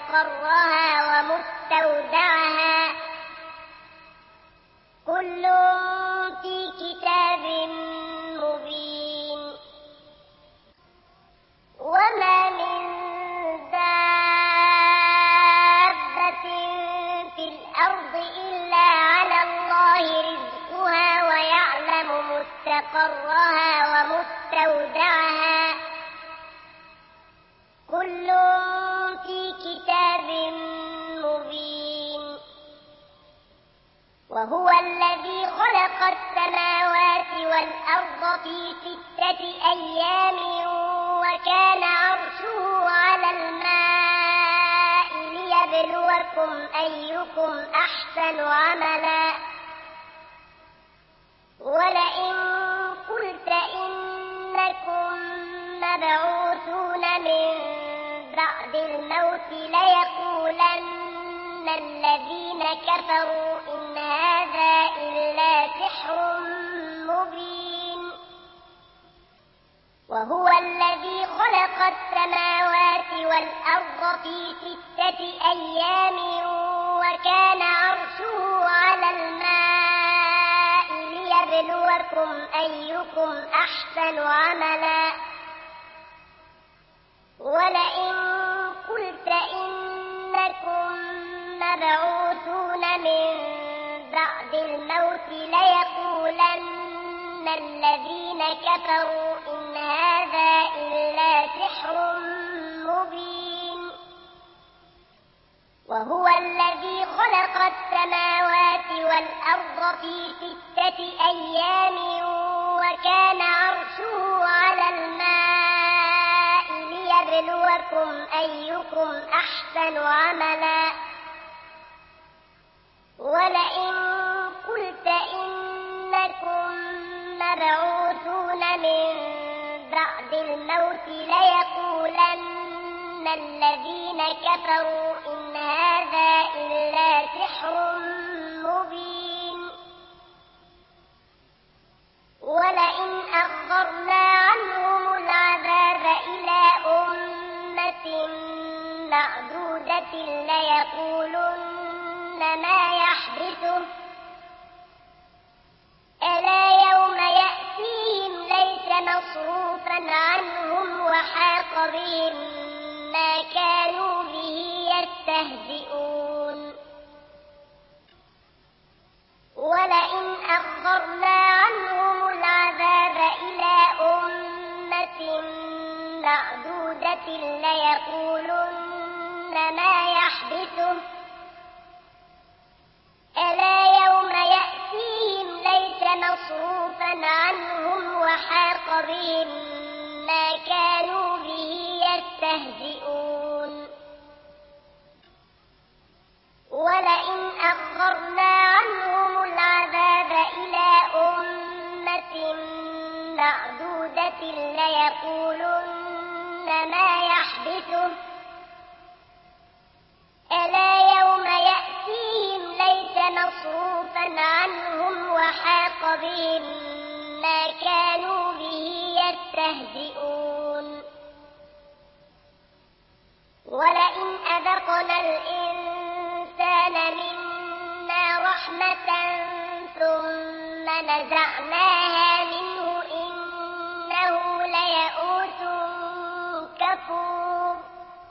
مستقرها ومستودعها كل في كتاب مبين. وما من دابة في الأرض إلا على الله رزقها ويعلم مستقرها ومستودعها كل في كتاب مبين. وهو الذي خلق السماوات والأرض في 6 أيام وكان عرشه على الماء ليبلوكم أيكم أحسن عملا. ولئن قلت إنكم مبعوثون من بعد الموت ليقولن الذين كفروا إن هذا إلا سحر مبين. وهو الذي خلق السماوات والأرض في 6 أيام وكان عرشه على الماء ليبلوكم أيكم أحسن عملا. ولئن قلت إنكم مبعوثون من بعد الموت ليقولن الذين كفروا إن هذا إلا سحر مبين. وهو الذي خلق السماوات والأرض في 6 أيام وكان عرشه على الماء ليبلوكم أيكم أحسن عملا. ولئن قلت إنكم مبعوثون من بعد الموت ليقولن الذين كفروا إن هذا إلا سحر مبين. ولئن أخرنا عنهم العذاب إلى أمة معدودة ليقولن ما يحبسه ألا يوم يأتيهم ليس مصروفا عنهم وحاق بهم ما كانوا به يستهزئون. ولئن أخرنا عنهم العذاب إلى أمة معدودة ليقولن ما يحبسه ألا يوم يأتيهم ليس مصروفا عنهم وحاق بهم ما كانوا به يستهزئون. ولئن أخرنا عنهم العذاب إلى أمة معدودة ليقولن ما يحبسه ألا يوم يأتيهم ليس مصروفا عنهم وحاق بهم ما كانوا به يستهزئون. ولئن أذقنا الإنسان منا رحمة ثم نزعناها منه إنه ليئوس كفور.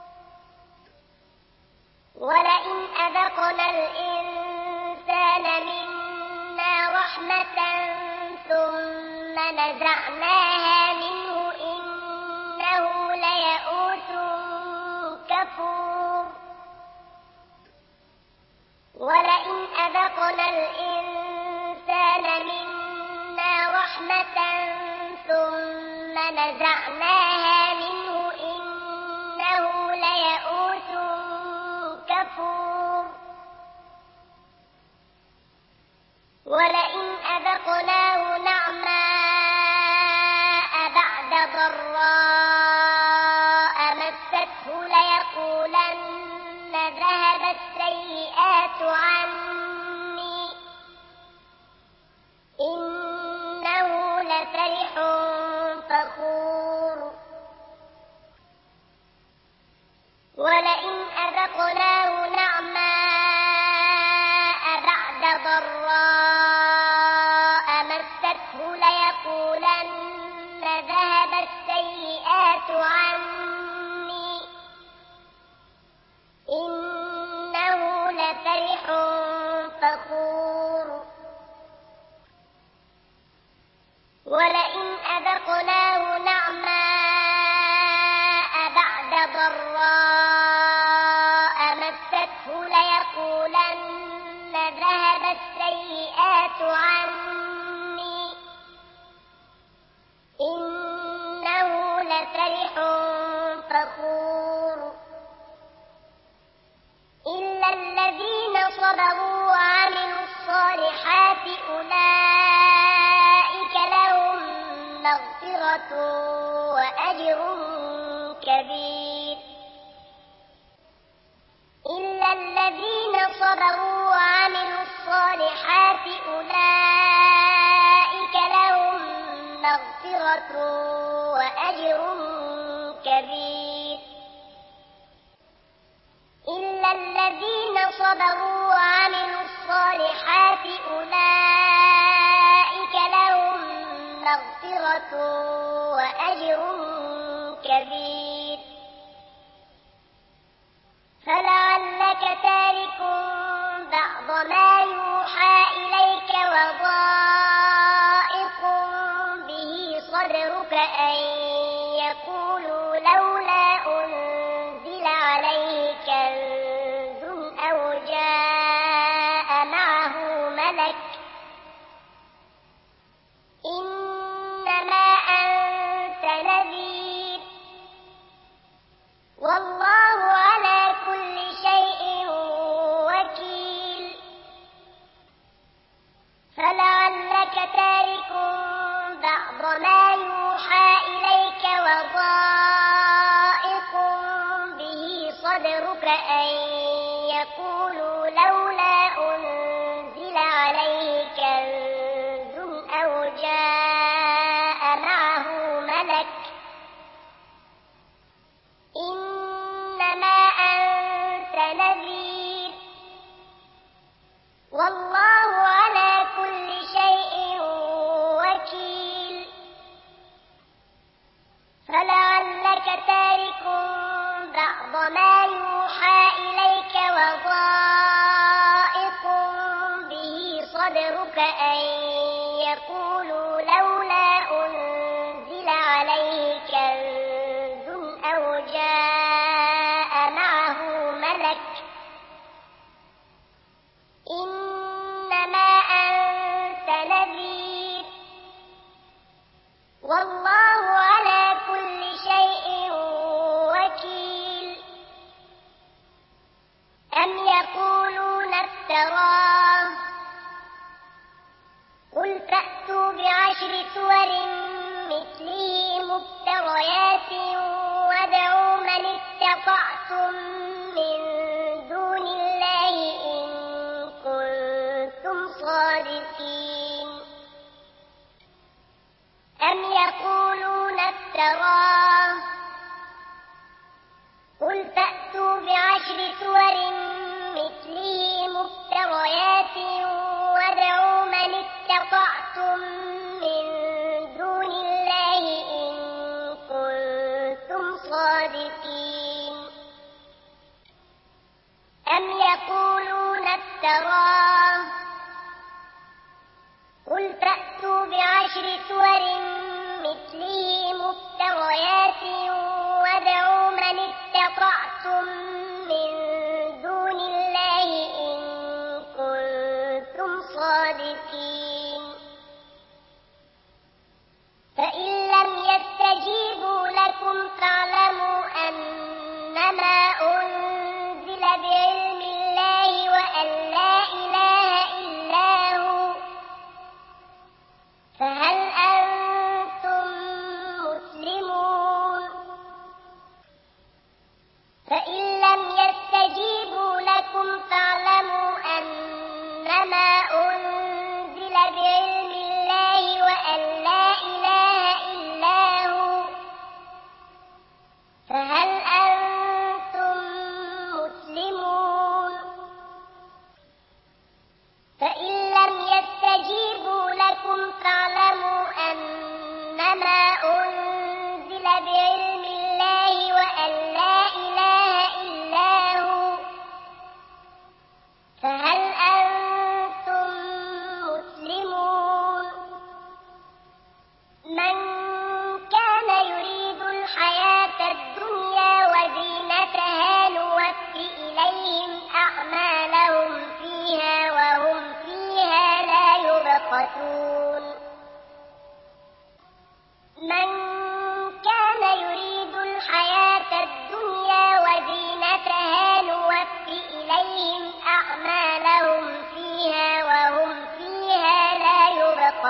ولئن أذقنا الإنسان منا رحمة ثم نزعناها منه إنه ليئوس كفور. ولئن أذقنا الإنسان منا رحمة ثم نزعناها منه إنه ليئوس كفور. ولئن أذقناه نعماء بعد ضراء مسته ليقولن ذهب السيئات عني إنه لفرح فخور. ولئن أذقناه لفرح فخور إلا الذين صبروا وعملوا الصالحات أولئك لهم مغفرة وأجر كبير إلا الذين صبروا وعملوا الصالحات أولئك لهم مغفرة وأجر كبير إلا الذين صبروا وعملوا الصالحات أولئك لهم مغفرة وأجر كبير فلعلك تارك بعض ما يوحى إليك وضائق به صدرك أن يقولوا لولا أنزل عليه كنز أو جاء معه ملك إنما أنت نذير والله على كل شيء وكيل فلعلك تارك بعض ما يوحى إليك وضائق به صدرك أن يقولوا لولا أنزل عليه كنز أو جاء معه ملك إنما أنت نذير والله على كل شيء وكيل فلعلك تارك بعض ما يوحى إليك وضائق به صدرك أن يقولوا لولا أنزل عليه كنز أو جاء معه ملك إنما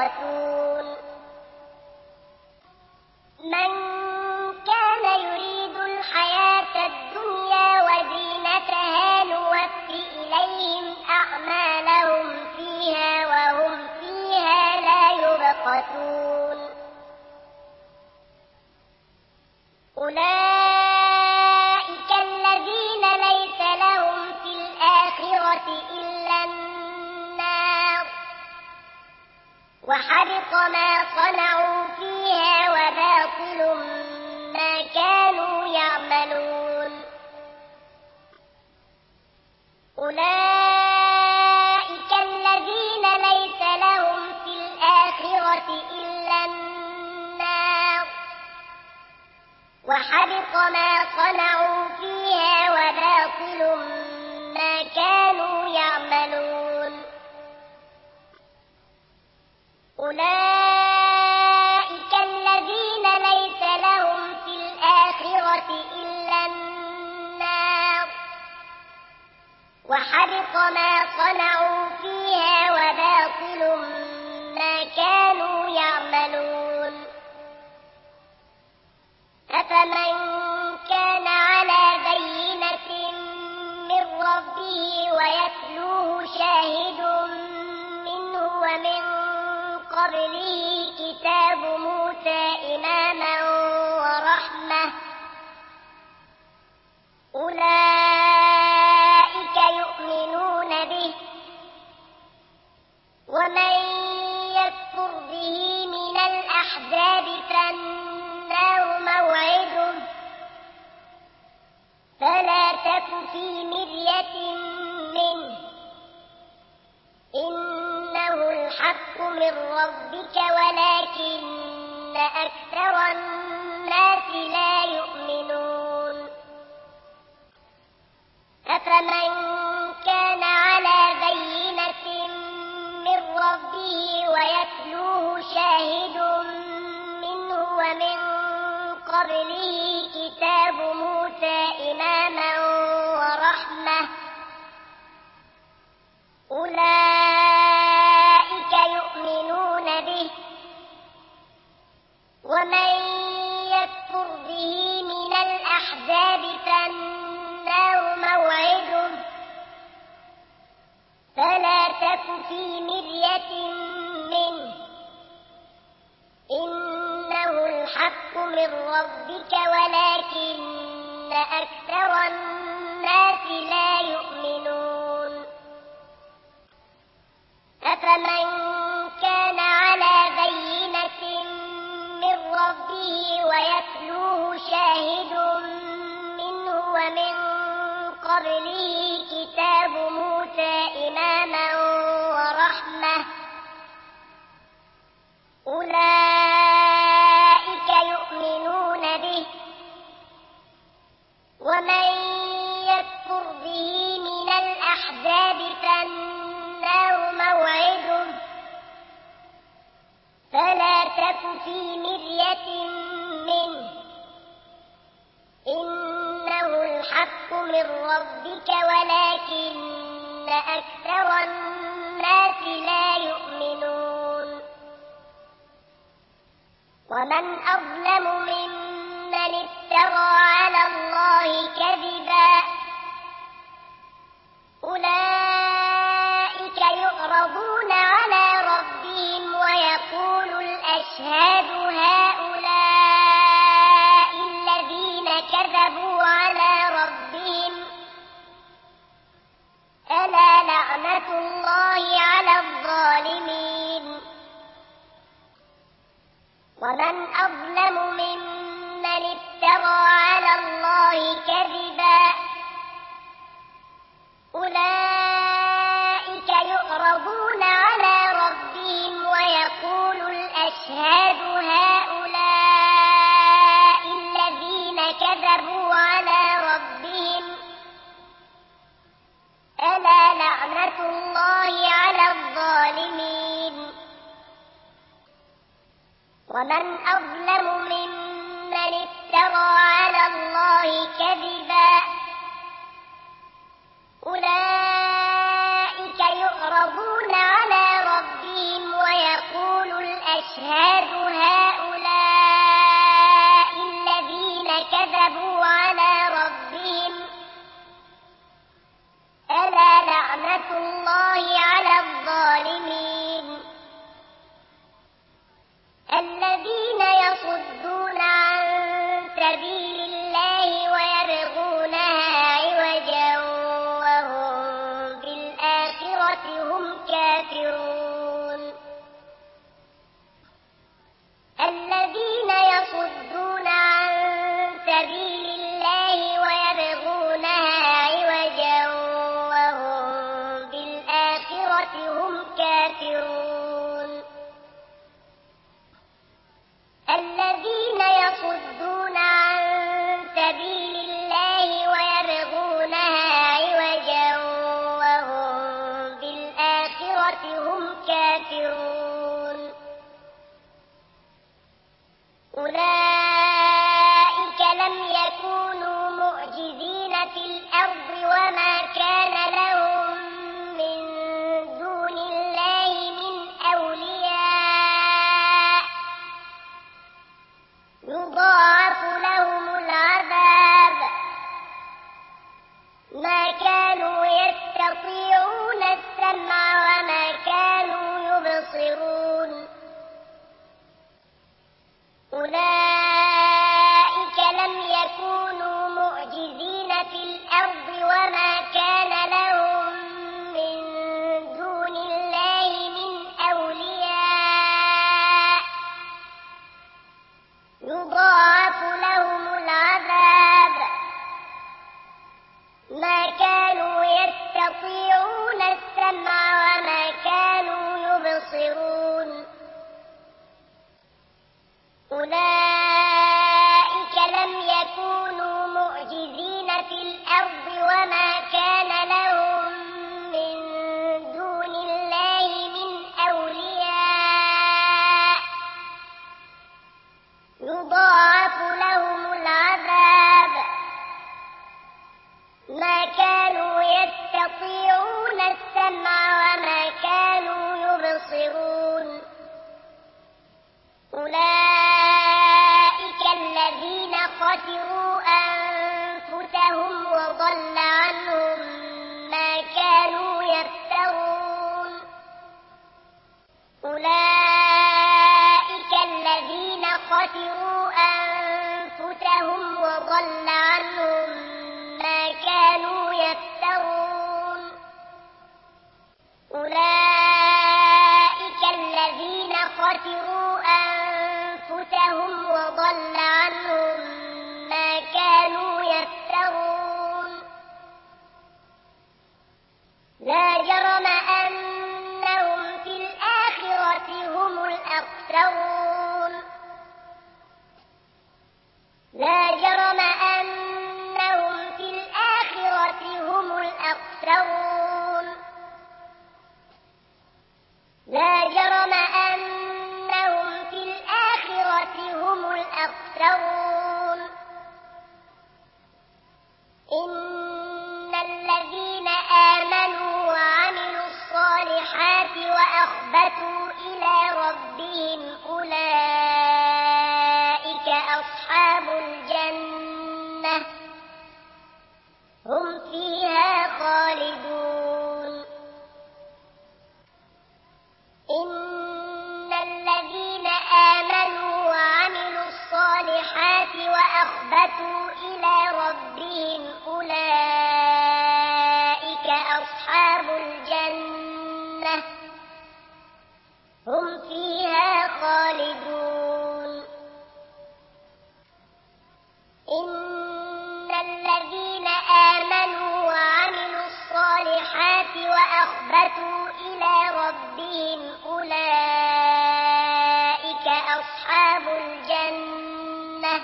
يبخسون من كان يريد الحياة الدنيا وزينتها نوفي إليهم أعمالهم فيها وهم فيها لا يبخسون أولئك الذين ليس لهم في الآخرة إلا النار وحبط ما صنعوا فيها وباطل ما كانوا يعملون أولئك الذين ليس لهم في الآخرة إلا النار وحبط ما صنعوا فيها وباطل ما كانوا يعملون أولئك الذين ليس لهم في الآخرة إلا النار وحبط ما صنعوا فيها وباطل ما كانوا يعملون أفمن كان على بينة من ربه ويتلوه شاهد منه ومن قبله كتاب موسى إماما ورحمة أولئك يؤمنون به ومن يكفر به من الأحزاب فالنار موعده فلا تك في مرية منه إنه الحق من ربك ولكن أكثر الناس لا يؤمنون أفمن كان على بينة من ربه ويتلوه شاهد منه ومن قبله كتاب موسى إماما ورحمة أولئك يؤمنون به ومن يكفر به من الأحزاب فالنار موعده فلا تك في مرية منه إنه الحق من ربك ولكن أكثر الناس لا يؤمنون أفمن كان على بينة من ربه ويتلوه شاهد منه ومن قبله كتاب موسى إماما ورحمة أولئك يؤمنون به ومن يكفر به من الأحزاب فالنار موعده فلا تك في مرية منه إنه الحق من ربك ولكن أكثر الناس لا يؤمنون ومن أظلم ممن افترى على الله كذبا أولئك يعرضون على ربهم ويقول الأشهاد هؤلاء الذين كذبوا على ربهم ألا لعنة الله على الظالمين ومن أظلم ممن افترى على الله كذبا أولئك يعرضون على ربهم ويقول الأشهاد هؤلاء الذين كذبوا على ربهم ألا لعنة الله على الظالمين ومن أظلم ممن افترى على الله كذبا أولئك يعرضون على ربهم ويقول سبيل الله ويبغونها عوجا وهم بالآخرة هم كافرون الذين يصدون عن سبيل الله ويبغونها عوجا وهم بالآخرة هم كافرون أولئك لم يكونوا معجزين في الأرض وما كان لهم من دون الله من أولياء يضاعف لهم العذاب ما كانوا يستطيعون السمع وما كانوا يبصرون أولئك لم يكونوا معجزين في الأرض وما كان لهم من دون الله من أولياء يضاعف لهم العذاب ما كانوا يستطيعون السمع وما كانوا يبصرون أولئك لم يكونوا معجزين في الأرض وما كان لهم من دون الله من أولياء يضاعف لهم العذاب ما كانوا يستطيعون السمع وما كانوا يبصرون أولئك الذين خسروا أنفسهم وضل عنهم ما كانوا يفترون أولئك الذين خسروا أنفسهم وضل عنهم ما كانوا يفترون أولئك الذين خسروا أنفسهم وضل عنهم ما كانوا يفترون لا جرم أنهم في الآخرة هم الأخسرون لا جرم أنهم في الآخرة هم الأخسرون لا جرم أنهم في الآخرة هم الأخسرون إن الذين آمنوا وعملوا الصالحات وأخبتوا إلى ربهم أولئك أصحاب الجنة هم فيها خالدون إن الذين آمنوا وعملوا الصالحات وأخبتوا إلى ربهم أولئك أصحاب الجنة هم فيها خالدون إن الذين آمنوا وعملوا الصالحات وأخبتوا إلى ربهم أولئك أصحاب الجنة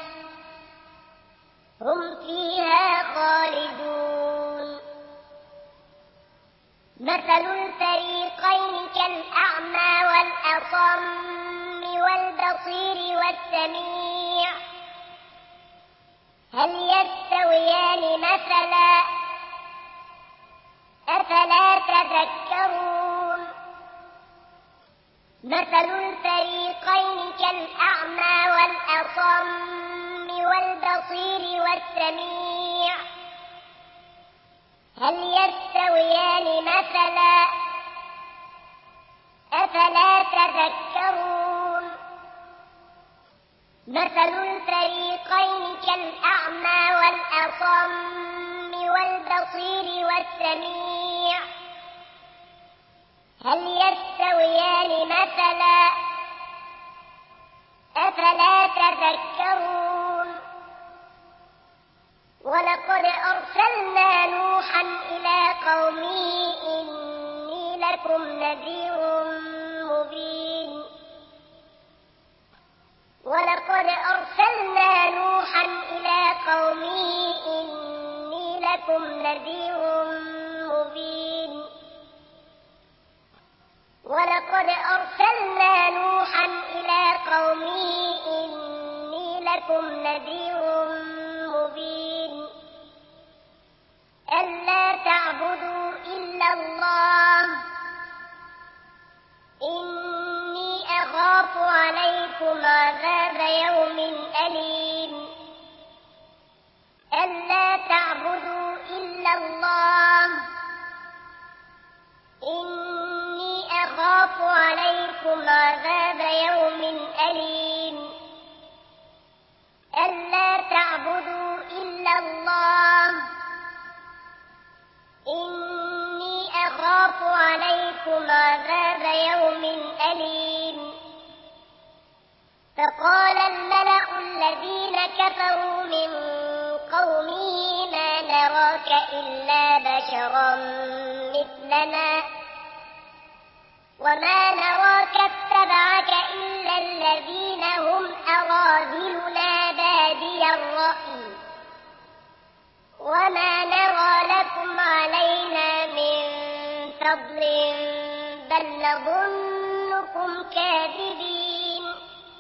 هم فيها خالدون مثل الفريقين كالأعمى والأصم والبصير والسميع هل يستويان مثلا أفلا تذكرون مثل الفريقين كالأعمى والأصم والبصير والسميع هل يستويان مثلا أفلا تذكرون مثل الفريقين كالأعمى والأصم والبصير والسميع هل يستويان مثلا أفلا تذكرون ولقد أرسلنا نوحا إلى قومه إني لكم نذير مبين ولقد أرسلنا نوحا إلى قومه إني لكم نذير مبين ولقد أرسلنا نوحا إلى قومه إني لكم نذير مبين ألا تعبدوا إلا الله إني أخاف عليكم عذاب يوم أليم ألا تعبدوا إلا الله إني أخاف عليكم عذاب يوم أليم ألا تعبدوا إلا الله إني أخاف عليكم عذاب يوم أليم فقال الملأ الذين كفروا من قومه ما نراك إلا بشرا مثلنا وما نراك اتبعك إلا الذين هم أراذلنا بادي الرأي وما نرى لكم علينا من فضل بل نظنكم كاذبين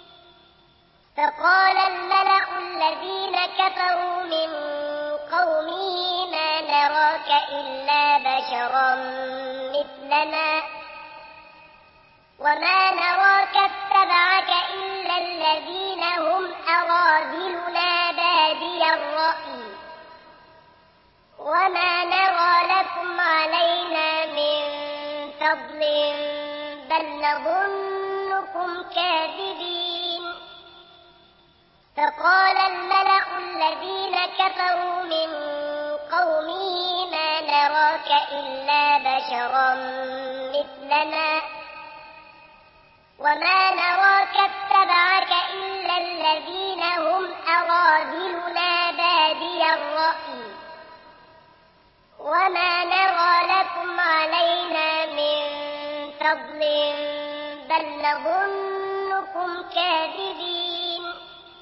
فقال الملأ الذين كفروا من قومه ما نراك إلا بشرا مثلنا وما نراك اتبعك إلا الذين هم أراذلنا بادي الرأي وما نرى لكم علينا من فضل بل نظنكم كاذبين فقال الملأ الذين كفروا من قومه ما نراك إلا بشرا مثلنا وما نراك اتبعك إلا الذين هم أراذلنا بادي الرأي وما نرى لكم علينا من فضل بل نظنكم كاذبين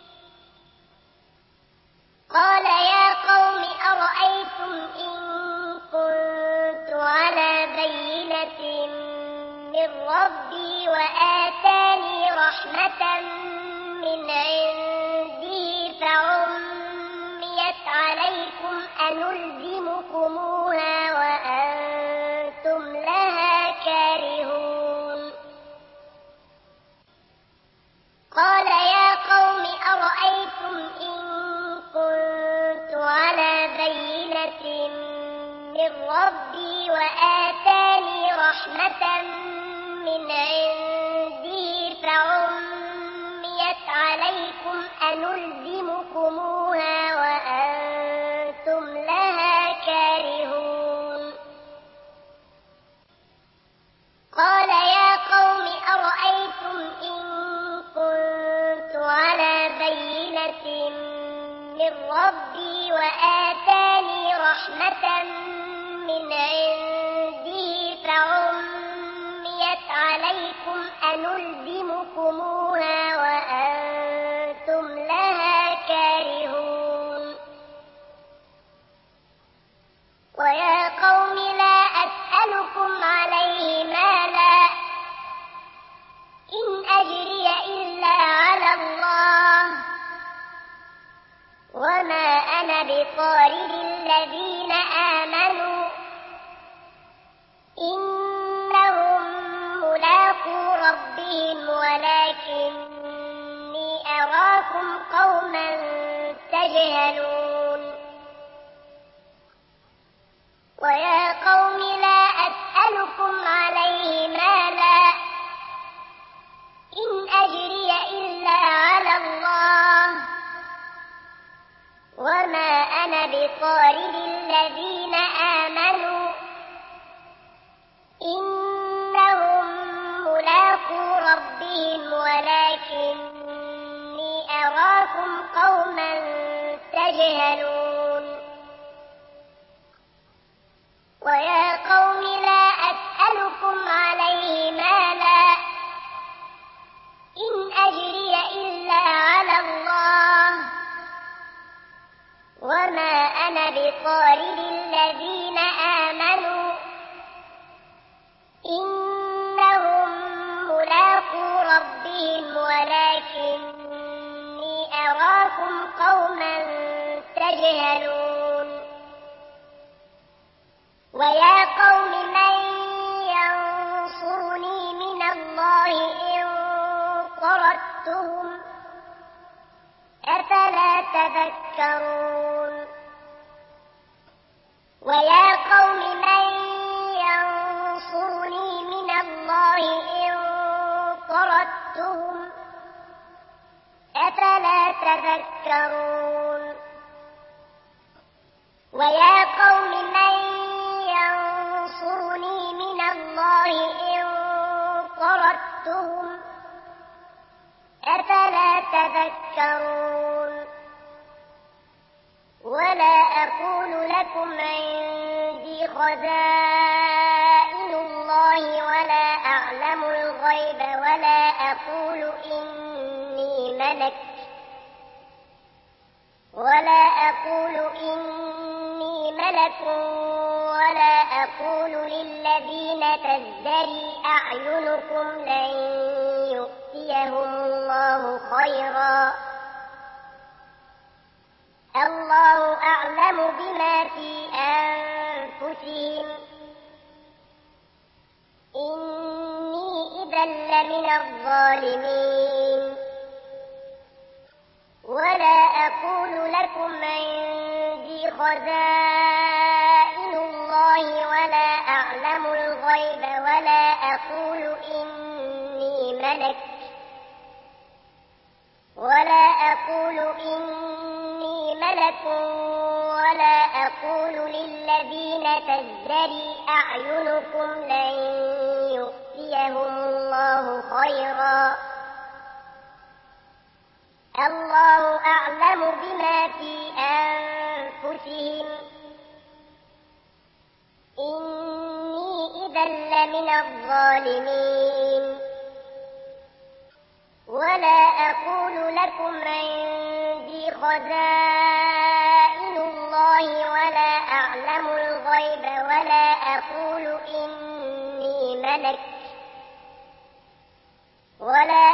قال يا قوم أرأيتم إن كنت على بينة من ربي وآتاني رحمة من عنده فعميت عليكم أنلزمكموها وأنتم لها كارهون قال يا قوم أرأيتم إن كنت على بينة من ربي وآتاني رحمة من عنده فعميت عليكم أنلزمكموها وأنتم لها كارهون قال يا قوم أرأيتم إن كنت على بينة من ربي وآتاني رحمة من عنده فعميت عليكم أنلزمكموها وأنتم لها كارهون ويا قوم لا أسألكم عليه مالا إن أجري إلا على الله وما أنا بطارد الذين آمنوا إنهم ملاقو ربهم ولكني أراكم قوما تجهلون ويا قوم لا أسألكم عليه مالا إن أجري إلا على الله وما أنا بطارد الذين آمنوا إنهم ملاقو ربهم ولكني أراكم قوما تجهلون أنا بطارد الذين آمنوا إنهم ملاقو ربهم ولكني أراكم قوما تجهلون ويا قوم من ينصرني من الله إن طردتهم أفلا تذكرون ويا قوم من ينصرني من الله إن طردتهم أفلا تذكرون ويا قوم من ينصرني من الله إن طردتهم أفلا تذكرون ولا أقول لكم عندي خزائن الله ولا أعلم الغيب ولا أقول إني ملك ولا أقول للذين تزدري أعينكم لن يؤتيهم الله خيرا الله أعلم بما في أنفسهم إني إذا لمن الظالمين ولا أقول لكم عندي خزائن الله ولا أعلم الغيب ولا أقول إني ملك ولا أقول للذين تزدري أعينكم لن يؤتيهم الله خيرا الله أعلم بما في أنفسهم إني إذا لمن الظالمين ولا أقول لكم عندي خزائن الله ولا أعلم الغيب ولا أقول إني ملك ولا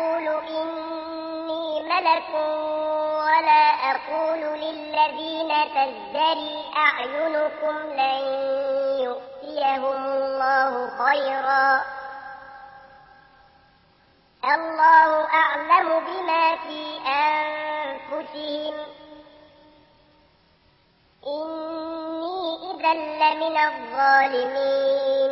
أقول للذين تزدري أعينكم لن يؤتيهم الله خيرا الله أعلم بما في أنفسهم إني إذا لمن الظالمين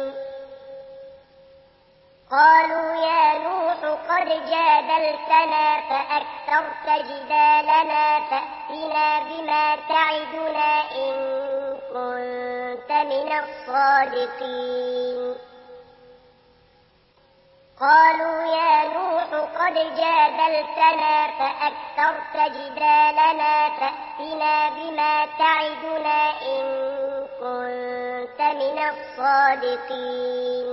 قالوا يا نوح قد جادلتنا فأكثرت جدالنا فأتنا بما تعدنا إن كنت من الصادقين قالوا يا نوح قد جادلتنا فأكثرت جدالنا فأتنا بما تعدنا إن كنت من الصادقين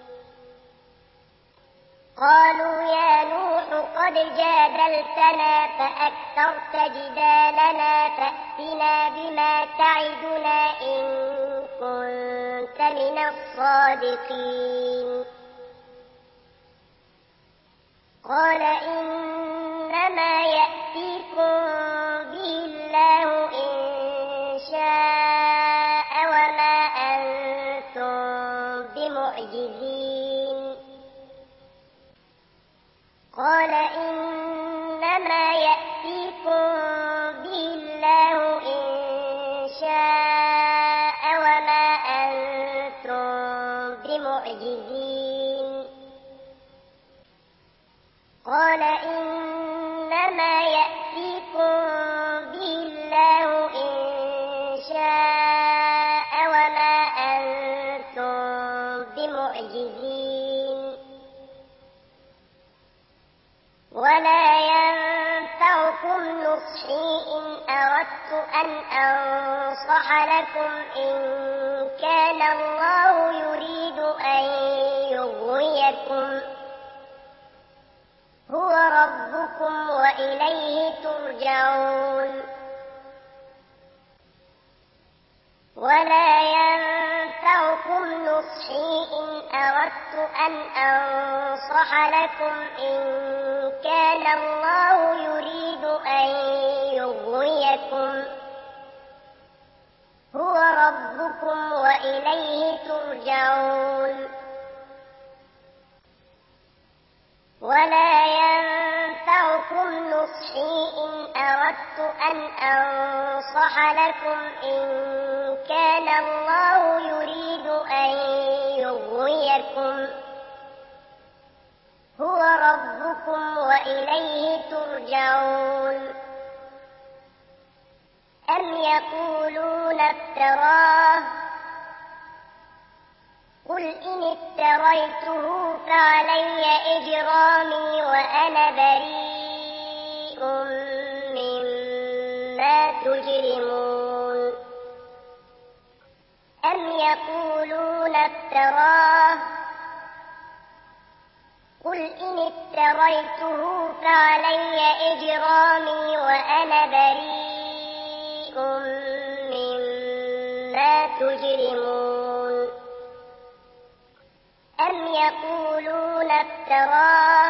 قالوا يا نوح قد جادلتنا فأكثرت جدالنا فأتنا بما تعدنا إن كنت من الصادقين قال إنما يأتيكم به الله إن شاء وما أنتم بمعجزين قال إنما يأتيكم به الله إن شاء وما أنتم بمعجزين قال إنما يأتيكم به الله إن شاء وما أنتم بمعجزين ولا ينفعكم نصحي إن أردت أن أنصح لكم إن كان الله يريد أن يغويكم هو ربكم وإليه ترجعون ولا ينفعكم نصحي إن أردت أن أنصح لكم إن كان الله يريد أن يغويكم هو ربكم وإليه ترجعون ولا ينفعكم نصحي إن أردت أن أنصح لكم إن كان الله يريد أن يغويكم هو ربكم وإليه ترجعون أم يقولون افتراه قل إن افتريته فعلي إجرامي وأنا بريء مما تجرمون أم يقولون افتراه قل إن افتريته فعلي إجرامي وأنا بريء مما تجرمون أم يقولون افتراه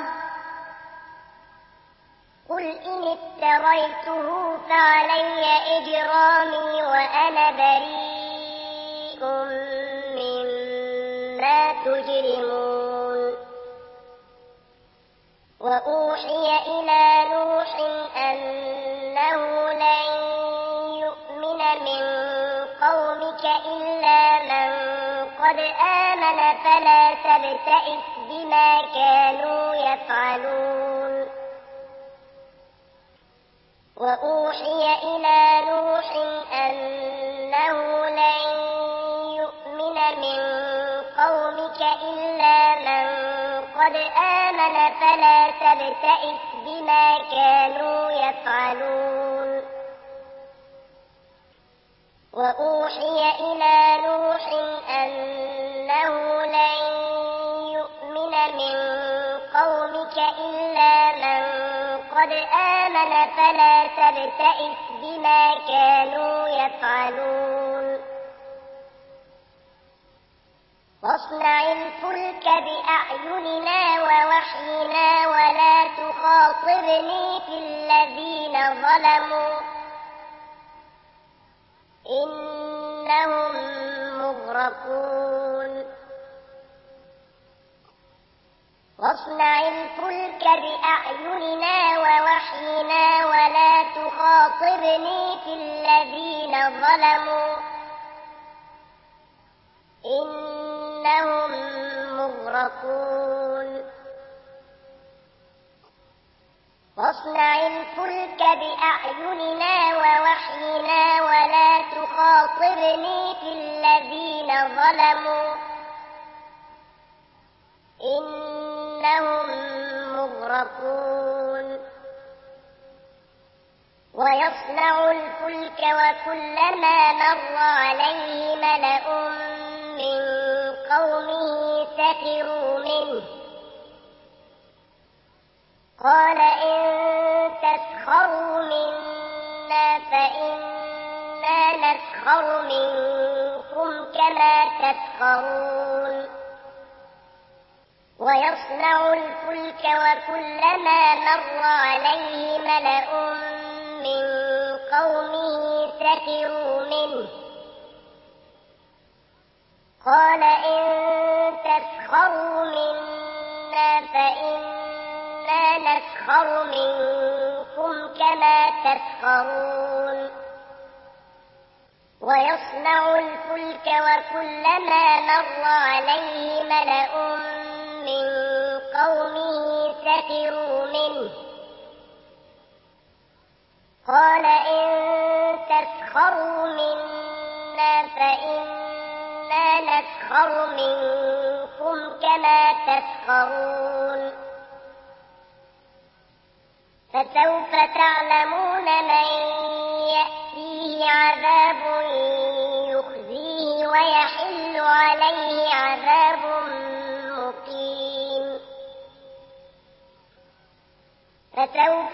قل إن افتريته فعلي إجرامي وأنا بريء مما تجرمون وأوحي إلى نوح أنه لن يؤمن من قومك إلا من قد آمن فلا تبتئس بما كانوا يفعلون وأوحي إلى نوح أنه لن يؤمن من قومك إلا من قد آمن فلا تبتئس بما كانوا يفعلون وأوحي إلى نوح أنه لن يؤمن من قومك إلا من قد آمن فلا تبتئس بما كانوا يفعلون واصنع الفلك بأعيننا ووحينا ولا تخاطبني في الذين ظلموا إنهم مغرقون واصنع الفلك بأعيننا ووحينا ولا تخاطبني في الذين ظلموا إنهم مغرقون واصنع الفلك بأعيننا ووحينا ولا تخاطبني في الذين ظلموا إنهم مغرقون ويصنع الفلك وكلما مر عليه ملأ من قومه سخروا منه قال إن تسخروا منا فإنا نسخر منكم كما تسخرون ويصنع الفلك وكلما مر عليه ملأ من قومه سخروا منه قال إن تسخروا منا فإنا نسخر منكم كما تسخرون ويصنع الفلك وكلما مر عليه ملأ من قومه سخروا منه قال إن تسخروا منا فإنا نسخر منكم كما تسخرون فسوف تعلمون من يأتيه عذاب يخزيه ويحل عليه عذاب مقيم فسوف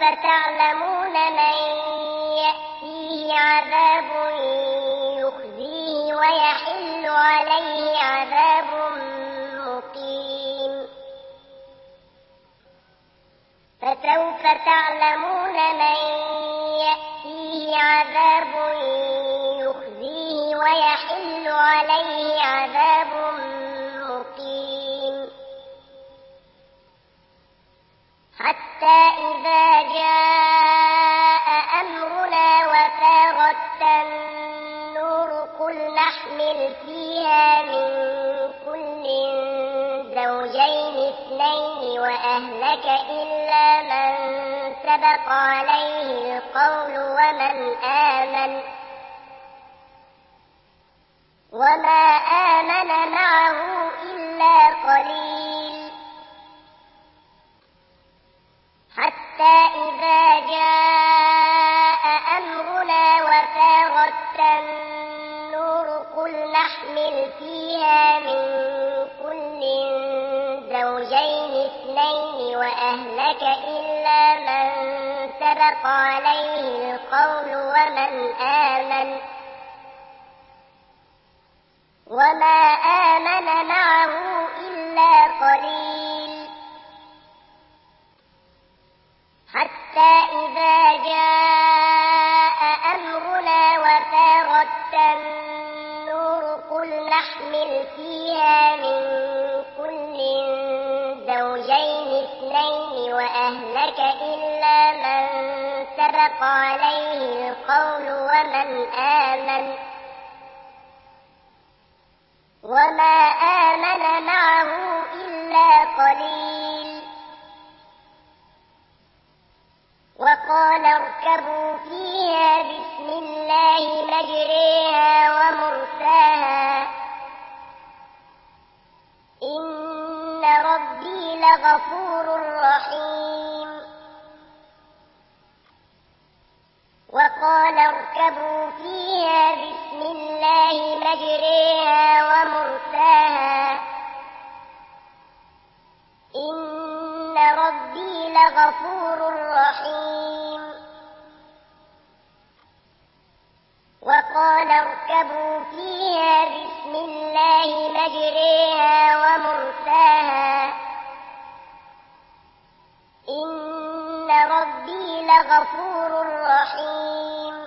تعلمون من يأتيه عذاب يخزيه فسوف تعلمون من يأتيه عذاب يخزيه ويحل عليه عذاب مقيم حتى إذا جاء أمرنا وفارت النور قل نحمل فيها من كل زوجين اثنين وأهلك إلا من سبق عليه القول وما آمن معه إلا قليل حتى إذا جاء أمرنا وفارت النور قل نحمل فيها من كل زوجين اثنين وأهلك إلا من سبق عليه القول وما آمن معه إلا قليل حتى إذا جاء أمرنا وفارت النور قل نحمل فيها من كل زوجين اثنين وأهلك إلا من سبق عليه القول وما آمن معه إلا قليل وقال اركبوا فيها بسم الله مجريها ومرساها إن ربي لغفور رحيم وقال اركبوا فيها بسم الله مجريها ومرساها إن ربي لغفور رحيم وقال اركبوا فيها بسم الله مجريها ومرساها إن ربي لغفور رحيم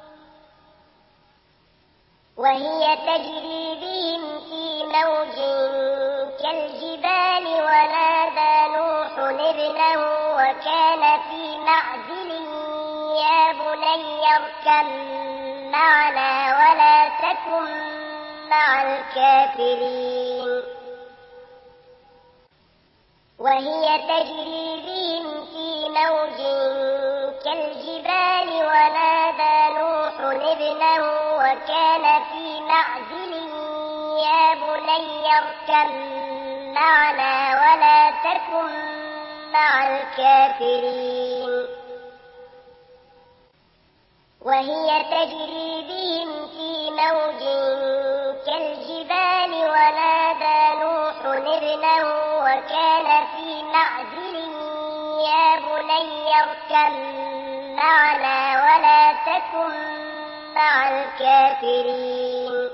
وهي تجري بهم في موج كالجبال ونادى نوح ابنه وكان في معزل يا بني اركب معنا ولا تكن مع الكافرين وهي تجري بهم في موج كالجبال ونادى نوح ابنه وكان في معزل يا بني اركب معنا ولا تكن مع الكافرين وهي تجري بهم في موج كالجبال ونادى نوح ابنه وكان في معزل يا بني اركب معنا ولا تكن مع الكافرين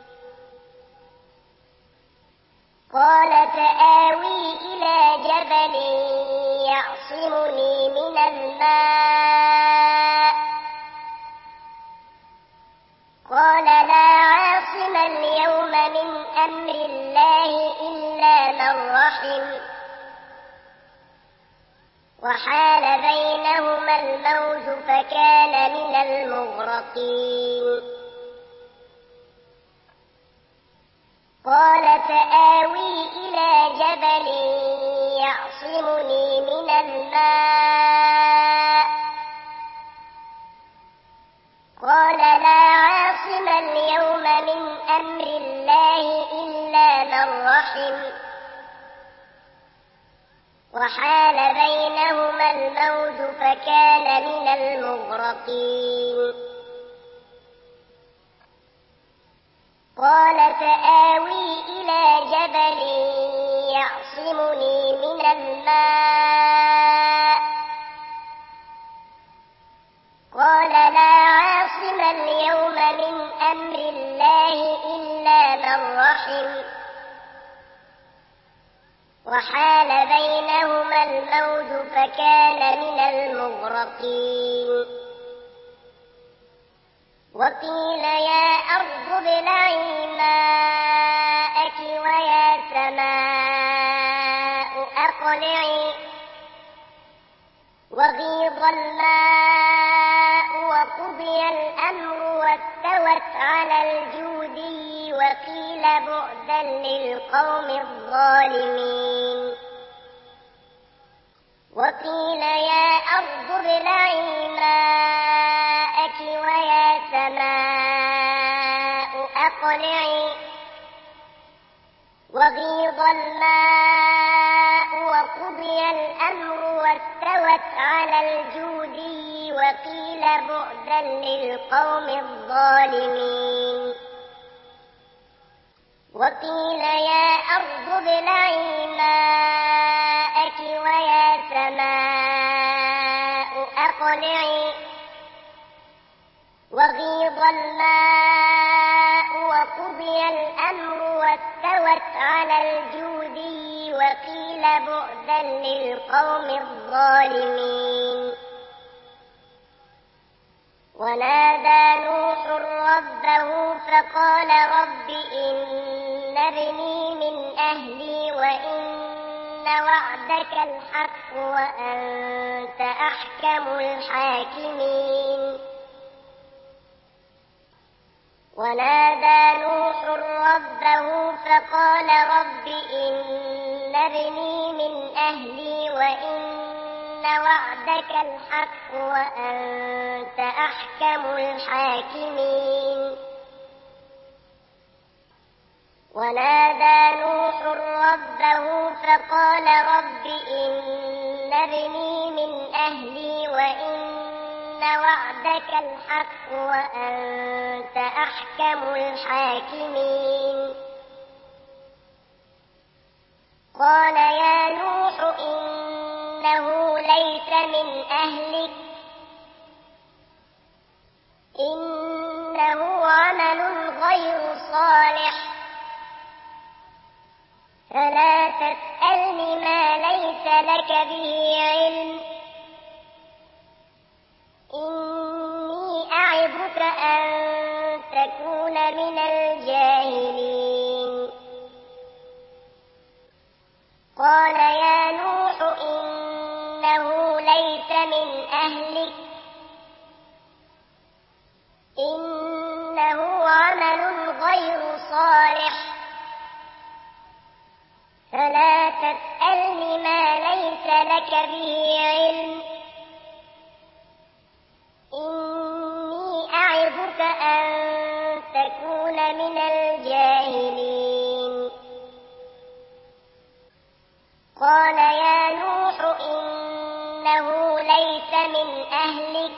قال سآوي إلى جبل يعصمني من الماء قال لا عاصم اليوم من أمر الله إلا من رحم وحال بينهما الموج فكان من المغرقين قال سآوي إلى جبل يعصمني من الماء قال لا عاصم اليوم من أمر الله إلا من رحم وحال بينهما الموج فكان من المغرقين قال سآوي إلى جبل يعصمني من الماء قال لا عاصم اليوم من أمر الله إلا من رحم وحال بينهما الموج فكان من المغرقين وقيل يا أرض ابلعي ماءك ويا سماء أقلعي وغيض الماء وقضي الأمر واستوت على الجودي وقيل بعدا للقوم الظالمين وقيل يا أرض ابلعي ماءك ويا سماء أقلعي وغيض الماء وقضي الأمر واستوت على الجودي وقيل بعدا للقوم الظالمين وقيل يا أرض ابلعي ماءك ويا سماء أقلعي وغيض الماء وقضي الأمر واستوت على الجودي وقيل بعدا للقوم الظالمين ونادى نوح ربه فقال رب إن ابني من أهلي وإن وعدك الحق وأنت أحكم الحاكمين ونادى نوح ربه فقال رب إن ابني من أهلي وإن وعدك الحق وأنت أحكم الحاكمين ونادى نوح ربه فقال رب إن ابني من أهلي وإن وعدك الحق وأنت أحكم الحاكمين قال يا نوح إنه ليس من أهلك إنه عمل غير صالح فلا تسألني ما ليس لك به علم إني أعظك أن تكون من الجاهلين قال يا نوح إنه ليس من أهلك إنه عمل غير صالح فلا تسألني ما ليس لك به علم إني أعظك أن تكون من الجاهلين قال يا نوح إنه ليس من أهلك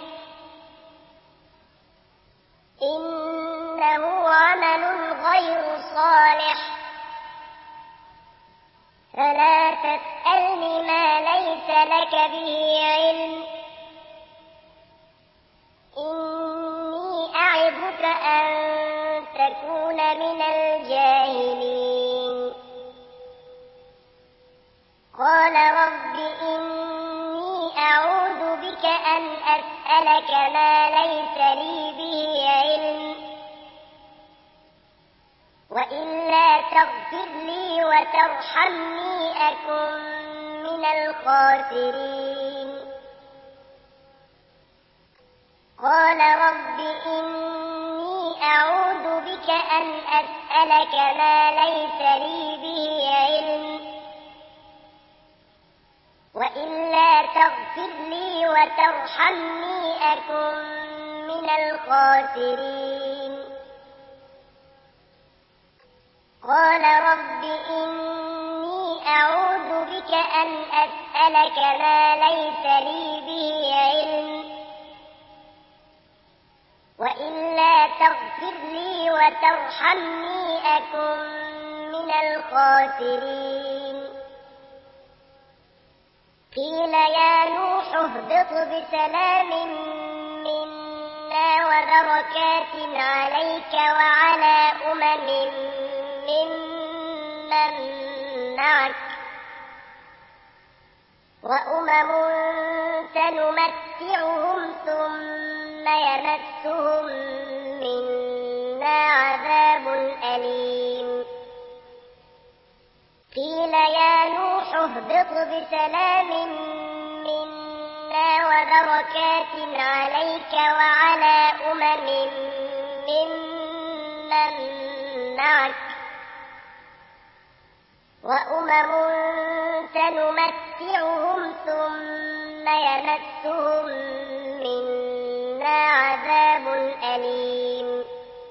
إنه عمل غير صالح فلا تسألني ما ليس لك به علم إني أعظك أن تكون من الجاهلين قال رب إني أعوذ بك أن أسألك ما ليس لي به علم وإلا تغفر لي وترحمني أكن من الخاسرين قال رب إني أعوذ بك أن أسألك ما ليس لي به علم وإلا تغفر لي وترحمني أكن من الخاسرين قال رب إني أعوذ بك أن أسألك ما ليس لي به علم وإلا تغفر لي وترحمني أكن من الخاسرين قيل يا نوح اهبط بسلام منا وبركات عليك وعلى أمم ممن معك وأمم سنمتعهم ثم يمسهم منا عذاب أليم قيل يا نوح اهبط بسلام منا وبركات عليك وعلى أمم ممن معك وأمم سنمتعهم ثم يمسهم منا عذاب أليم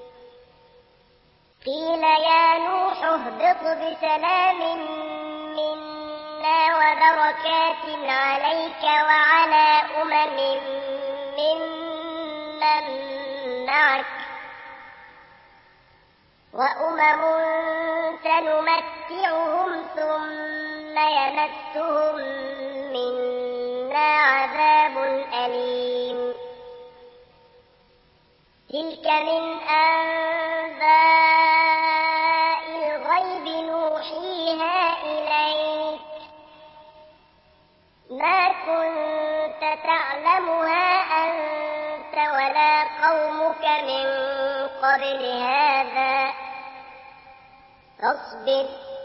قيل يا نوح اهبط بسلام منا وبركات عليك وعلى أمم ممن معك وأمم سنمتعهم ثم يمسهم منا عذاب أليم تلك من أنباء الغيب نوحيها إليك ما كنت تعلمها أنت ولا قومك من قبل هذا فاصبر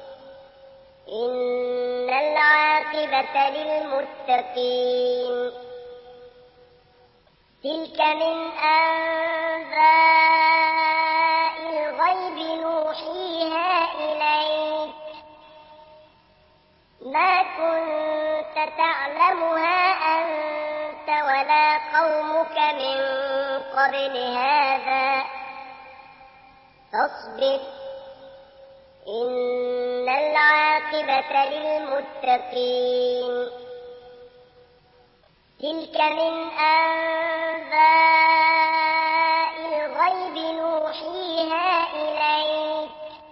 إن العاقبة للمتقين تلك من أنباء الغيب نوحيها إليك ما كنت تعلمها أنت ولا قومك من قبل هذا فاصبر إن العاقبة للمتقين تلك من أنباء الغيب نوحيها إليك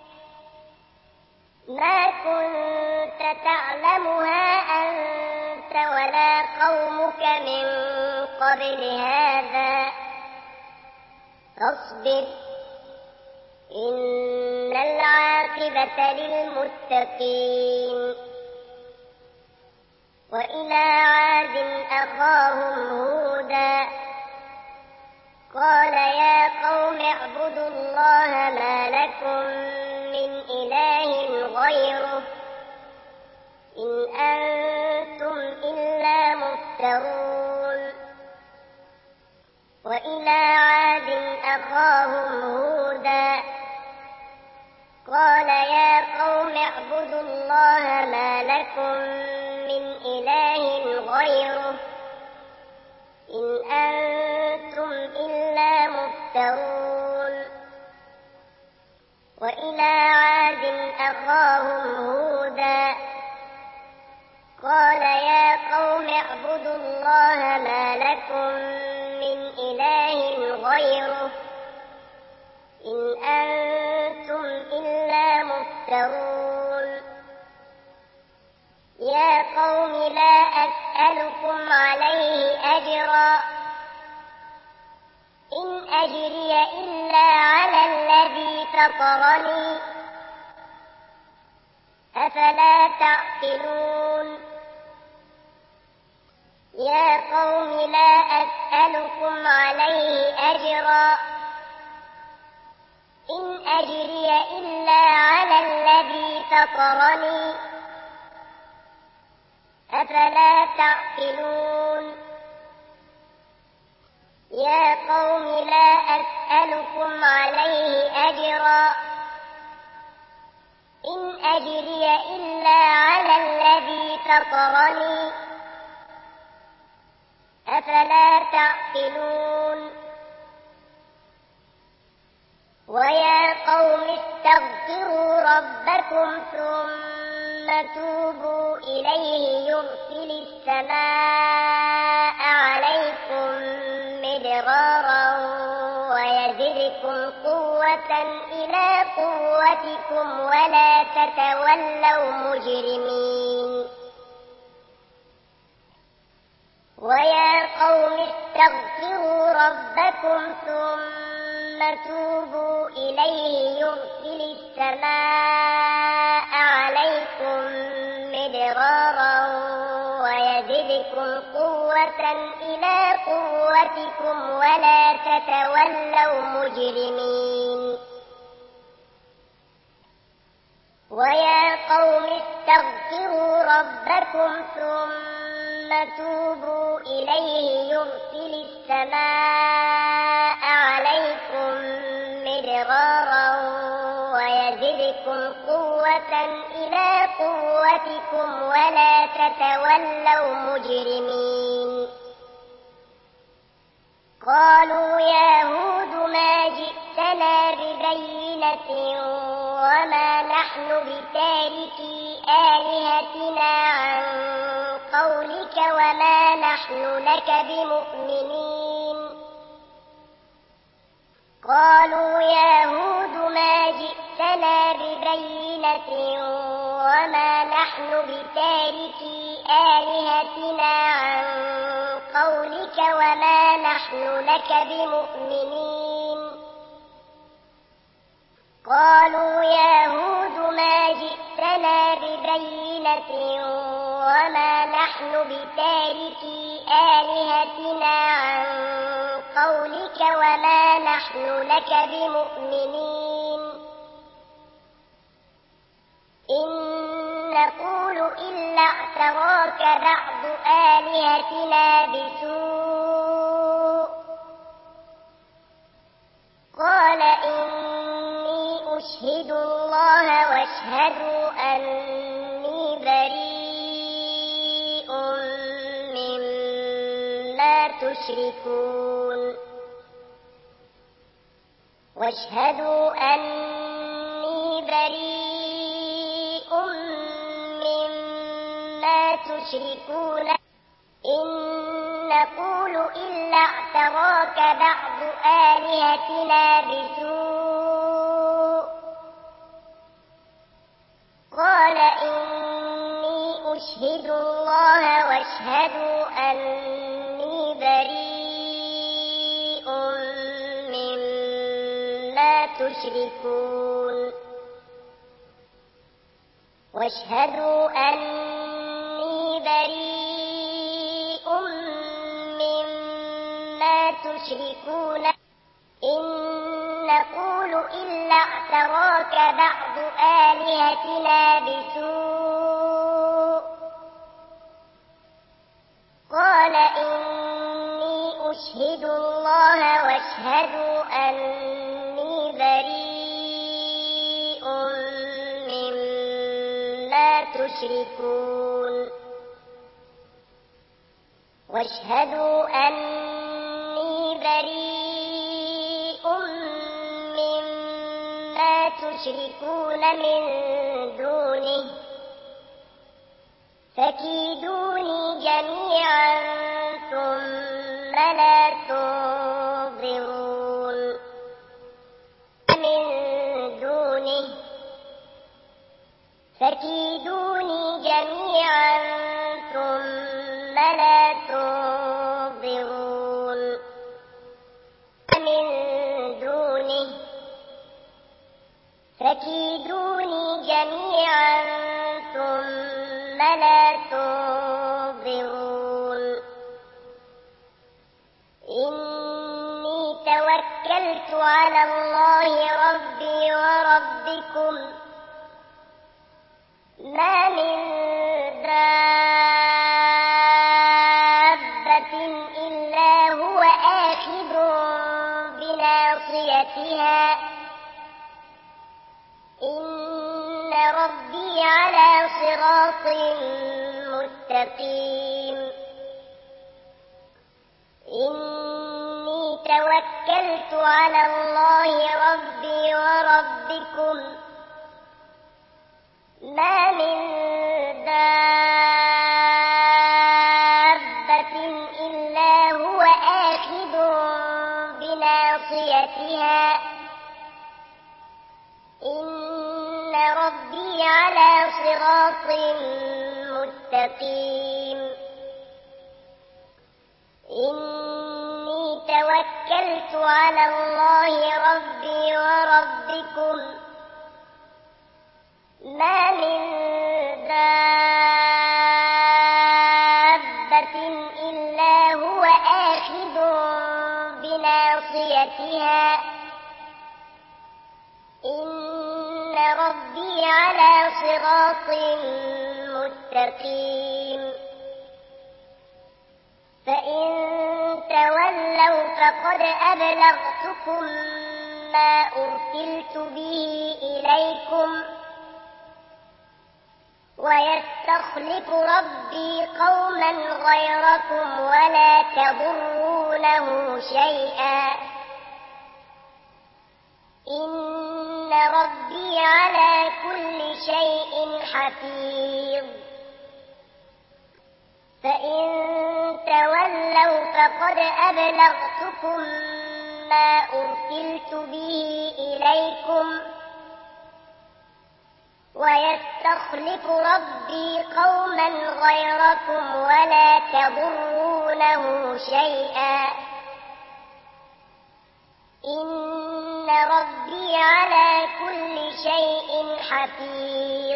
ما كنت تعلمها أنت ولا قومك من قبل هذا فاصبر إن العاقبة للمتقين وإلى عاد أخاهم هودا قال يا قوم اعبدوا الله ما لكم من إله غيره إن أنتم إلا مفترون وإلى عاد أخاهم هودا قال يا قوم اعبدوا الله ما لكم من إله غيره إن أنتم إلا مفترون وإلى عاد أخاهم هودا قال يا قوم اعبدوا الله ما لكم من إله غيره إن أنتم إلا مفترون يا قوم لا أسألكم عليه أجرا إن أجري إلا على الذي فطرني أفلا تعقلون يا قوم لا أسألكم عليه أجرا إن أجري إلا على الذي فطرني أفلا تعقلون يا قوم لا أسألكم عليه أجرا إن أجري إلا على الذي فطرني أفلا تعقلون ويا قوم استغفروا ربكم ثم توبوا إليه يرسل السماء عليكم مدرارا ويزدكم قوة إلى قوتكم ولا تتولوا مجرمين ويا قوم استغفروا ربكم ثم توبوا إليه يرسل السماء عليكم مدرارا قوة إلى قوتكم ولا تتولوا مجرمين ويا قوم استغفروا ربكم ثم توبوا إليه يرسل السماء عليكم مدرارا ويزدكم قوة إلى قوتكم ولا تتولوا مجرمين قالوا يا هود ما جئتنا ببينة وما نحن بتاركي آلهتنا عن قولك وما نحن لك بمؤمنين قالوا يا هود ما جئتنا ببينة وما نحن بتاركي آلهتنا عن قولك وما نحن لك بمؤمنين قالوا يا هود ما جئتنا ببينة وما نحن بتاركي آلهتنا عن قولك وما نحن لك بمؤمنين إن نقول إلا اعتراك بعض آلهتنا بسوء قال إني أشهد الله واشهدوا أني بريء مما تشركون واشهدوا أني بريء مما تشركون إن نقول إلا اعتراك بعض آلهتنا بسوء قال إني أشهد الله واشهدوا أني بريء مما تشركون واشهدوا أني بريء مما تشركون إن نقول إلا اعتراك بعض آلهتنا بسوء قال إني أشهد الله واشهدوا أني بريء مما تشركون واشهدوا أني بريء مما تشركون من دونه فكيدوني جميعا ثم لا تنظرون من دونه فكيدوني جميعا ثم لا تنظرون من دونه فكيدوني جميعا ثم لا تنظرون إني توكلت على الله ربي وربكم ما من دابة إلا هو آخذ بناصيتها إن ربي على صراط مستقيم إني توكلت على الله ربي وربكم ما من دابة إلا هو آخذ بناصيتها إن ربي على صراط مستقيم إني توكلت على الله ربي وربكم ما من دابة إن ربي على صراط مستقيم فإن تولوا فقد أبلغتكم ما أرسلت به إليكم ويستخلف ربي قوما غيركم ولا تضرونه شيئا إن ربي على كل شيء حفيظ فإن تولوا فقد أبلغتكم ما أرسلت به إليكم ويستخلف ربي قوما غيركم ولا تضرونه شيئا إن ربي على كل شيء حفيظ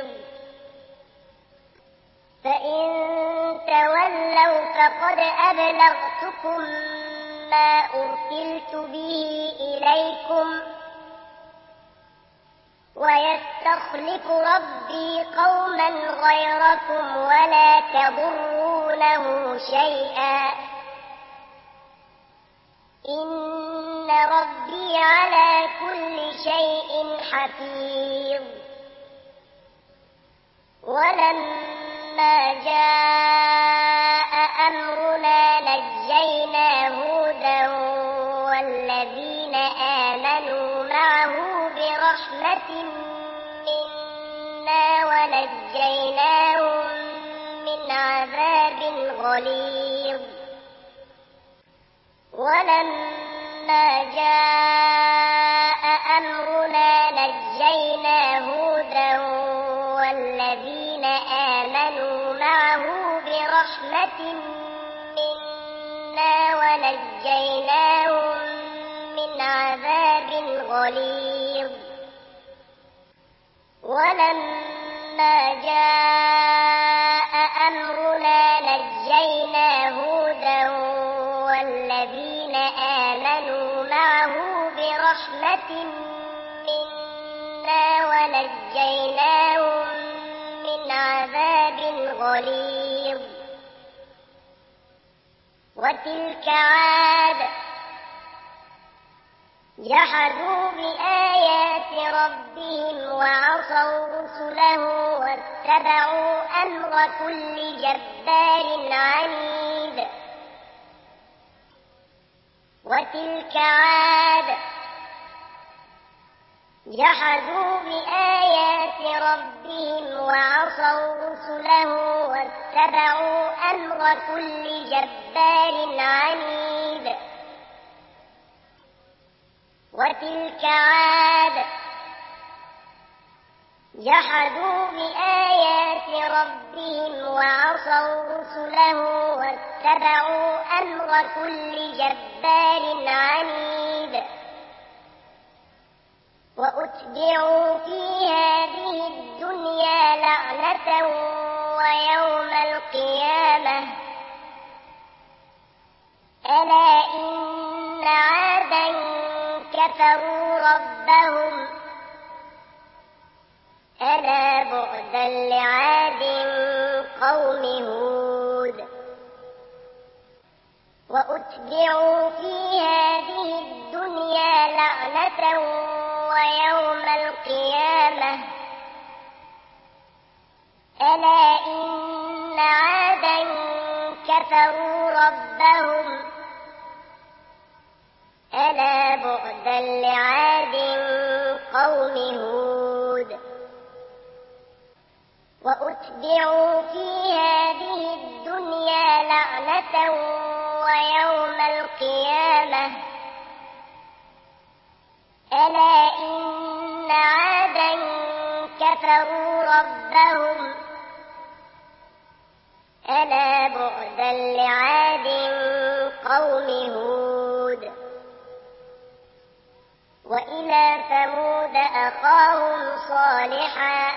فإن تولوا فقد أبلغتكم ما أرسلت به إليكم ويستخلف ربي قوما غيركم ولا تضرونه شيئا إن ربي على كل شيء حفيظ ولما جاء أمرنا نجينا هودا والذين آمنوا معه برحمة منا ونجيناهم من عذاب غليظ ولما جاء أمرنا نجينا هودا والذين آمنوا معه برحمة منا ونجيناهم من عذاب غليظ ولما جاء أمرنا نجينا هودا والذين آمنوا معه برحمة منا ونجيناهم من عذاب غليظ وتلك عاد جحدوا بآيات ربهم وعصوا رسله واتبعوا أمر كل جبار عنيد وتلك عاد جحدوا بآيات ربهم وعصوا رسله واتبعوا أمر كل جبار عنيد وتلك عاد جحدوا بآيات ربهم وعصوا رسله واتبعوا أمر كل جبار عنيد وأتبعوا في هذه الدنيا لعنة ويوم القيامة ألا إن عادا كفروا ربهم ألا بعدا لعاد قوم هود وأتبعوا في هذه الدنيا لعنة ويوم القيامة ألا إن عادا كفروا ربهم ألا بعدا لعاد قوم هود وأتبعوا في هذه الدنيا لعنة ويوم القيامة ألا إن عادا كفروا ربهم ألا بعدا لعاد قوم هود وإلى ثمود أخاهم صالحا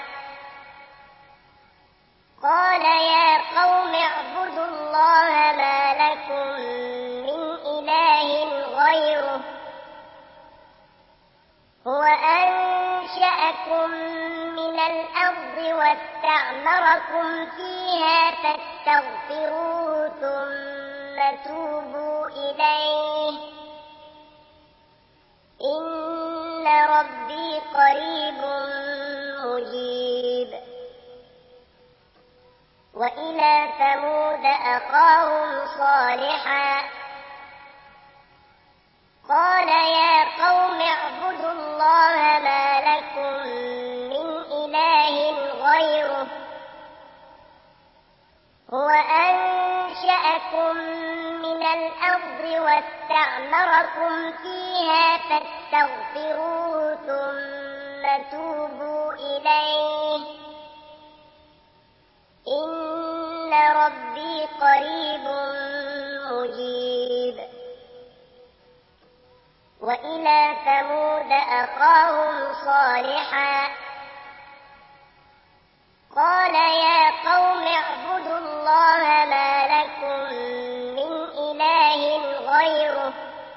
قال يا قوم اعبدوا الله ما لكم من إله غيره هو أنشأكم أنشأكم من الأرض واستعمركم فيها فاستغفروه ثم توبوا إليه إن ربي قريب مجيب. وإلى ثمود أخاهم صالحا قال يا قوم اعبدوا الله ما لكم من إله غيره هو أنشأكم من الأرض واستعمركم فيها فاستغفروه ثم توبوا إليه إن ربي قريب مجيب. وإلى ثمود أخاهم صالحا قال يا قوم اعبدوا الله ما لكم من إله غيره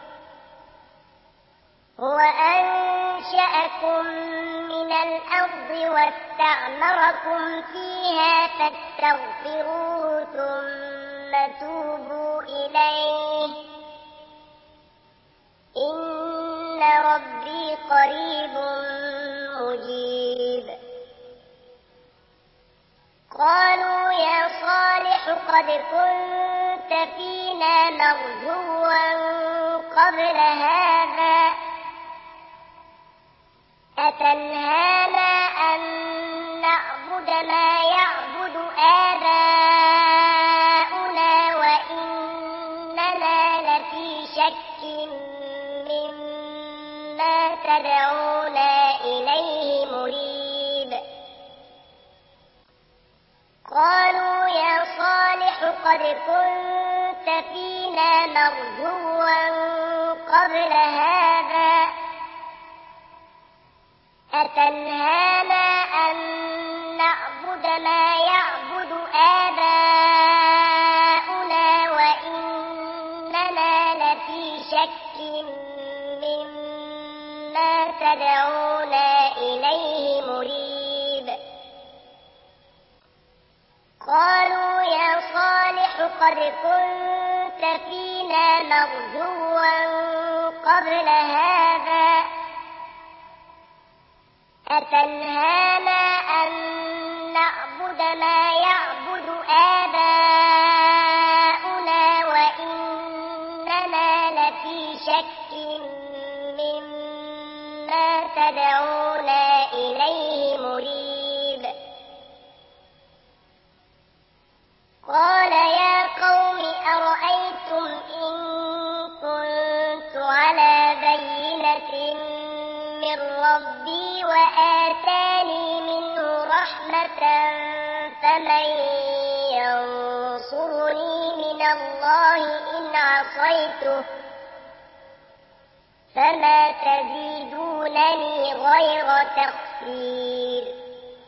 هو أنشأكم من الأرض واستعمركم فيها فاستغفروه ثم توبوا إليه إن ربي قريب مجيب. قالوا يا صالح قد كنت فينا مرجوا قبل هذا أتنهانا أن نعبد ما يعبد آباؤنا وإننا لفي شك مما تدعونا إليه مريب. قالوا يا صالح قد كنت فينا مرجوا قبل هذا أتنهانا أن نعبد ما يعبد آباؤنا وإننا لفي شك مما تدعونا إليه مريب. قالوا يا صالح قد كنت فينا مرجوا قبل هذا أتنهانا أن نعبد ما يعبد آباؤنا وإننا لفي شك مما تدعونا إليه مريب. قال يا قوم أرأيتم إن كنت على بينة من ربي وآتاني منه رحمة فمن ينصرني من الله إن عصيته فما تزيدونني غير تخسير.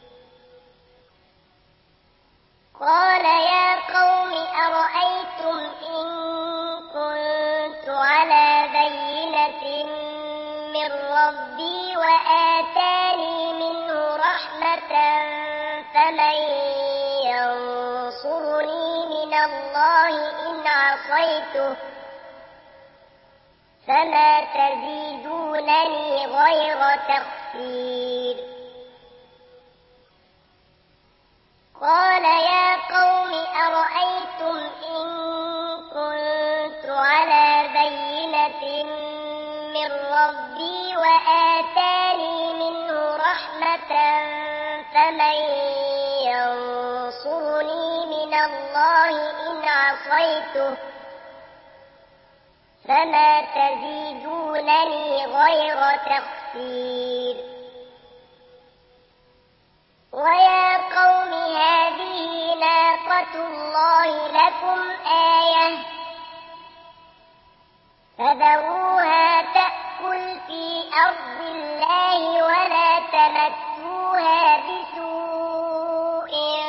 قال يا قوم أرأيتم إن كنت على بينة من ربي وآتاني منه رحمة فمن ينصرني من الله إن عصيته فما تزيدونني غير تخسير. قال يا قوم أرأيتم إن كنت على بينة من ربي وآتاني منه رحمة فمن ينصرني من الله إن عصيته فما تزيدونني غير تخسير. ويا قوم هذه ناقة الله لكم آية فذروها تأكل في أرض الله ولا تمسوها بسوء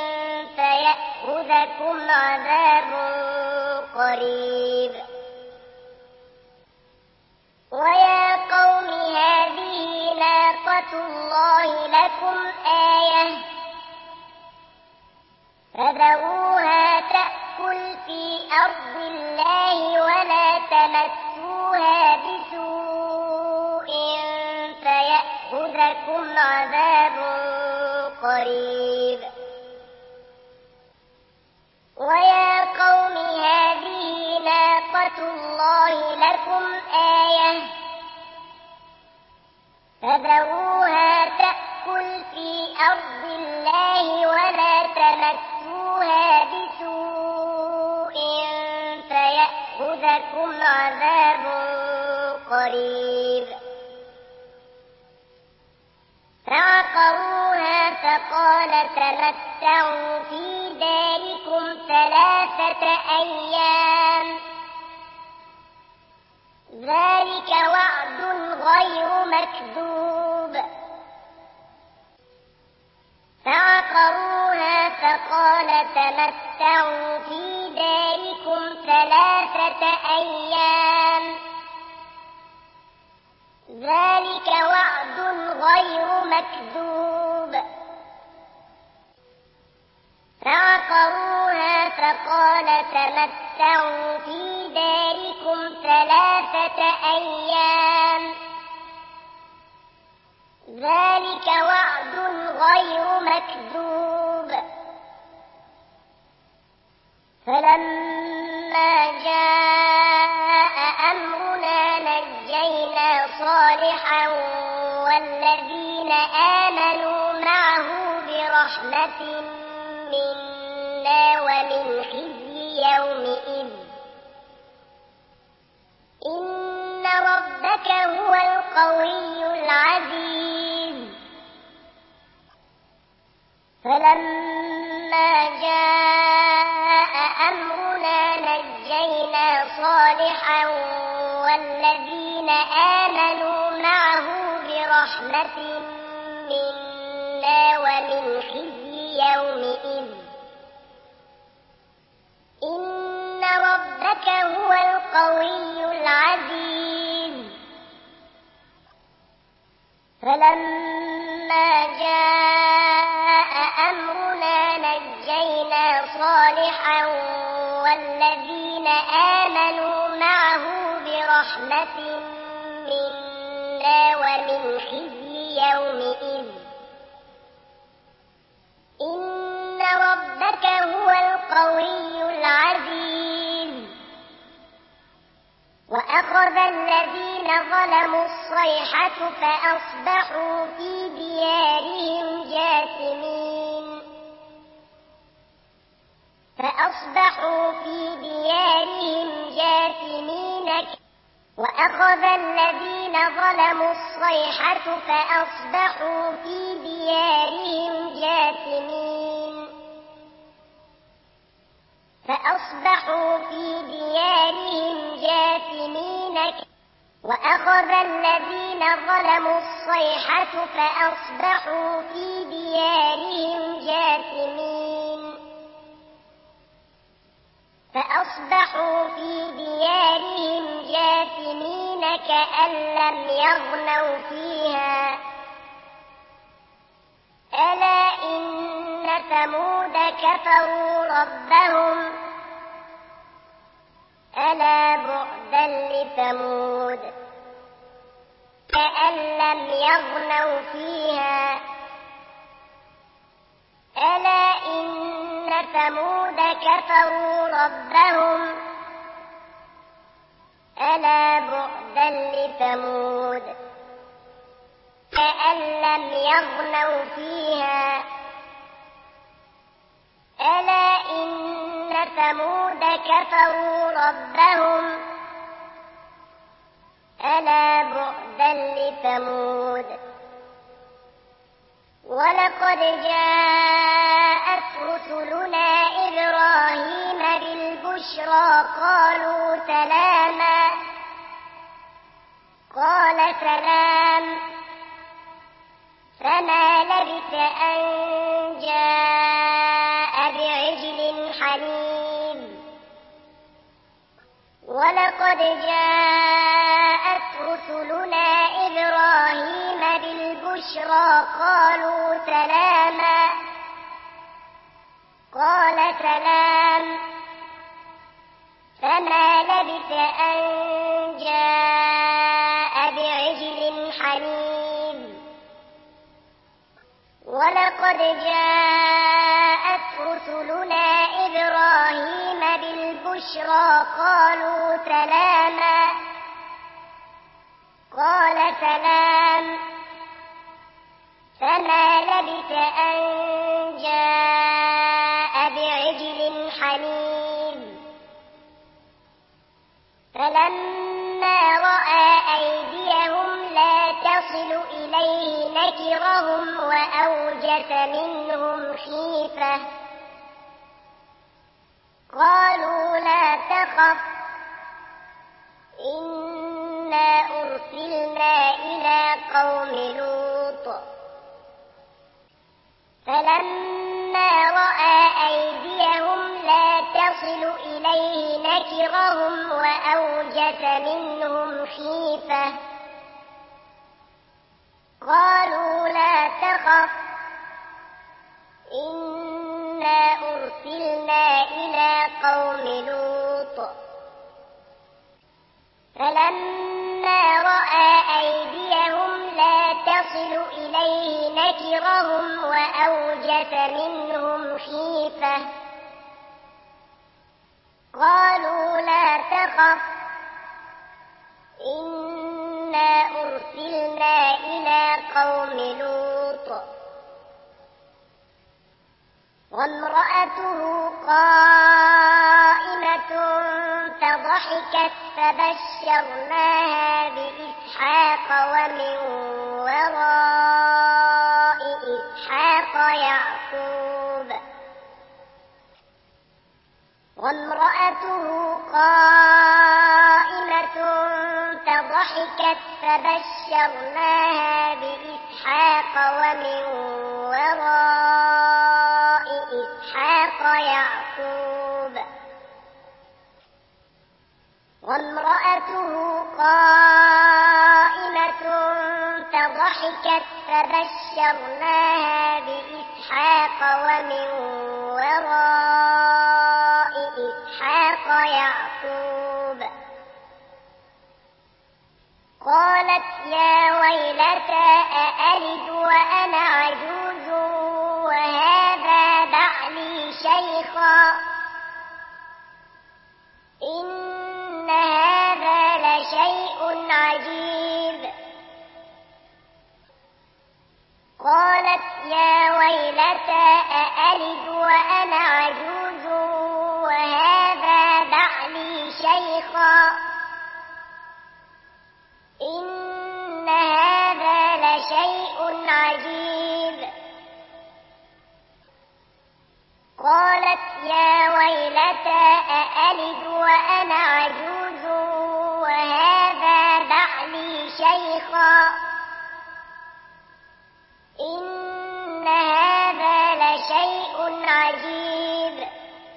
فيأخذكم عذاب قريب. ويا قوم هذه ناقة ناقة الله لكم آية فذروها تأكل في أرض الله ولا تمسوها بسوء فيأخذكم عذاب قريب. ويا قوم هذه ناقة الله لكم آية فذروها تأكل في أرض الله ولا تمسوها بسوء فيأخذكم عذاب قريب. فعقروها فقال تمتعوا في داركم 3 أيام ذلك وعد غير مكذوب. فعقروها فقال تمتعوا في داركم 3 أيام ذلك وعد غير مكذوب. فعقروها فقال تمتعوا في داركم 3 أيام ذلك وعد غير مكذوب. فلما جاء أمرنا نجينا صالحا والذين آمنوا معه برحمة منا ومن خزي يومئذ إن ربك هو القوي العزيز. فلما جاء أمرنا نجينا صالحا والذين آمنوا معه برحمة منا ومن خزي يومئذ إن ربك هو القوي العزيز. فلما جاء أمرنا نجينا صالحا والذين آمنوا معه برحمة منا ومن خزي يومئذ إن ربك هو القوي العزيز. وأخذ الذين ظلموا الصيحة فأصبحوا في ديارهم جاثمين. وأخذ الذين ظلموا الصيحة فأصبحوا في ديارهم جاثمين. وأخذ الذين ظلموا الصيحة فأصبحوا في ديارهم جاثمين كأن لم يغنوا فيها ألا إن ثمود كفروا ربهم ألا بعدا لثمود كأن لم يغنوا فيها ألا إن ثمود كفروا ربهم ألا بعدا لثمود كأن لم يغنوا فيها ألا إن ثمود كفروا ربهم ألا بعدا لثمود. ولقد جاءت رسلنا إبراهيم بالبشرى قالوا سلاما قال سلام فما لبث أن جاء بعجل حنيذ. ولقد جاءت رسلنا إبراهيم بالبشرى بالبشرى قالوا سلاما قال سلام فما لبث أن جاء بعجل حنيذ ولقد جاءت رسلنا إبراهيم بالبشرى قالوا سلاما قال سلام فما لبث أن جاء بعجل حنيذ فلما رأى أيديهم لا تصل إليه نكرهم وأوجس منهم خيفة قالوا لا تخف إنا أرسلنا إلى قوم لوط فلما رأى أيديهم لا تصل إليه نكرهم وأوجس منهم خيفة قالوا لا تخف إنا أرسلنا إلى قوم لوط فلما رأى أيديهم لا تصل إليه نكرهم وأوجس منهم خيفة قالوا لا تخف إنا أرسلنا إلى قوم لوط وامرأته قائمة فضحكت فبشرناها بإسحاق ومن وراء إسحاق يعقوب وامرأته قائمة فضحكت فبشرناها بإسحاق ومن وراء إسحاق يعقوب وامرأته قائمة فضحكت فبشرناها بإسحاق ومن وراء إسحاق يعقوب قالت يا ويلتى أألد وأنا عجوز وهذا بعلي شيخا إن هذا لشيء عجيب قالت يا ويلتى أألد وأنا عجوز وهذا بعلي شيخا إن هذا لشيء عجيب قالت يا ويلتى أألد وأنا عجوز وهذا بعلي شيخا إن هذا لشيء عجيب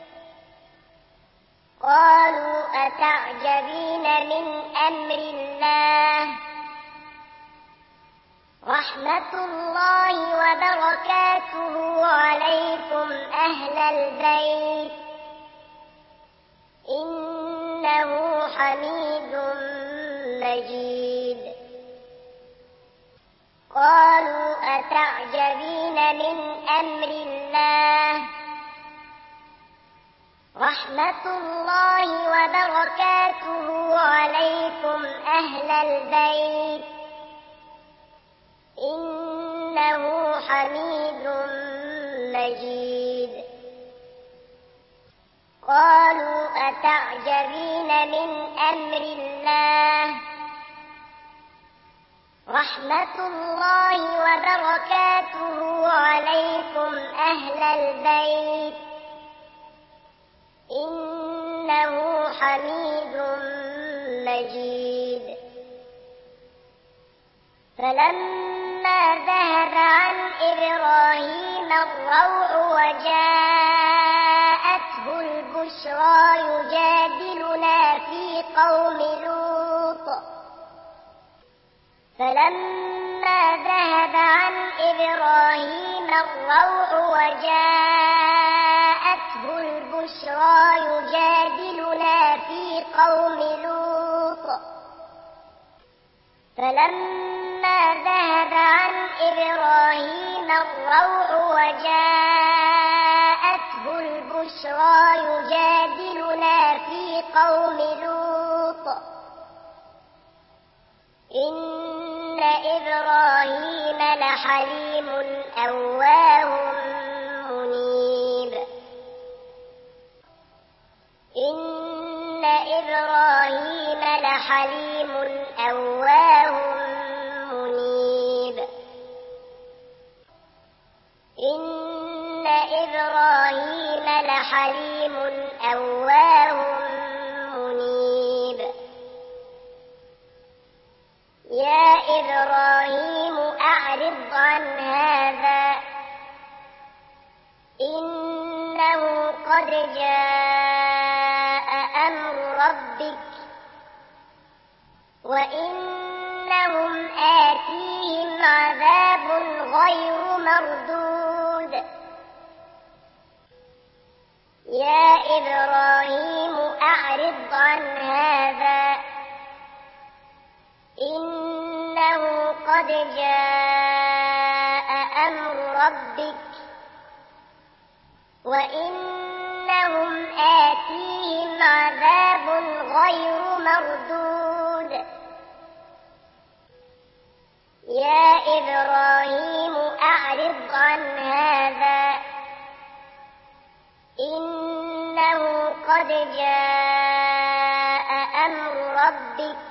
قالوا أتعجبين من أمر الله رحمة الله وبركاته عليكم أهل البيت إنه حميد مجيد قالوا أتعجبين من أمر الله رحمة الله وبركاته عليكم أهل البيت إنه حميد مجيد قالوا أتعجبين من أمر الله رحمة الله وبركاته عليكم أهل البيت إنه حميد مجيد فلما ذهب عن إبراهيم الروع وجاءته البشرى يجادلنا في قوم لوط فلما ذهب عن إبراهيم الروع وجاءته البشرى يجادلنا في قوم لوط فلما ذهب عن إبراهيم الروع وجاءته البشرى يجادلنا في قوم لوط إن إبراهيم لحليم أواه منيب إن إبراهيم لحليم أواه منيب إن إبراهيم لحليم أواه منيب يا إبراهيم أعرض عن هذا إنه قد جاء أمر ربك وإنهم آتيهم عذاب غير مردود يا إبراهيم أعرض عن هذا إنه قد جاء أمر ربك وإنهم آتيهم عذاب غير مردود يا إبراهيم أعرض عن هذا إنه قد جاء أمر ربك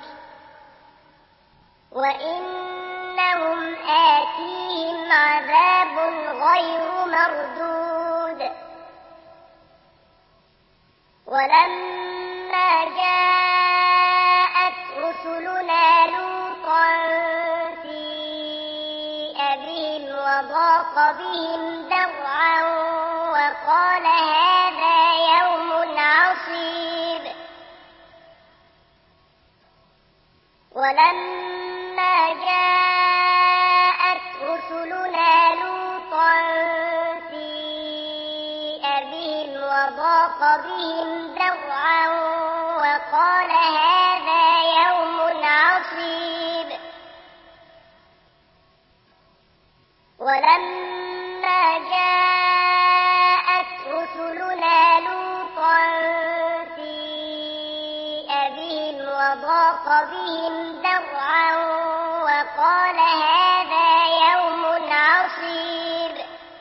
وإنهم آتيهم عذاب غير مردود ولما جاءت رسلنا لوطا سيء بهم وضاق بهم ذرعا وقال هذا يوم عصيب ولما جاءت رسلنا لوطا سيء بهم وضاق بهم ذرعا وقال هذا يوم عصيب ولما جاءت رسلنا لوطا سيء بهم وضاق بهم ذرعا وقال هذا يوم عصيب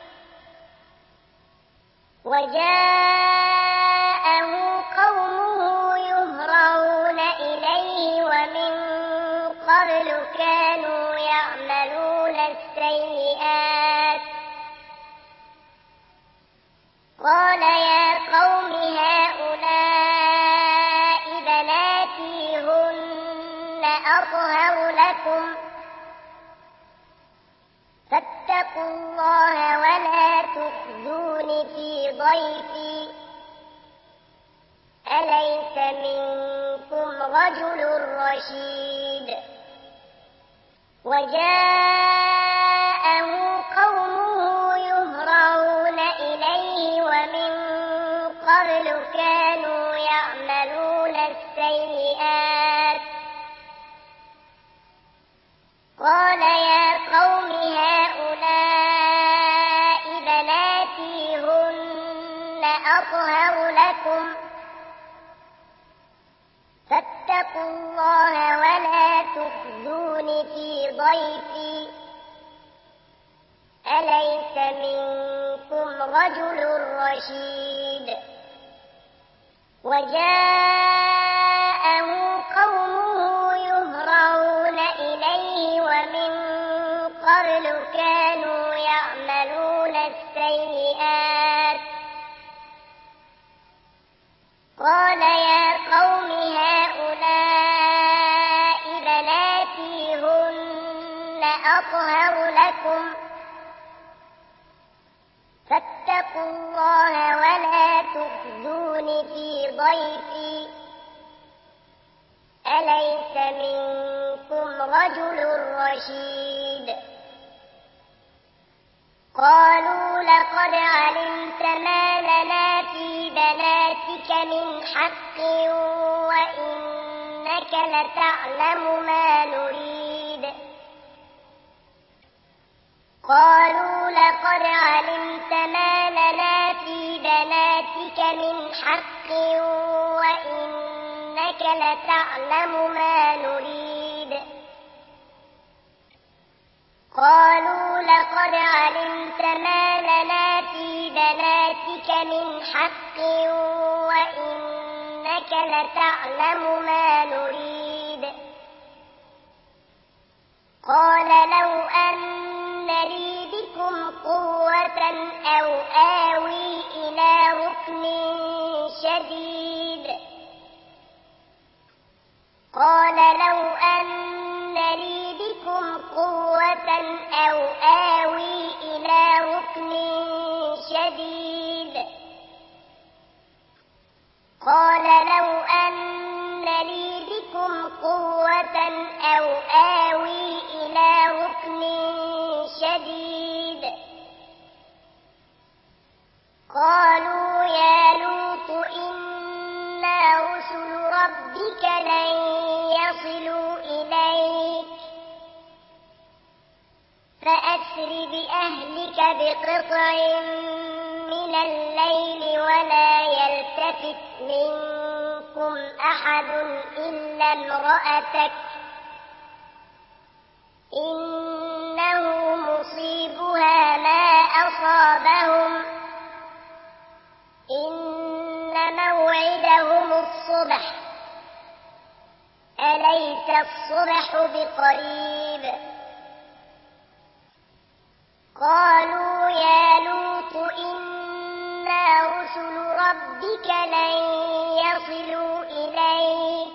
وجاءه قومه يهرعون إليه ومن قبل كانوا يعملون السيئات قال يا قوم هؤلاء بناتي هن أطهر لكم فاتقوا الله ولا تخزون في ضيفي أليس منكم رجل رشيد وجاءه قومه يهرعون إليه ومن قبل كانوا يعملون السيئات قال يا قوم هؤلاء بناتي هن أطهر لكم فاتقوا الله ولا تخزون في ضيفي أليس منكم رجل رشيد وجاءه قومه يهرعون إليه ومن قبل كانوا يعملون السيئات قال يا قوم هؤلاء بناتي هن أطهر لكم فاتقوا الله ولا تخزون في ضيفي أليس منكم رجل رشيد لقد علمت ما لنا في بناتك من حق وإنك لتعلم ما نريد. قالوا لقد علمت ما لنا في بناتك من حق وإنك لتعلم ما نريد. قالوا لقد علمت ما لنا في بناتك من حق وإنك لتعلم ما نريد. قال لو أن لي بكم قوة أو آوي إلى ركن شديد. قال لو أن لي بكم قوة أو آوي إلى ركن شديد. قال لو أن لي بكم قوة أو آوي إلى ركن شديد. قالوا يا لوط إنا رسل ربك لن يصلوا إليك فأسر بأهلك بقطع من الليل ولا يلتفت منكم أحد إلا امرأتك إنه مصيبها ما أصابهم إن موعدهم الصبح أليس الصبح بقريب. قالوا يا لوط إنا رسل ربك لن يصلوا إليك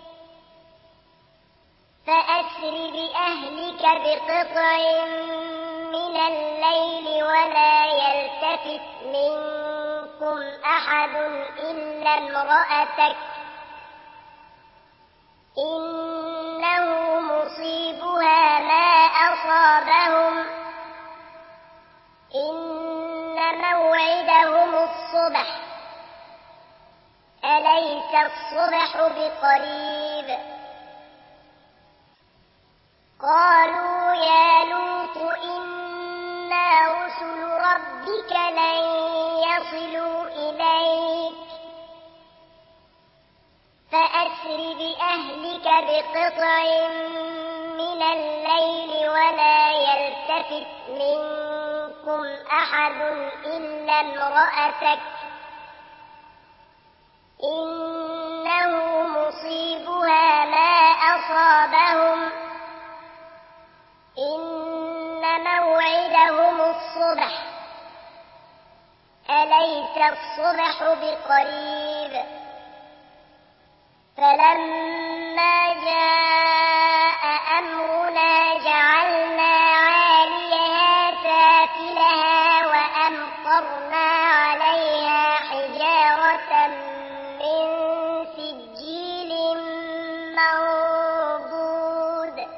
فأسر بأهلك بقطع من الليل ولا يلتفت منكم أحد إلا امرأتك إنه مصيبها ما أصابهم إن موعدهم الصبح أليس الصبح بقريب. قالوا يا لوط إنا رسل ربك لن يصلوا إليك فأسر بأهلك بقطع من الليل ولا يلتفت منكم أحد إلا امرأتك إنه مصيبها ما أصابهم إن موعدهم الصبح أليس الصبح بقريب. فلما جاء أمرنا جعلنا عاليها سافلها وأمطرنا عليها حجارة من سجيل منضود.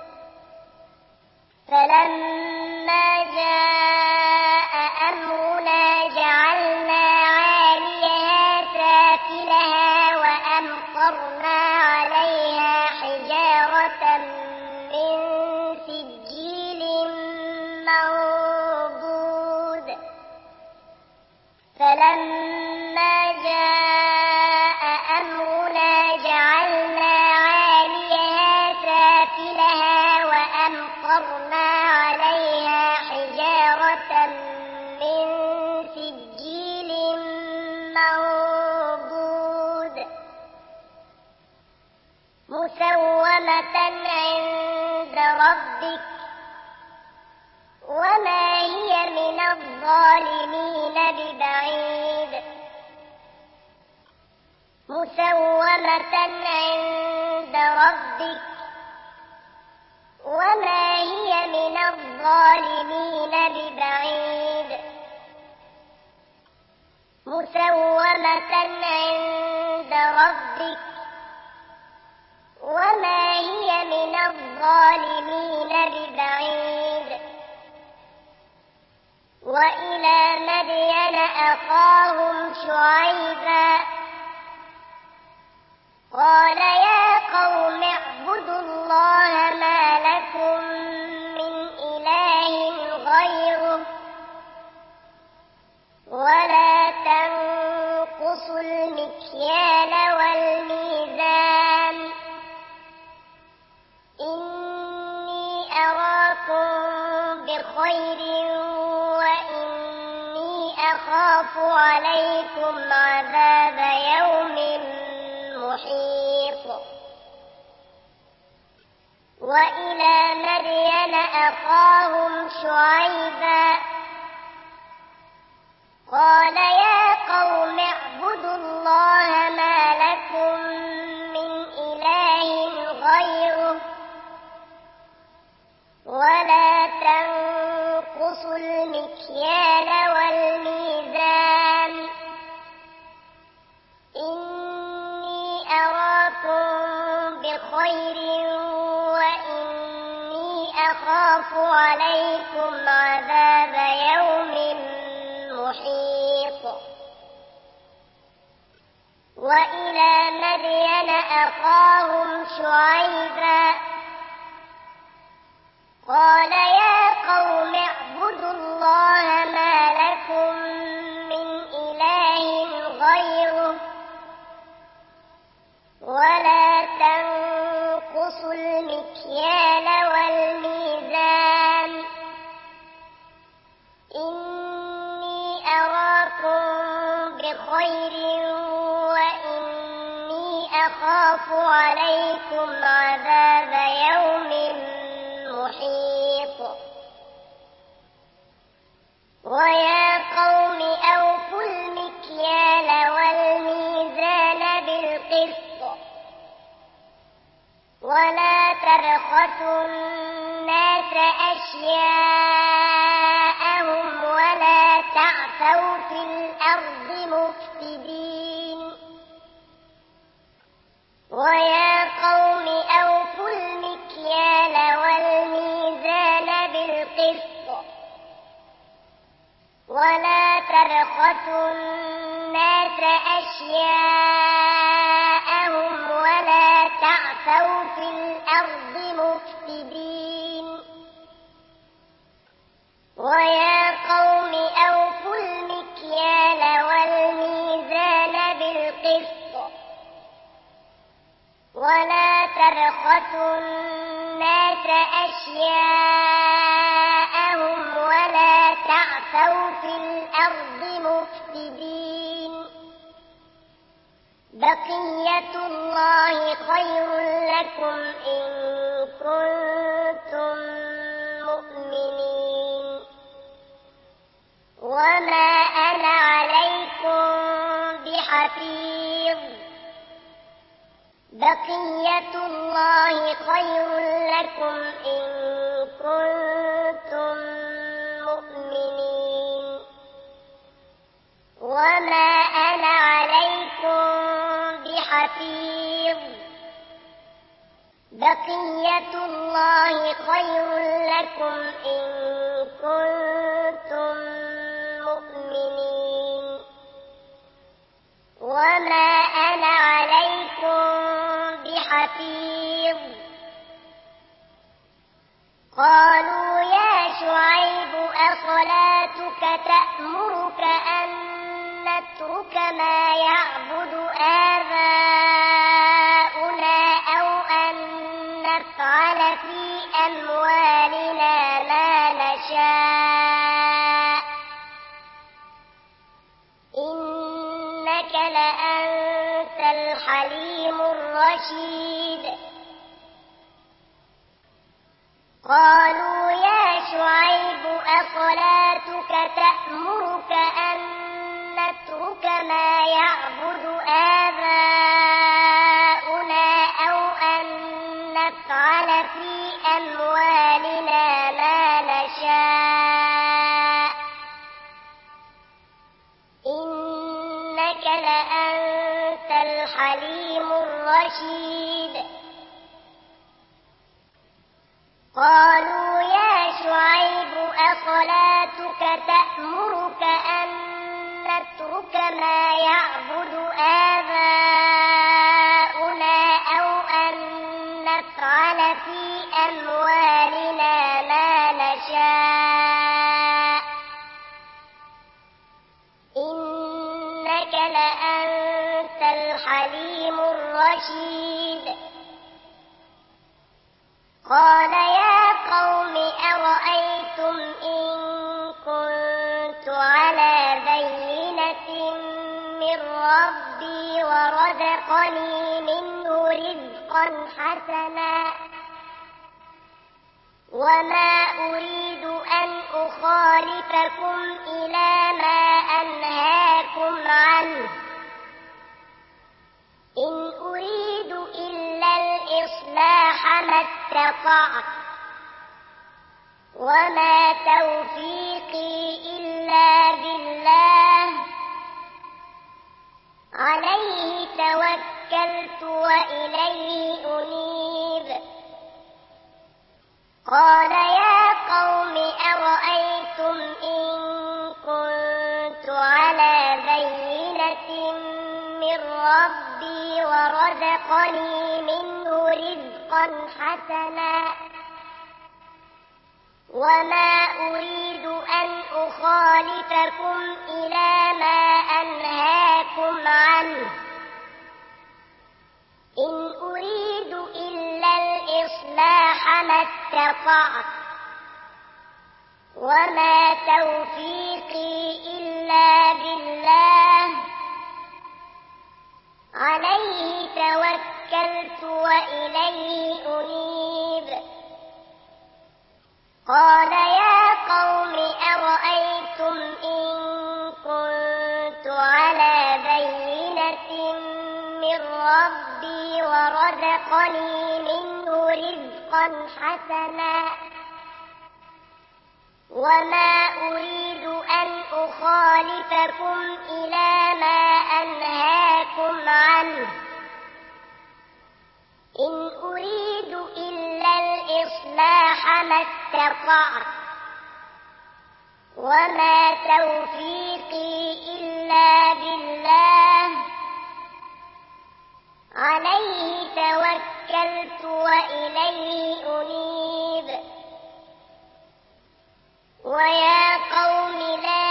فلما جاء أمرنا جعلنا عاليها سافلها وأمطرنا عليها حجارة من سجيل منضود. فلما جاء أمرنا جعلنا عاليها سافلها وأمطرنا عليها حجارة من سجيل منضود مسومة عند ربك وما هي من الظالمين ببعيد. مسومة عند ربك وما هي من الظالمين ببعيد. مسومة عند ربك وما هي من الظالمين ببعيد. وإلى مدين شعيبا قال يا قوم اعبدوا الله ما لكم من إله غيره ولا تنقصوا المكيال والميزان إني أراكم بخير وإني أخاف عليكم عذاب يوم محيط وإلى مدين أخاهم شعيبا قال يا قوم اعبدوا الله ما لكم من إله غيره ولا تنقصوا المكيال والميزان إني أراكم بخير وإني أخاف عليكم عذاب يوم محيط وإلى مدين أخاهم شعيبا قال يا قوم اعبدوا الله ما لكم من إله غيره ولا تنقصوا المكيال والميزان إني أراكم بخير وإني أخاف عليكم عذاب يوم محيط ويا قوم أوفوا المكيال والميزان بالقسط ولا تبخسوا الناس أشياءهم ولا تعثوا في الأرض مفسدين ويا قوم أوفوا المكيال والميزان بالقسط ولا تبخسوا الناس أشياءهم ولا تعثوا في الأرض مفسدين ويا قوم أوفوا المكيال والميزان بالقسط ولا تبخسوا الناس أشياءهم ولا تعثوا في الأرض مفسدين بقية الله خير لكم إن كنتم مؤمنين وما أنا عليكم بحفيظ بقية الله خير لكم إن كنتم مؤمنين وما أنا عليكم بحفيظ بقية الله خير لكم إن كنتم مؤمنين وما أنا عليكم بحفيظ قالوا يا شعيب أصلاتك تأمرك أن نترك ما يعبد آباؤنا أو أن نفعل في أموالنا ما نشاء إنك لأنت الحليم الرشيد قالوا يا شعيب أصلاتك تأمرك أن نترك ما يعبد آباؤنا أو أن نفعل في أموالنا ما نشاء إنك لأنت الحليم الرشيد قالوا يا شعيب أصلاتك تأمرك أن نترك ما يعبد آباؤنا أو أن نفعل في أموالنا ما نشاء إنك لأنت الحليم الرشيد قال يا قوم أرأيتم إن كنت على بينة من ربي ورزقني منه رزقا حسنا وما أريد أن أخالفكم إلى ما أنهاكم عنه إن أريد إلا الإصلاح ما استطعت وما توفيقي إلا بالله عليه توكلت وإليه أنيب قال يا قوم أرأيتم إن كنت على بينة من ربي ورزقني منه رزقا حسنا وما أريد أن أخالفكم إلى ما أنهاكم عنه إن أريد إلا الإصلاح ما استطعت وما توفيقي إلا بالله عليه توكلت وإليه أنيب قال يا قوم أرأيتم إن كنت على بينة من ربي ورزقني منه رزقا حسنا وما أريد أن أخالفكم إلى ما أنهاكم عنه إن أريد إلا الإصلاح ما استطعت وما توفيقي إلا بالله عليه توكلت وإليه أنيب ويا قوم لا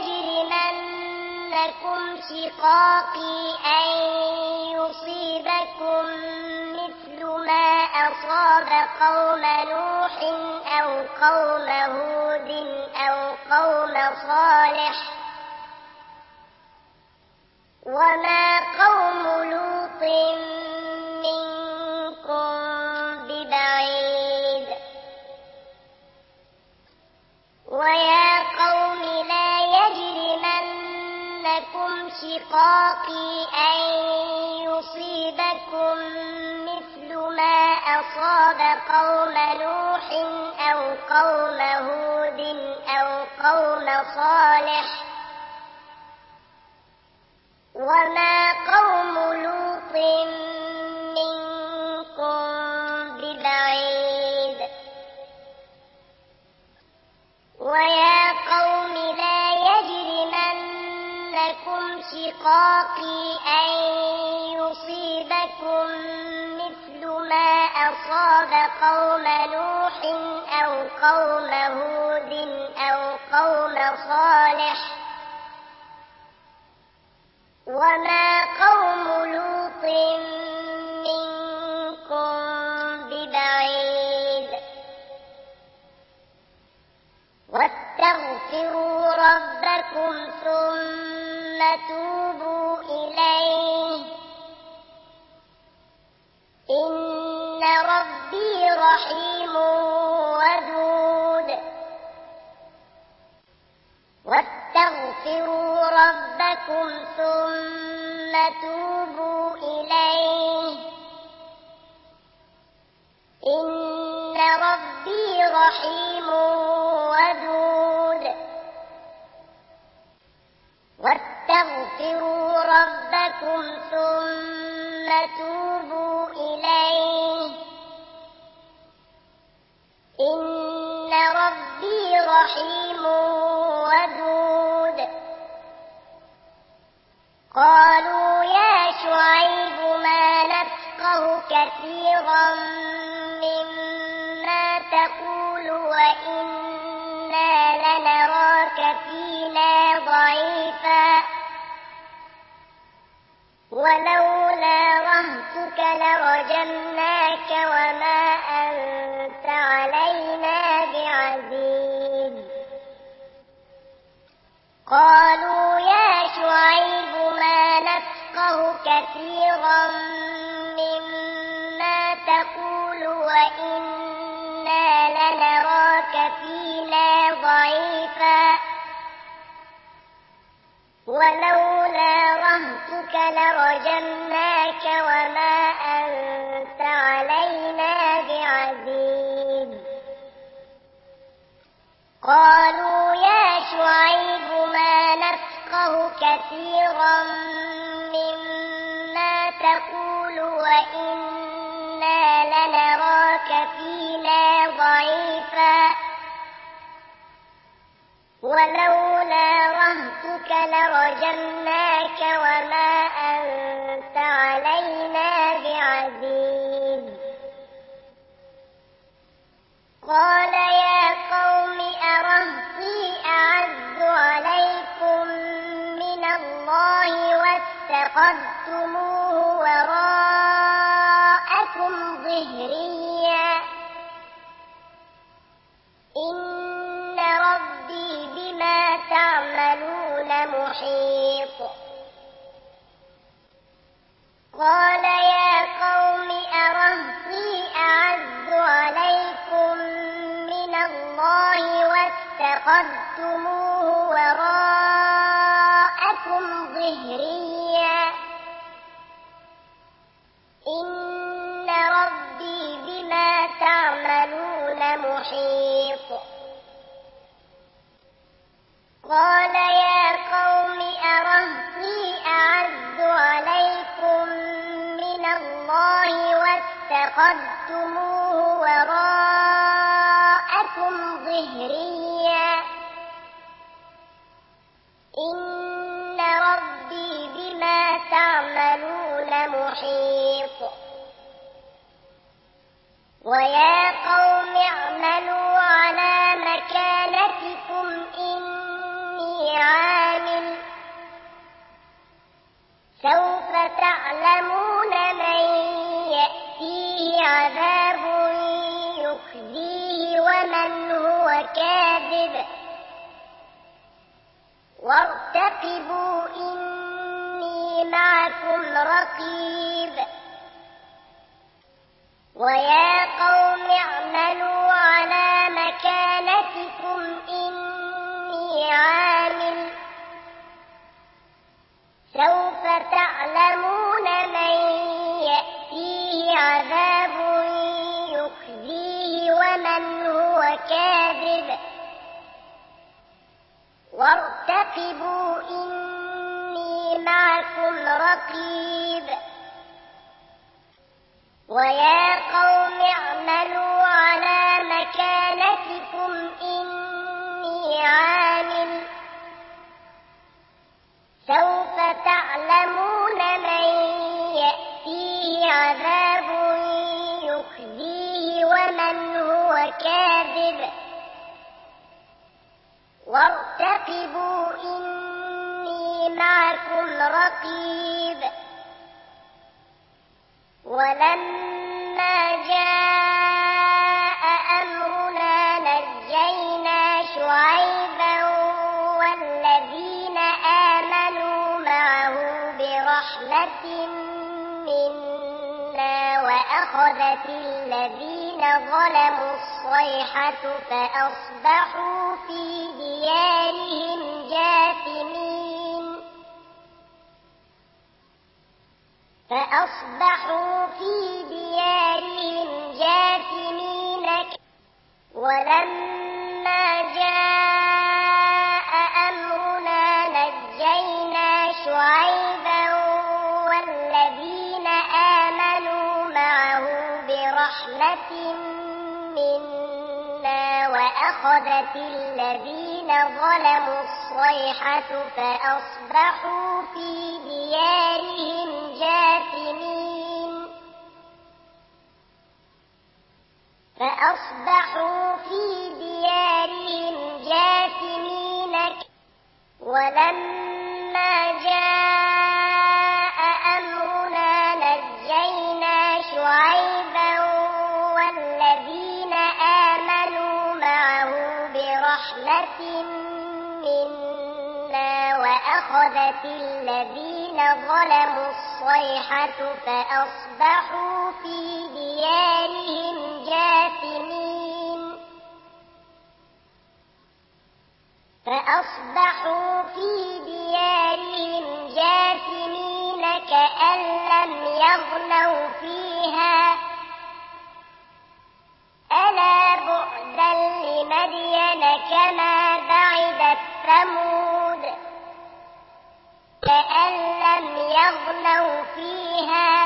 يجرمنكم شقاقي أن يصيبكم مثل ما أصاب قوم نوح أو قوم هود أو قوم صالح وما قوم لوط منكم ببعيد ويا قوم لا يجرمنكم شقاقي أن يصيبكم مثل ما أصاب قوم نوح أو قوم هود أو قوم صالح وما قوم لوط منكم ببعيد ويا قوم لا يجرمنكم شقاقي أن يصيبكم مثل ما أصاب قوم نوح أو قوم هود أو قوم صالح وما قوم لوط منكم ببعيد واستغفروا ربكم ثم توبوا إليه إن ربي رحيم ودود واستغفروا ربكم ثم توبوا إليه إن ربي رحيم ودود واستغفروا ربكم ثم توبوا إليه إن ربي رحيم ودود لنراك فينا ضعيفا ولولا رهتك لرجمناك وما أنت علينا بعزيز قالوا يا شعيب ما نفقه كثيرا مما تقول وإنا لنراك فينا ضعيفا ولولا رهتك لرجمناك وما أنت علينا بعزيز قالوا يا شعيب ما نفقه كثيرا مما تقول وإنا لنراك فينا ضعيفا ولولا رهتك لرجمناك وما أنت علينا بعزيز قال يا قوم أرهطي أعز عليكم من الله واتخذتموه وراءكم ظهريا إن ربي بما تعملون محيط قال يا قوم أرهطي أعز عليكم من الله واتخذتموه وراءكم ظهريا إن ربي بما تعملون محيط قال يا قوم أرهطي أعز عليكم من الله واتخذتموه وراءكم ظهريا إن ربي بما تعملون محيط ويا قوم اعملوا على مكانتكم إني عامل سوف تعلمون من يأتيه عذاب يخزيه ومن هو كاذب وارتقبوا إني معكم رقيب ويا قوم اعملوا على مكانتكم إني عامل سوف تعلمون من يأتيه عذاب يخزيه ومن هو كاذب وارتقبوا إني معكم رقيب ويا قوم اعملوا على مكانتكم إني عامل سوف تعلمون من يأتيه عذاب يخزيه ومن هو كاذب وارتقبوا إني معكم رقيب ولما جاء أمرنا نجينا شعيبا والذين آمنوا معه برحمة منا وأخذت الذين ظلموا الصيحة فأصبحوا في ديارهم جاثمين ولما جاء أمرنا نجينا شعيبا والذين آمنوا معه برحمة منا وأخذت الذين ظلموا الصيحة فأصبحوا في ديارهم جاثمين ولما جاء أمرنا نجينا شعيبا والذين آمنوا معه برحمة منا وأخذت الذين ظلموا الصيحة فأصبحوا في ديارهم جاثمين كأن لم يغنوا فيها ألا بعدا لمدين كما بعدت ثمود كأن لم يغنوا فيها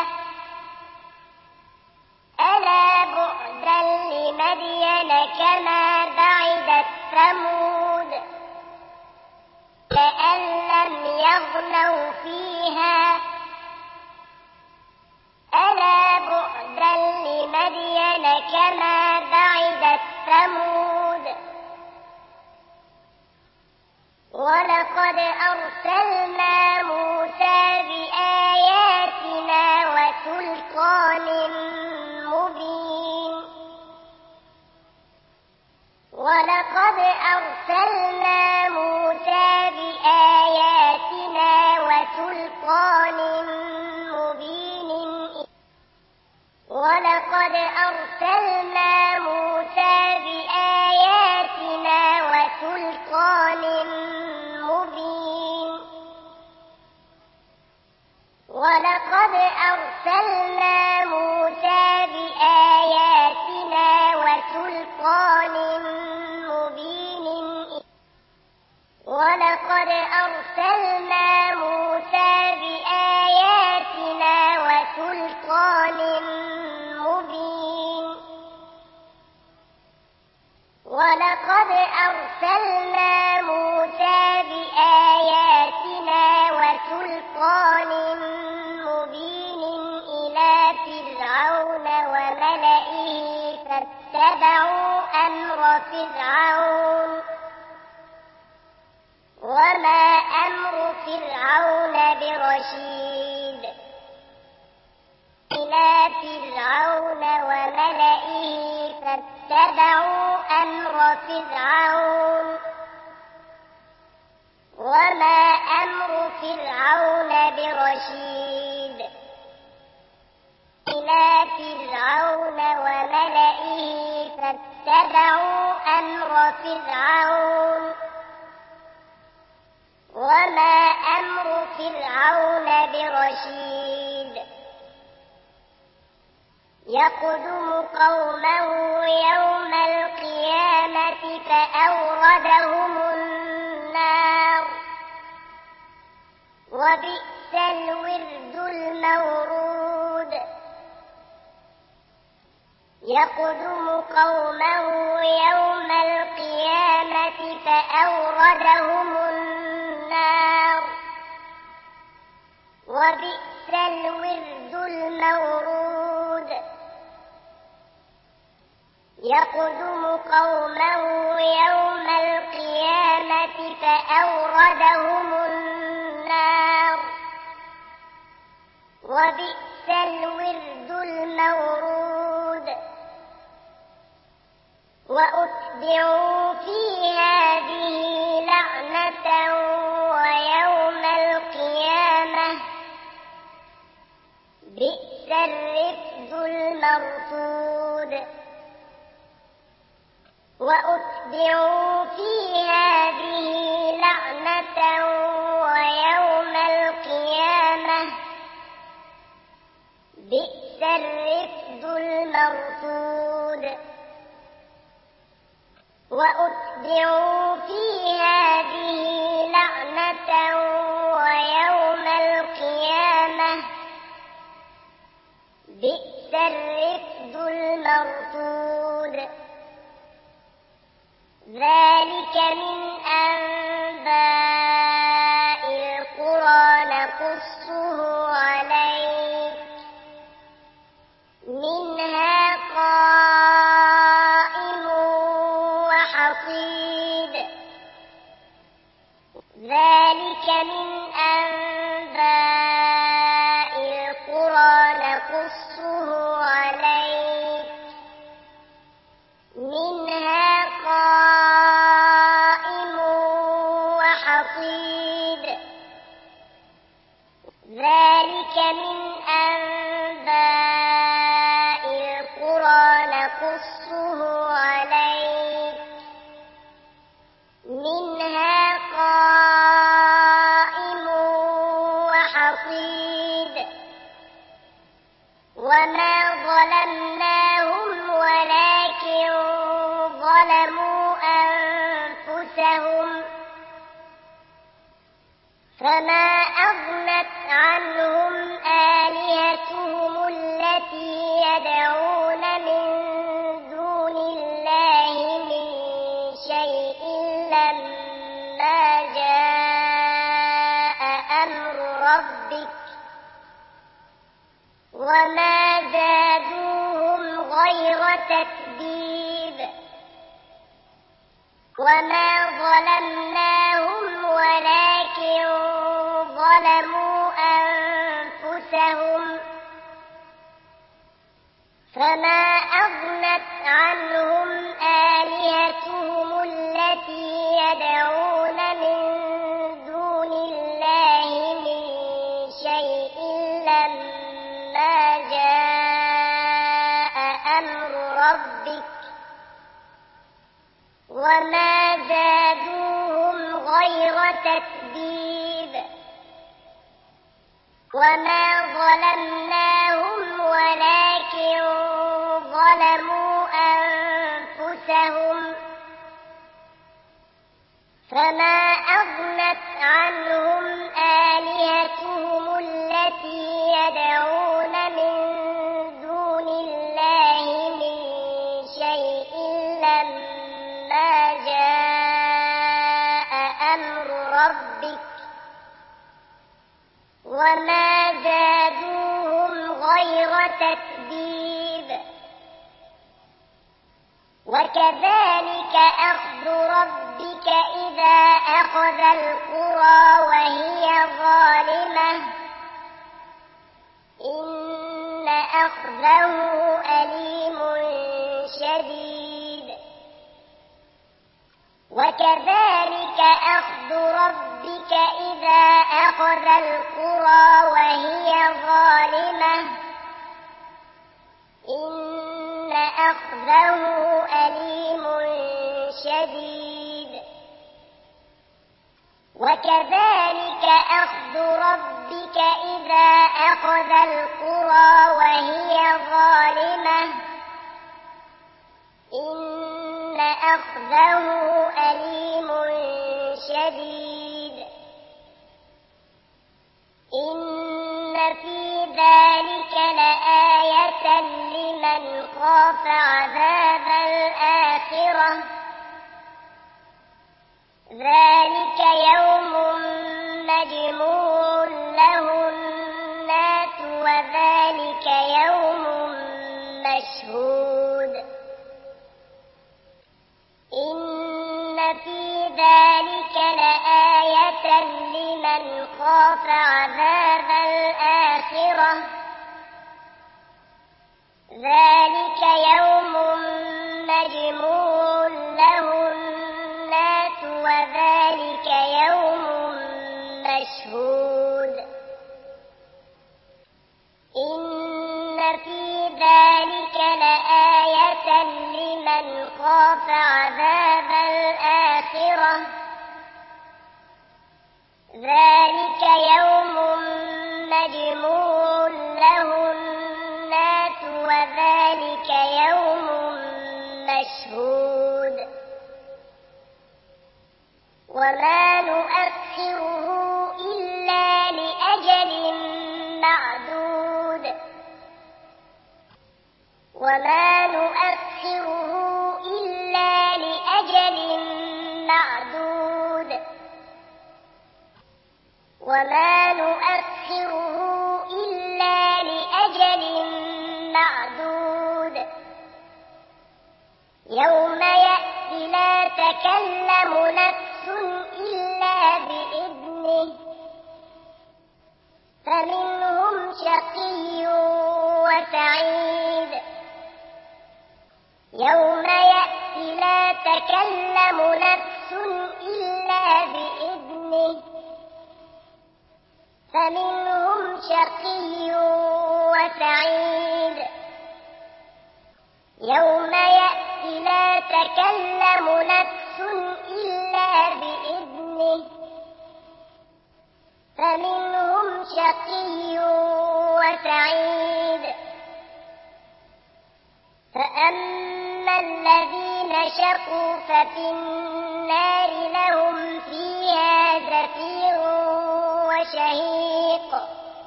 ألا بعدا لمدين كما بعدت ثمود كأن لم يغنوا فيها ألا بعدا لمدين كما بعدت ثمود ولقد أرسلنا موسى بآياتنا وسلطان مبين ولقد أرسلنا موسى بآياتنا وسلطان مبين ولقد أرسلنا موسى بآياتنا وسلطان مبين ولقد أرسلنا موسى بآياتنا وسلطان مبين ولقد أرسلنا موسى بآياتنا وسلطان مبين ولقد أرسلنا موسى بآياتنا وسلطان مبين إلى فرعون وملئه فاتبعوا أمر فرعون وما أمر فرعون برشيد إلى فرعون وملئه فاتبعوا أمر فرعون وما أمر فرعون برشيد إلى فرعون وملئه فاتبعوا أمر فرعون وما أمر فرعون برشيد يقدم قومه يوم القيامة فأوردهم النار وبئس الورد المورود يقدم قومه يوم القيامة فأوردهم النار وبئس الورد المورود يقدم قومه يوم القيامة فأوردهم النار وبئس الورد المورود وأتبعوا في هذه لعنة ويوم القيامة بئس الرفد المرفود وأتبعوا في هذه لعنة ويوم القيامة بئس الرفد المرفود وأتبعوا في هذه لعنة ويوم القيامة بئس الرفد المرفود ذلك من أنباء القرى نقصه عليك منها قائم وحصيد ذلك من أنباء القرى نقصه عليك منها قائم وحصيد ذلك من أنباء القرى نقصه عليك منها قائم وحصيد وما ظلمناهم ولكن ظلموا أنفسهم فما أغنت عنهم آلهتهم التي يدعون من دون الله من شيء لما جاء أمر ربك وما زادوهم غير تتبيب وما ظلمناهم ولكن ظلموا أنفسهم فما أغنت عنهم آلهتهم التي يدعون من دون الله من شيء لما جاء أمر ربك وما زادوهم غير تتبيب وما ظلمناهم ولكن ظلموا أنفسهم فما أغنت عنهم آلهتهم التي يدعون من دون الله من شيء لما جاء أمر ربك وما زادوهم غير تتبيب وكذلك أخذ ربك إذا أخذ القرى وهي ظالمة إن أخذه أليم شديد وكذلك أخذ ربك إذا أخذ القرى وهي ظالمة إن أخذه أليم شديد وكذلك أخذ ربك إذا أخذ القرى وهي ظالمة إن أخذه أليم شديد إن في ذلك لآية لمن خاف عذاب الآخرة ذلك يوم مجموع له الناس وذلك يوم مشهود إن في ذلك لآية لمن خاف عذاب الآخرة ذلك يوم مجموع له الناس وذلك يوم مشهود إن في ذلك لآية لمن خاف عذاب الآخرة ذلك يوم مجموع له الناس وذلك يوم مشهود وما نؤخره إلا لأجل معدود وما نؤخره إلا لأجل معدود وما نؤخره إلا لأجل معدود يوم يأتي لا تكلم نفس إلا بإذنه فمنهم شقي وسعيد يوم يأتي لا تكلم نفس إلا بإذنه فمنهم شقي وسعيد يوم يأتي لا تكلم نفس إلا بإذنه فمنهم شقي وسعيد فأما الذين شقوا ففي النار لهم فيها زفير وشهيق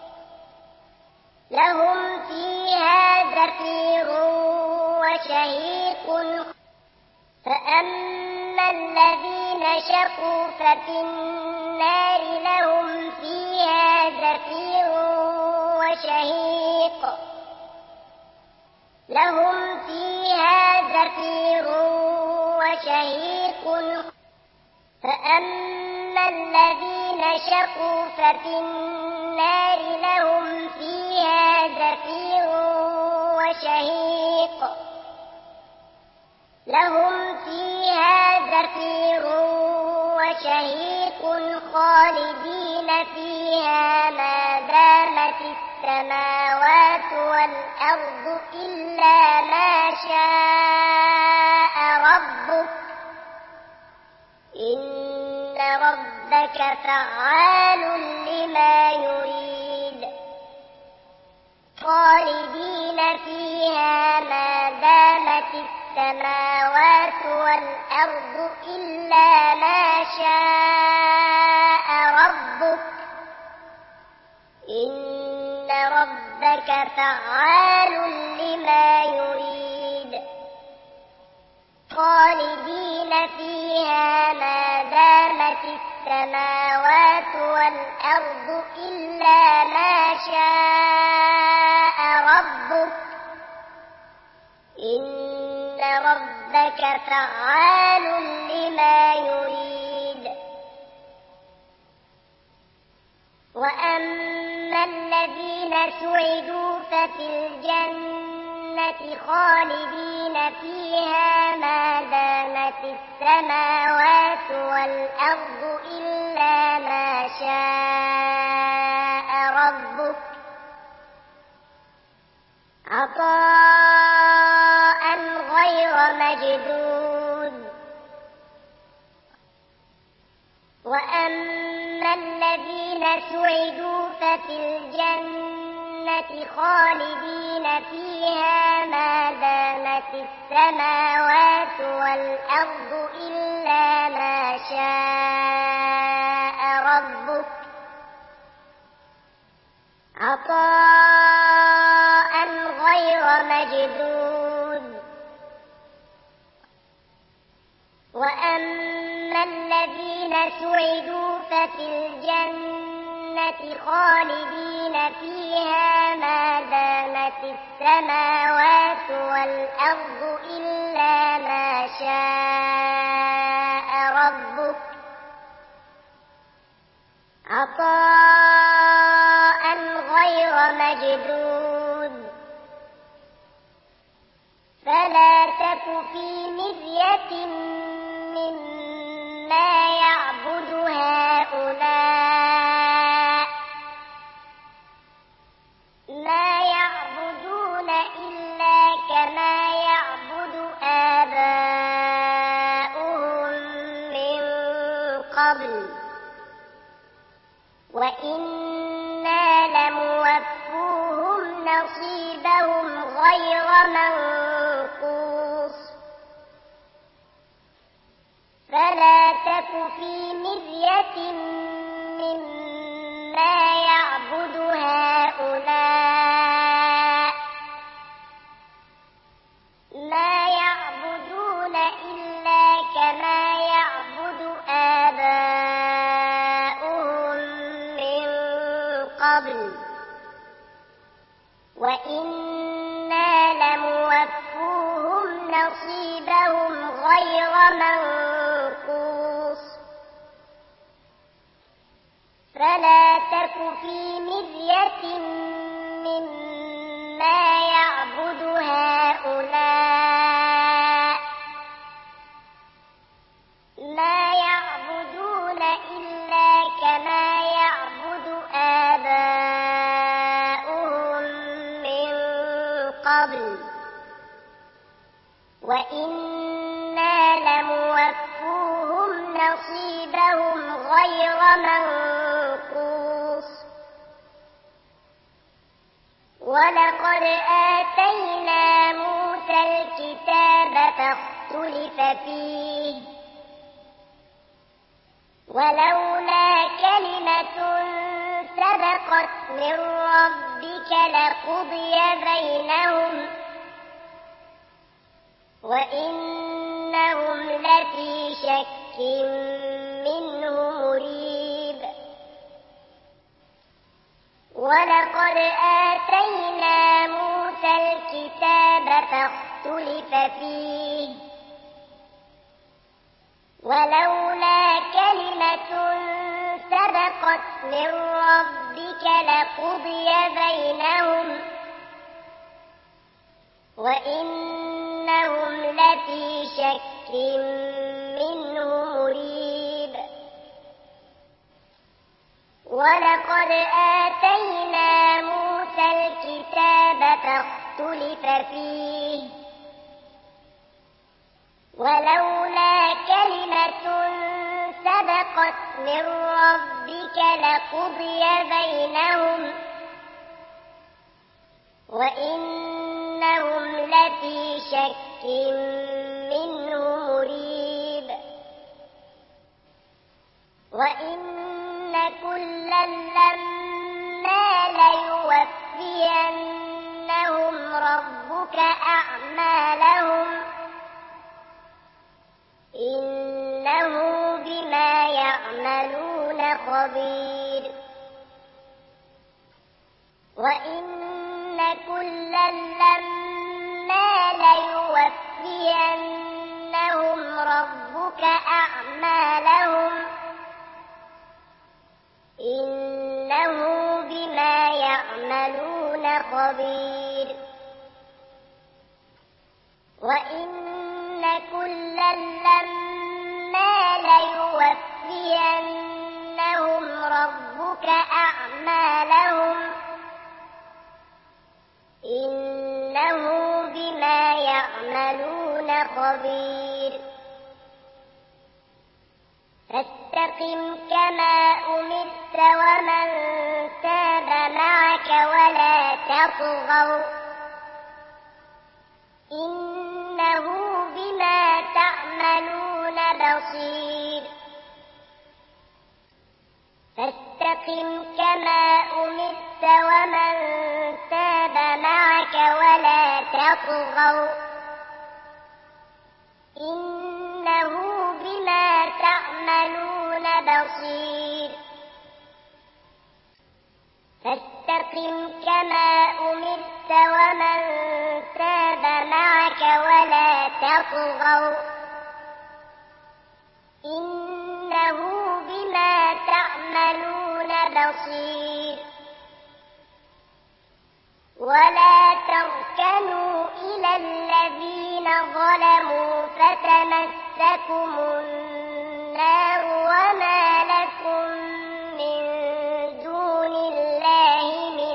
لهم فيها زفير وشهيق فأما الذين شقوا ففي النار لهم فيها زفير وشهيق لهم فيها زفير وشهيق فأما الذين شقوا ففي النار لهم فيها زفير وشهيق لهم فيها زفير وشهيق خالدين فيها ما دامت السماوات والأرض إلا ما شاء ربك إن ربك فعال لما يريد خالدين فيها ما دامت السماوات والأرض إلا ما شاء ربك إن ربك فعال لما يريد خالدين فيها ما دامت السماوات والأرض إلا ما شاء ربك إن ربك فعال لما يريد وأما الذين سعدوا ففي الجنة خالدين فيها ما دامت السماوات والأرض إلا ما شاء ربك عطاء غير مجدود وأما الذين سعدوا ففي الجنة خالدين فيها ما دامت السماوات والأرض إلا ما شاء ربك عطاء غير مجدود وأما الذين سعدوا ففي الجنة خالدين فيها ما دامت السماوات والأرض إلا ما شاء ربك عطاء غير مجدود فلا تك في مرية مما يعبد هؤلاء ما يعبدون إلا كما يعبد آباؤهم من قبل وإنا لموفوهم نصيبهم غير منقوص فلا تك في مرية مما يعبد هؤلاء ما يعبدون إلا كما يعبد آباؤهم من قبل وإنا لموفوهم نصيبهم غير منقوص فلا تك في مرية مما يعبد هؤلاء ما يعبدون إلا كما يعبد آباؤهم من قبل وإنا لموفوهم نصيبهم غير منقوص ولقد آتينا موسى الكتاب فاختلف فيه ولولا كلمة سبقت من ربك لقضي بينهم وإنهم لفي شك منه مريب ولقد آتينا موسى الكتاب فاختلف فيه ولولا كلمة سبقت من ربك لقضي بينهم وإنهم لفي شك منه مريب ولقد آتينا موسى الكتاب فاختلف فيه ولولا كلمة سبقت من ربك لقضي بينهم وإنهم لفي شك منه مريب وإن كلا لما ليوفينهم ربك أعمالهم إنه بما يعملون خبير وإن كلا لما ليوفينهم ربك أعمالهم إنه بما يعملون خبير وإن كلا لما ليوفينهم ربك أعمالهم إنه بما يعملون خبير فاستقم كما أمرت ومن تاب معك ولا تطغوا إنه بما تعملون بصير فاستقم كما أمرت ومن تاب معك ولا تطغوا إنه بما تعملون بصير فاستقم كما أمرت ومن تاب معك ولا تطغوا إنه بما تعملون بصير ولا تركنوا إلى الذين ظلموا فتمسكم النار وما لكم من دون الله من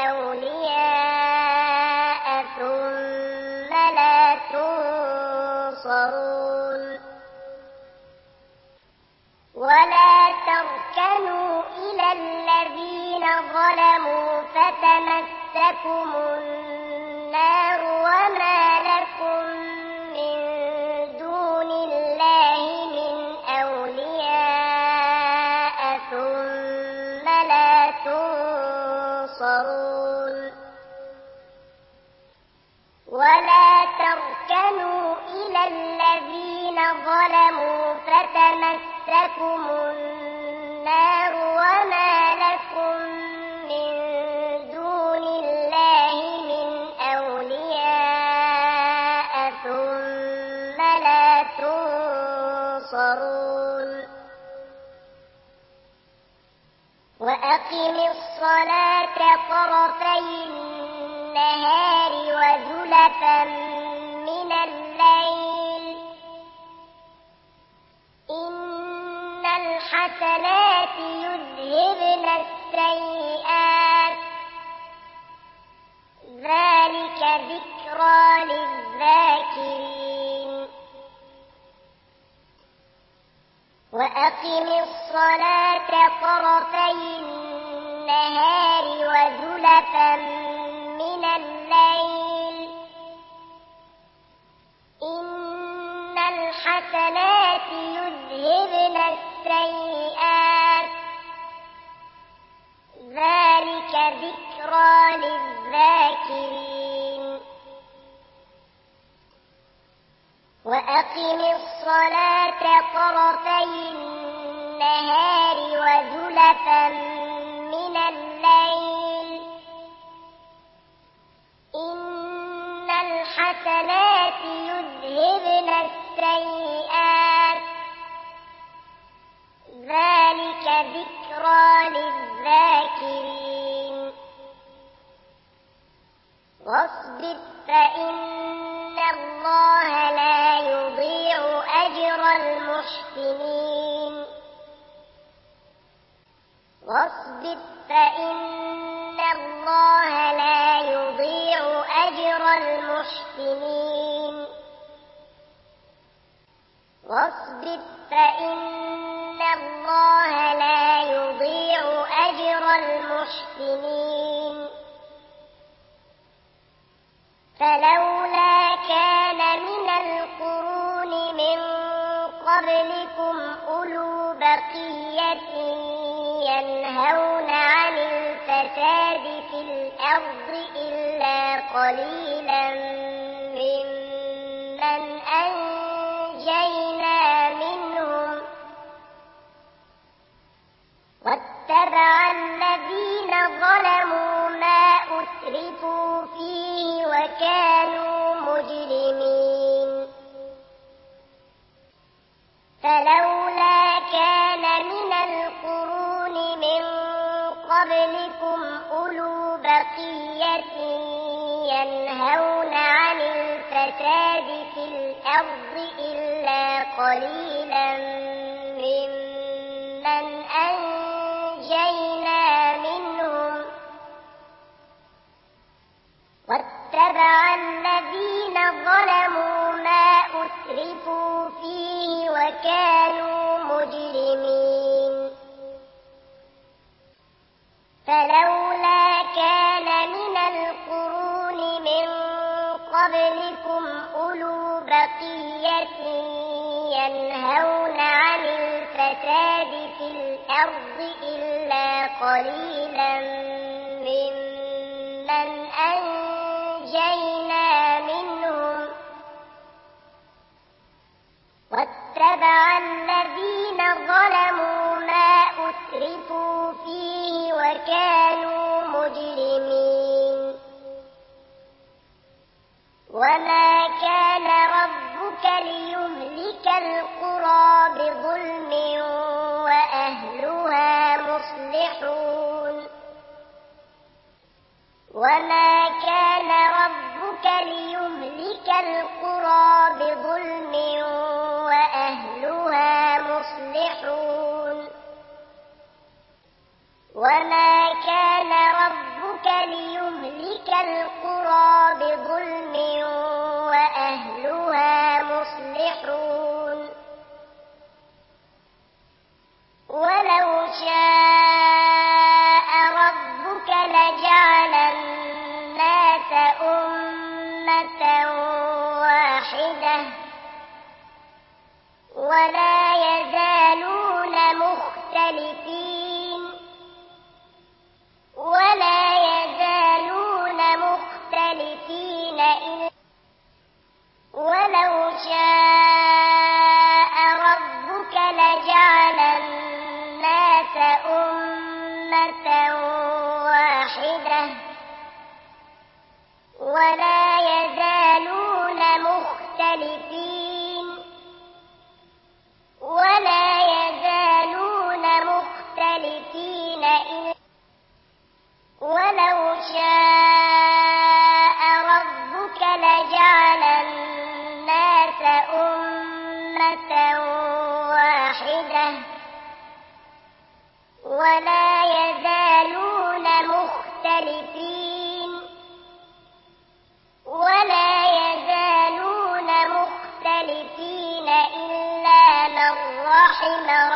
أولياء ثم لا تنصرون ولا تركنوا إلى الذين ظلموا فتمسكم النار وما لكم من دون الله من أولياء ثم لا تنصرون ولا تركنوا إلى الذين ظلموا فتمسكم النار وما لكم من دون الله من أولياء ثم لا تنصرون وأقم الصلاة طرفي النهار وزلفا من الليل إن الحسنات يذهبن السيئات ذلك ذكرى للذاكرين وأقم الصلاة طرفي النهار وزلفا من الليل إن الحسنات يذهبن السيئات ذلك ذكرى للذاكرين وأقم الصلاة طرفي النهار وزلفا من الليل إن الحسنات يذهبن السيئات ذلك ذكرى للذاكرين واصبر فإن الله لا يضيع أجر المحسنين واصبر فإن الله لا يضيع أجر المحسنين واصبر فإن الله لا يضيع أجر المحسنين فلولا كان من القرون من قبلكم أولو بقية ينهون عن الفساد في الأرض إلا قليلا ممن أنجينا منهم واتبع الذين ظلموا ما أترفوا فيه وكانوا مجرمين فلولا كان من القرون من قبلكم أولو بقية ينهون عن الفساد في الأرض إلا قليلا ممن أنجينا منهم واتبع الذين ظلموا ما أترفوا فيه وكانوا مجرمين فلولا كان من القرون من قبلكم أولو بقية ينهون عن الفساد في الأرض إلا قليلا ممن أنجينا منهم واتبع الذين ظلموا ما أترفوا فيه وكانوا مجرمين وما كان ربك ليهلك القرى بظلم وأهلها مصلحون وما كان ربك ليهلك القرى بظلم وأهلها مصلحون وما كان ربك ليهلك القرى بظلم وأهلها مصلحون ولو شاء ربك لجعل الناس أمة واحدة ولا يزالون مختلفين ولو شاء ربك لجعل الناس أمة واحدة ولا يزالون مختلفين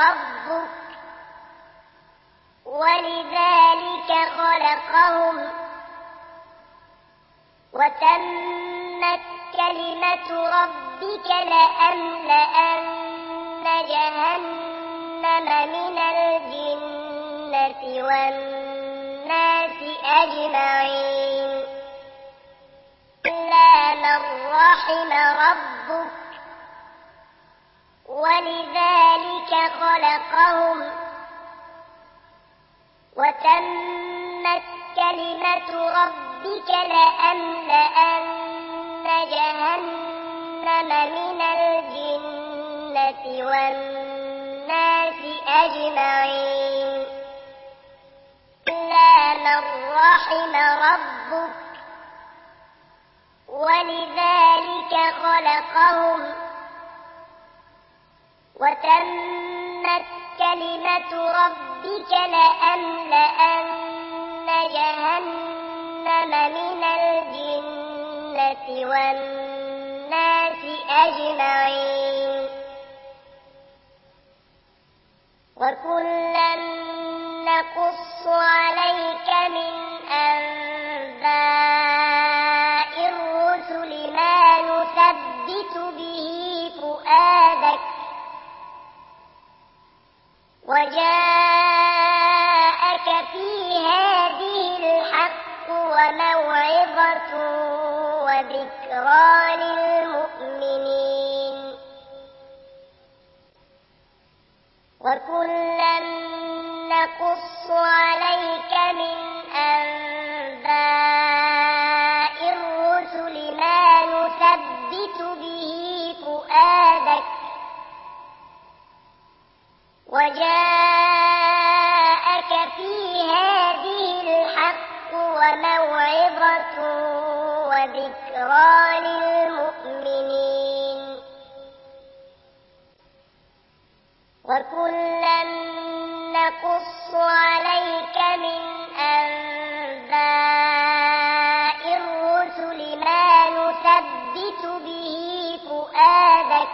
ربك ولذلك خلقهم وتمت كلمة ربك لأملأن جهنم من الجنة والناس أجمعين إلا من رحم ربك ولذلك خلقهم وتمت كلمة ربك لأملأن جهنم من الجنة والناس أجمعين إلا من رحم ربك ولذلك خلقهم وتمت كلمة ربك لأملأن جهنم من الجنة والناس أجمعين وكلا نقص عليك من أنباء الرسل ما نثبت به فؤادك وجاءك في هذه الحق وموعظة وذكرى للمؤمنين وكلا نقص عليك من أنباء الرسل ما نثبت به فؤادك وجاءك في هذه الحق وموعظة وذكرى للمؤمنين وكلا نقص عليك من أنباء الرسل ما نثبت به فؤادك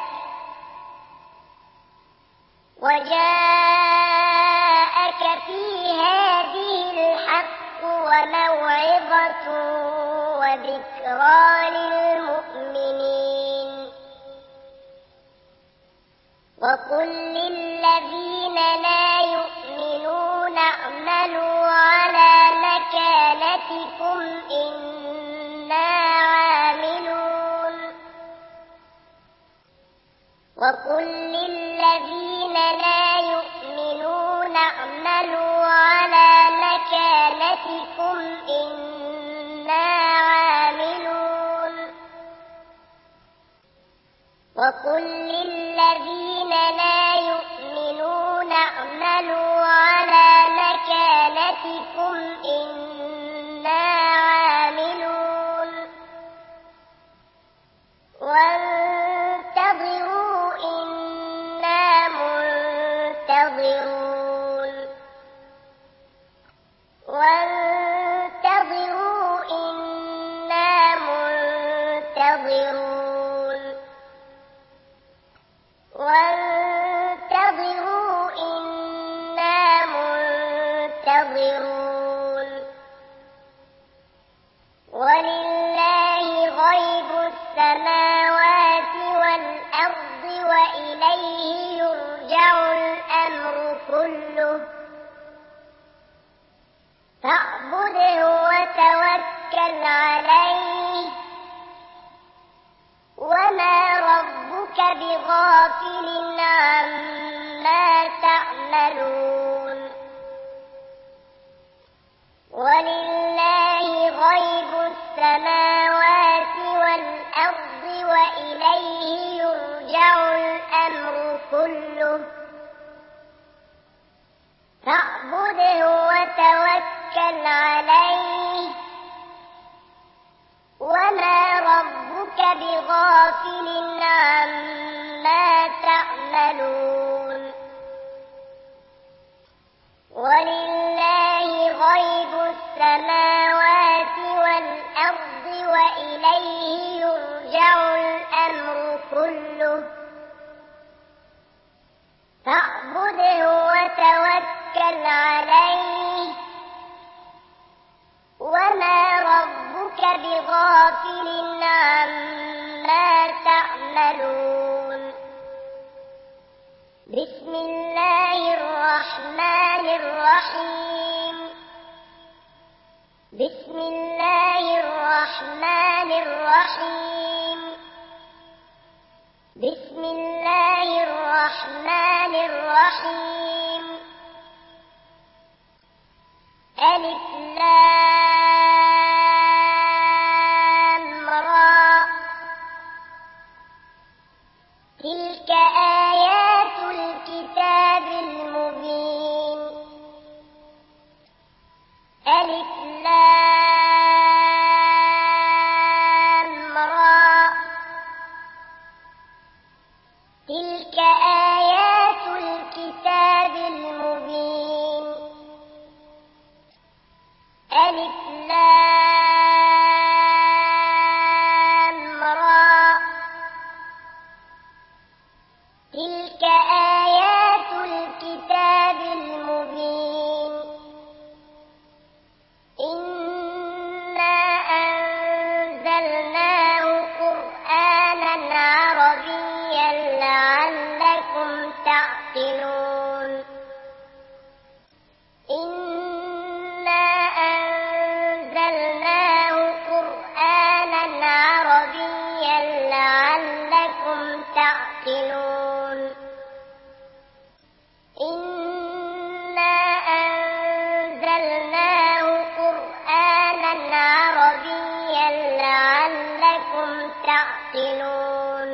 وجاءك في هذه الحق وموعظة وذكرى للمؤمنين وقل للذين لا يؤمنون اعملوا على مكانتكم إنا عاملون وقل للذين لا يؤمنون اعملوا على مكانتكم إنا عاملون وقل للذين لا يؤمنون اعملوا على مكانتكم إنا عاملون وانتظروا إنا منتظرون وانتظروا إنا منتظرون وانتظروا إنا منتظرون ولله غيب السماوات والأرض وإليه يرجع الأمر كله فاعبده وتوكل عليه وما ربك بغافل عما تعملون ولله غيب السماوات والأرض وإليه يرجع الأمر كله فاعبده وتوكل عليه وما ربك بغافل عما تعملون ولله غيب السماوات والأرض وإليه يرجع الأمر كله فاعبده وتوكل عليه وما ربك بغافل عما تعملون بسم الله الرحمن الرحيم بسم الله الرحمن الرحيم بسم الله الرحمن الرحيم ألف لام را تلك آيات الكتاب المبين ألف لام را تلك آيات الكتاب المبين ألف لام را تلك آيات الكتاب المبين إنا أنزلناه قرآنا عربيا لعلكم تعقلون إنا أنزلناه قرآنا عربيا لعلكم تعقلون إنا أنزلناه قرآنا عربيا لعلكم تعقلون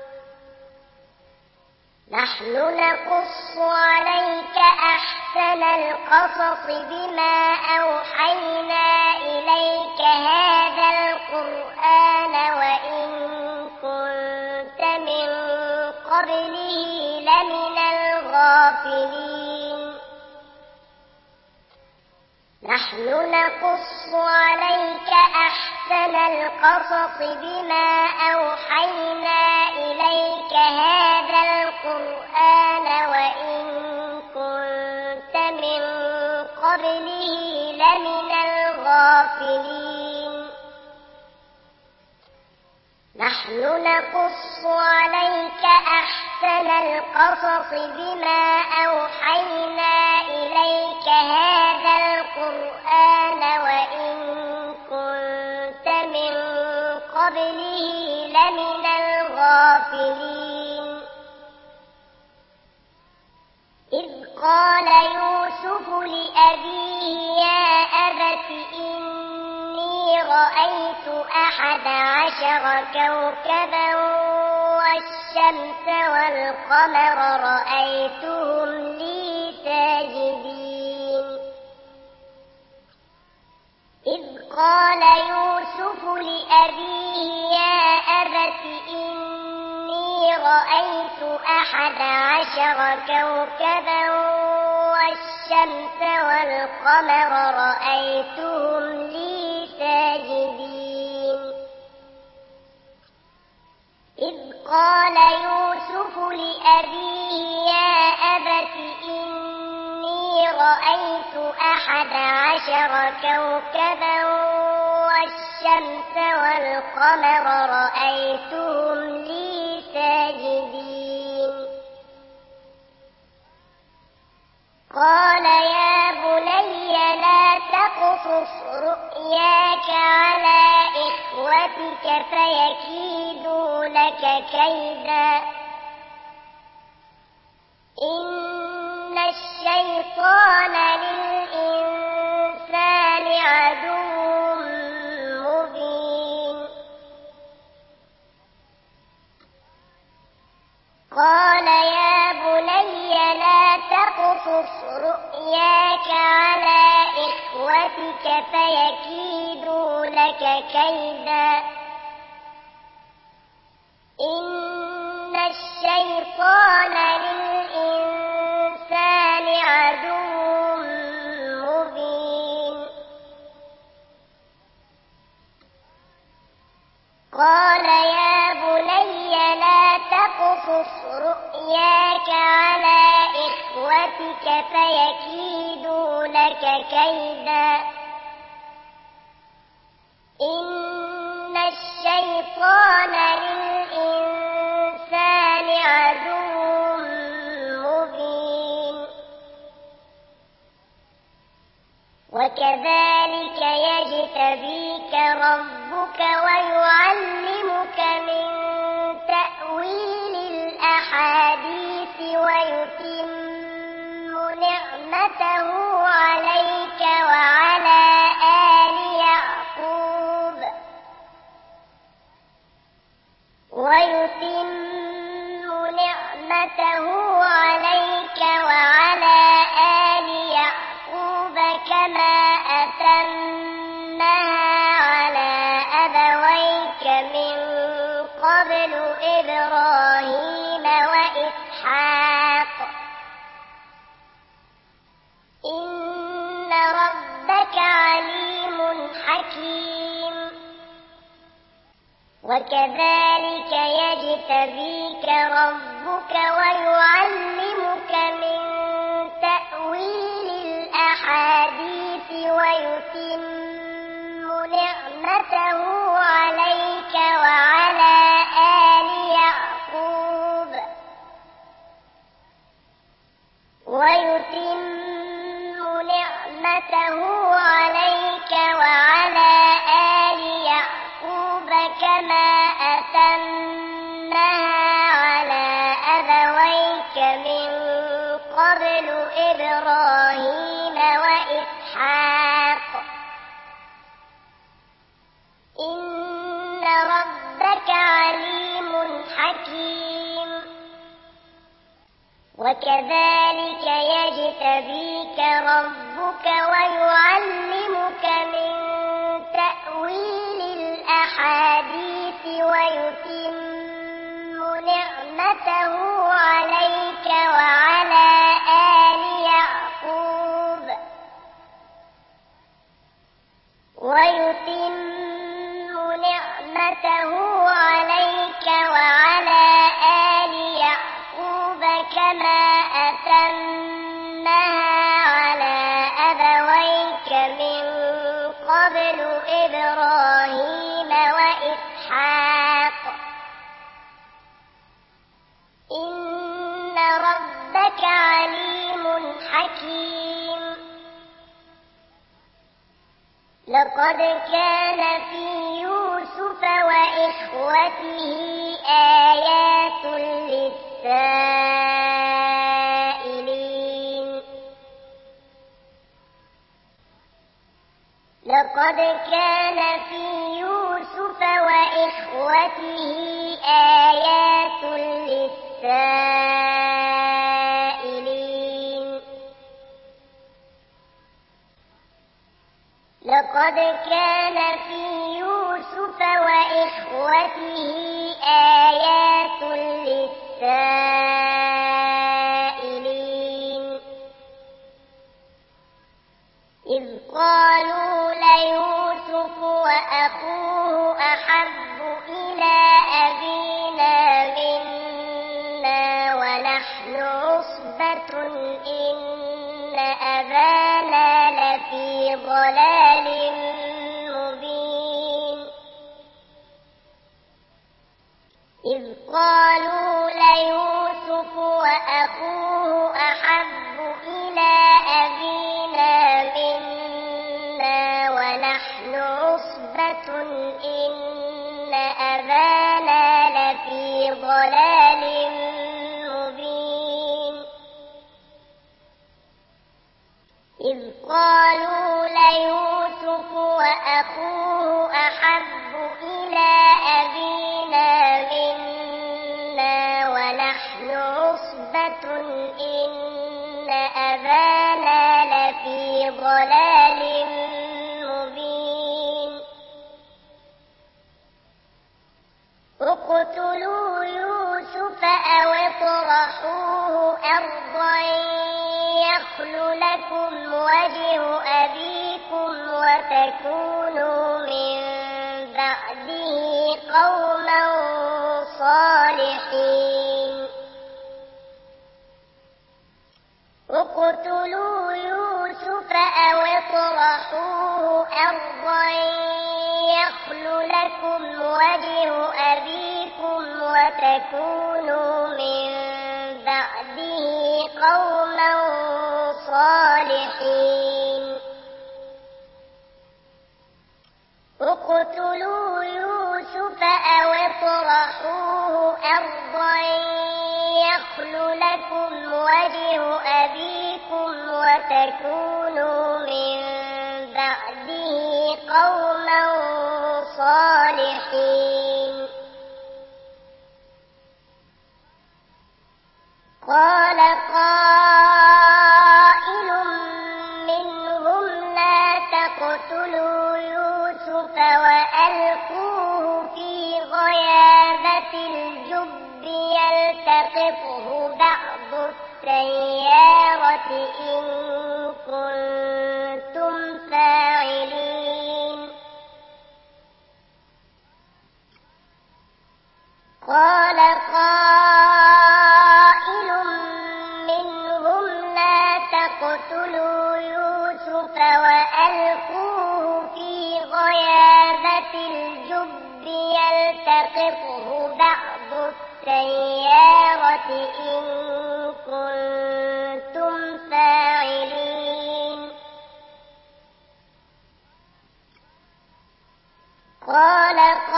نحن نقص عليك أحسن القصص بما أوحينا إليك هذا القرآن وإن كنت من قبله لمن الغافلين نحن نقص عليك أحسن القصص بما أوحينا إليك هذا القرآن وإن كنت من قبله لمن الغافلين نحن نقص عليك أحسن القصص بما أوحينا إليك هذا القرآن وإن كنت من قبله لمن الغافلين إذ قال يوسف لأبيه يا أبت إني رأيت 11 كوكبا والشمس والقمر رأيتهم لي ساجدين إذ قال يوسف لأبيه يا أبت إني رأيت 11 كوكبا والشمس والقمر رأيتهم لي ساجدين إذ قال يوسف لأبيه يا أبت إني رأيت 11 كوكبا والشمس والقمر رأيتهم لي ساجدين قال يا بني لا تقصص رؤياك على إخوتك فيكيدوا لك كيدا إن الشيطان للإنسان عدو مبين قال يا بني لا تقصص رؤياك على إخوتك فيكيدوا لك كيدا إن الشيطان للإنسان عدو مبين قال يا بني لا تقصص رؤياك على إخوتك ذلك فيكيدوا لك كيدا إن الشيطان للإنسان عدو مبين وكذلك يجتبيك ربك ويعلمك من تأويل الأحاديث ويتم نعمته عليك وعلى آل يعقوب كما أتمها على أبويك من قبل إبراهيم وإسحاق إن ربك عليم حكيم وكذلك يجتبيك ربك ويعلمك من تأويل الأحاديث ويتم نعمته عليك وعلى آل يعقوب كما أتمها على أبويك من قبل إبراهيم وإسحاق إن ربك عليم حكيم وكذلك يجتبيك ربك ويعلمك من تأويل الأحاديث ويتم نعمته عليك وعلى آل يعقوب كما أتمها على أبويك من قبل إبراهيم وإسحاق إن ربك عليم حكيم لقد كان في يوسف وإخوته آيات للسائلين لقد كان في يوسف وإخوته آيات للسائلين لقد كان في يوسف وإخوته آيات للسائلين إذ قالوا ليوسف وأخوه أحب إلى أبينا منا ونحن عصبة إن أبانا لفي ضلال مبين إذ قالوا ليوسف وأخوه أحب إلى أبينا منا ونحن عصبة إن أبانا لفي ضلال مبين إذ قالوا ليوسف وأخوه أحب إلى أبينا منا ونحن عصبة إن أبانا لفي ضلال مبين اقتلوا يوسف أو اطرحوه أرضا يخل لكم وجه أبيكم وتكونوا من بعده قوما صالحين اقتلوا يوسف أو اطرحوه أرضا يخل لكم وجه أبيكم وتكونوا من بعده قوما صالحين اقتلوا يوسف أو اطرحوه أرضا يخل لكم وجه أبيكم وتكونوا من بعده قوما صالحين قال قائل منهم لا تقتلوا يوسف وألقوه في غيابة الجب يلتقطه بعض السيارة إن كنتم فاعلين قال قائل منهم لا تقتلوا يوسف وألقوه في غيابة الجب يلتقطه بعض السيارة إن كنتم فاعلين قال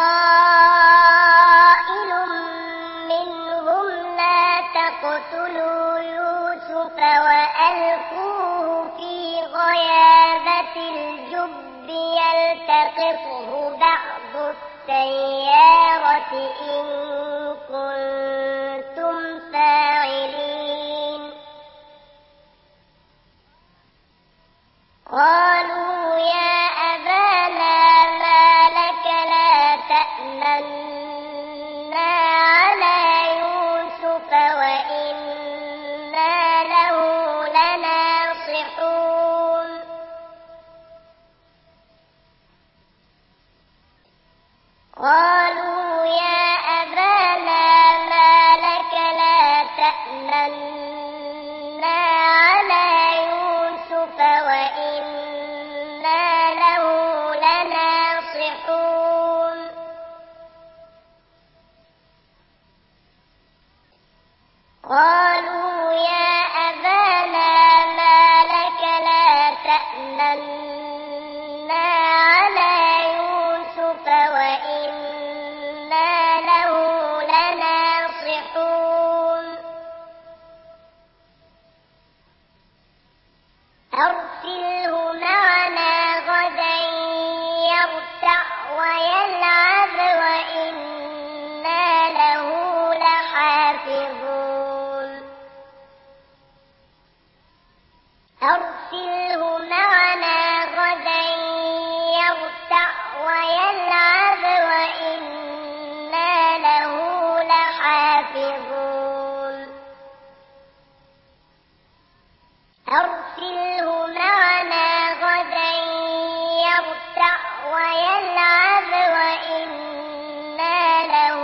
قائل منهم لا تقتلوا يوسف وألقوه في غيابة الجب يلتقطه بعض السيارة إن كنتم فاعلين قالوا يا أبانا ما لك لا تأمنا على يوسف وإنا له لناصحون قالوا يا أبانا ما لك لا تأمنا على يوسف وإنا له لناصحون قالوا يا أبانا ما لك لا تأمنا على يوسف وإنا له لناصحون أرسله معنا غدا يرتع ويلعب وإنا له لحافظون أرسله معنا غدا يرتع ويلعب وإنا له لحافظون أرسله معنا غدا يرتع ويلعب وإنا له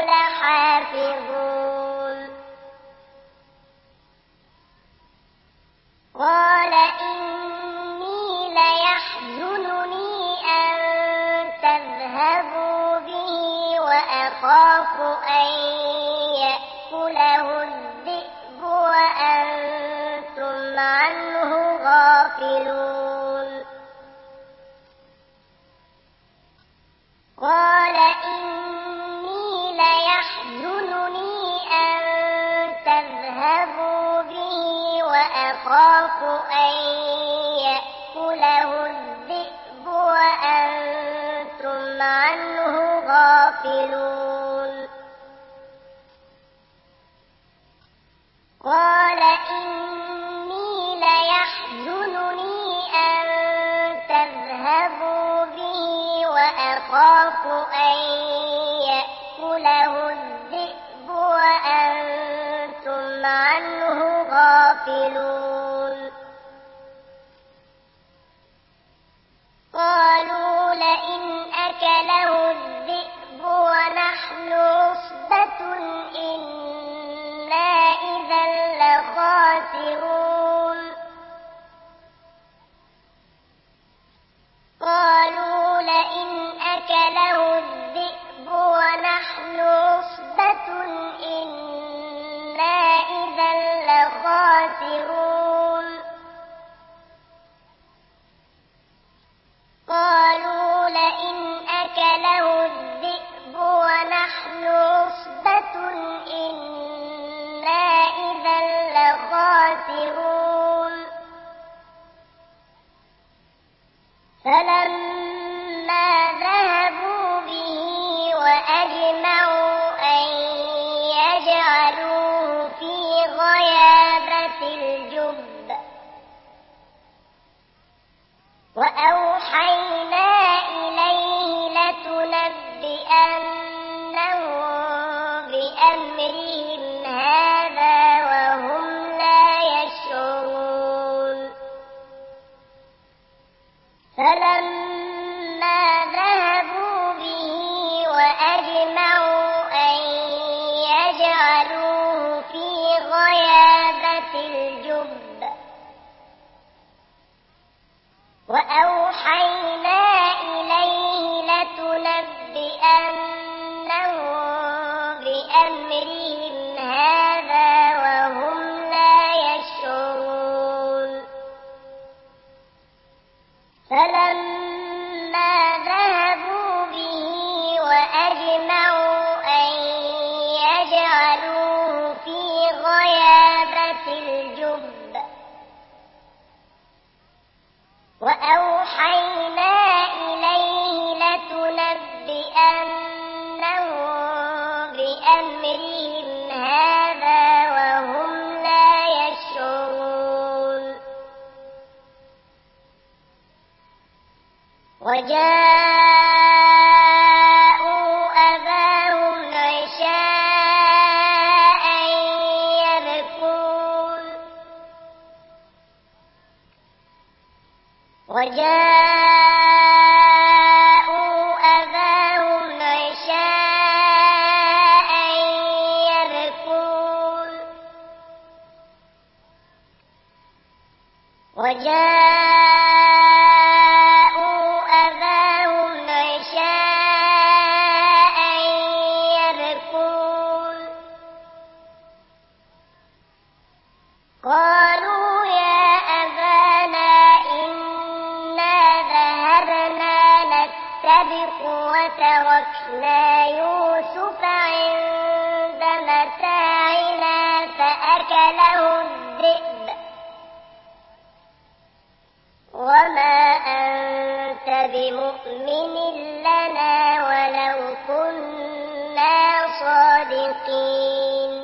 لحافظون قال إني ليحزنني أن تذهبوا به وأخاف أن يأكله الذئب وأنتم عنه غافلون قال إني ليحزنني أن تذهبوا به وأخاف أن يأكله الذئب وأنتم عنه غافلون قال إني ليحزنني أن تذهبوا به وأخاف أن يأكله الذئب وأنتم عنه غافلون قالوا لئن أكله الذئب ونحن عصبة إنا إذا لخاسرون وأوحينا إليه لتنبئنهم بأمرهم هذا وهم لا يشعرون فلما ذهبوا به وأجمعوا أن يجعلوه في غيابة الجب وأوحينا إليه لتنبئنهم بأمرهم هذا وهم لا يشعرون فلما ذهبوا به وأجمعوا أن يجعلوه في غيابة الجب وأوحينا إليه لتنبئنهم بأمرهم هذا وهم لا يشعرون وجاءوا أباهم عشاء يبكون قالوا يا أبانا إنا ذهبنا نستبق وتركنا يوسف عند متاعنا فأكله الذئب وما أنت بمؤمن لنا ولو كنا صادقين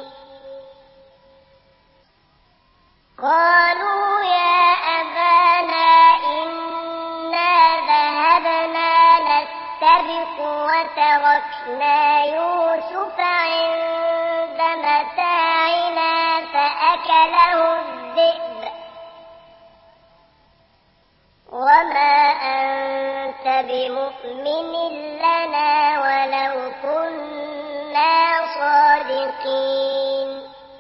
قالوا يا أبانا إنا ذهبنا نستبق وتركنا يوسف عند متاعنا فأكله الذئب وما أنت بمؤمن لنا ولو كنا صادقين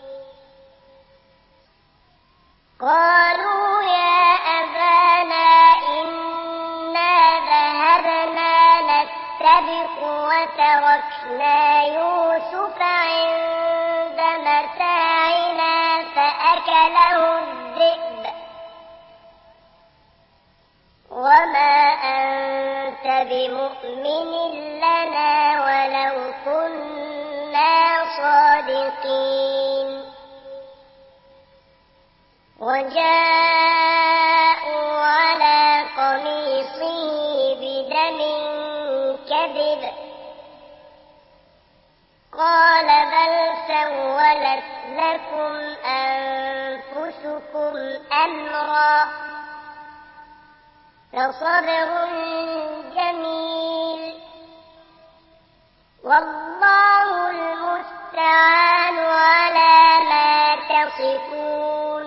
قالوا يا أبانا إنا ذهبنا نستبق وتركنا يوسف عند متاعنا فأكله الذئب وما أنت بمؤمن لنا ولو كنا صادقين وجاءوا على قميصه بدم كذب قال بل سولت لكم أنفسكم أمرا فصبر جميل والله المستعان على ما تصفون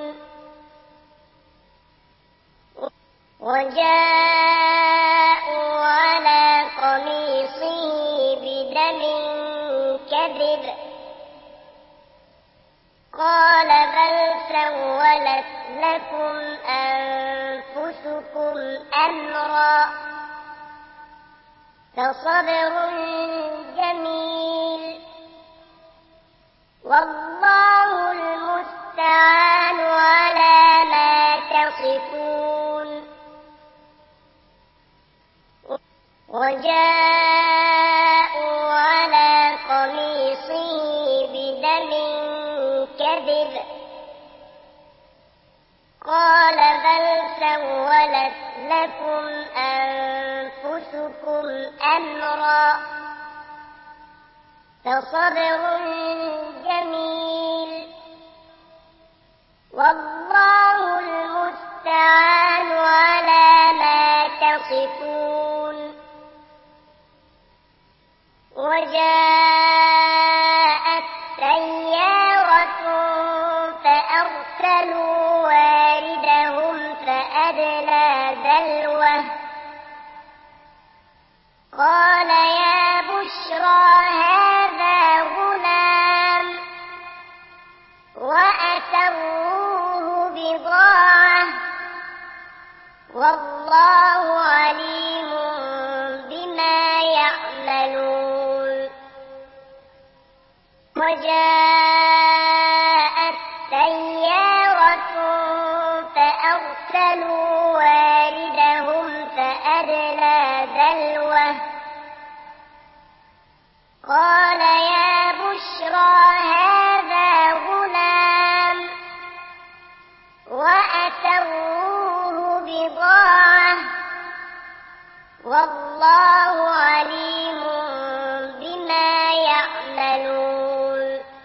وجاءوا على قميصه بدم كذب قال بل سولت لكم أنفسكم أمرا فصبر جميل والله المستعان على ما تصفون وجاءوا على قميصه بدم كذب قال بل سولت لكم أنفسكم أمرا فصبر جميل والله المستعان على ما تصفون وجاءت سيارة فأرسلوا واردهم فأدلى دلوه قال يا بشرى هذا غلام وأسروه بضاعة والله عليم بما يعملون وجاءت سيارة فأرسلوا واردهم فأدلى دلوه قال يا بشرى هذا غلام وأسروه بضاعة والله عليم بما يعملون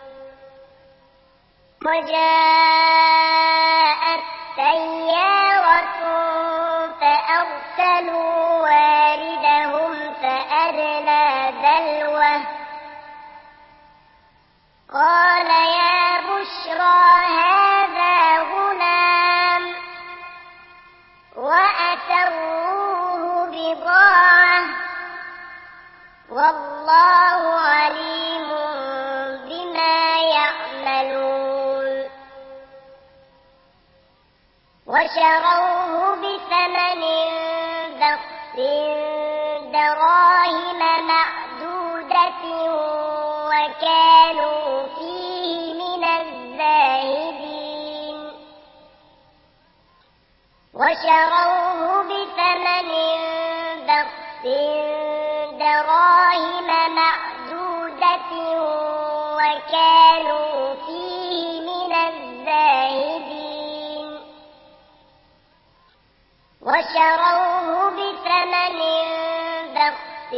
وجاءت سيارة فأرسلوا واردهم فأدلى دلوه قال يا بشرى هذا غلام وأسروه بضاعة والله عليم بما يعملون وشروه بثمن بخس دراهم معدودة وكانوا فيه من الزاهدين وشروه بثمن بخس دراهم معدودة وكانوا فيه من الزاهدين وشروه بثمن بخس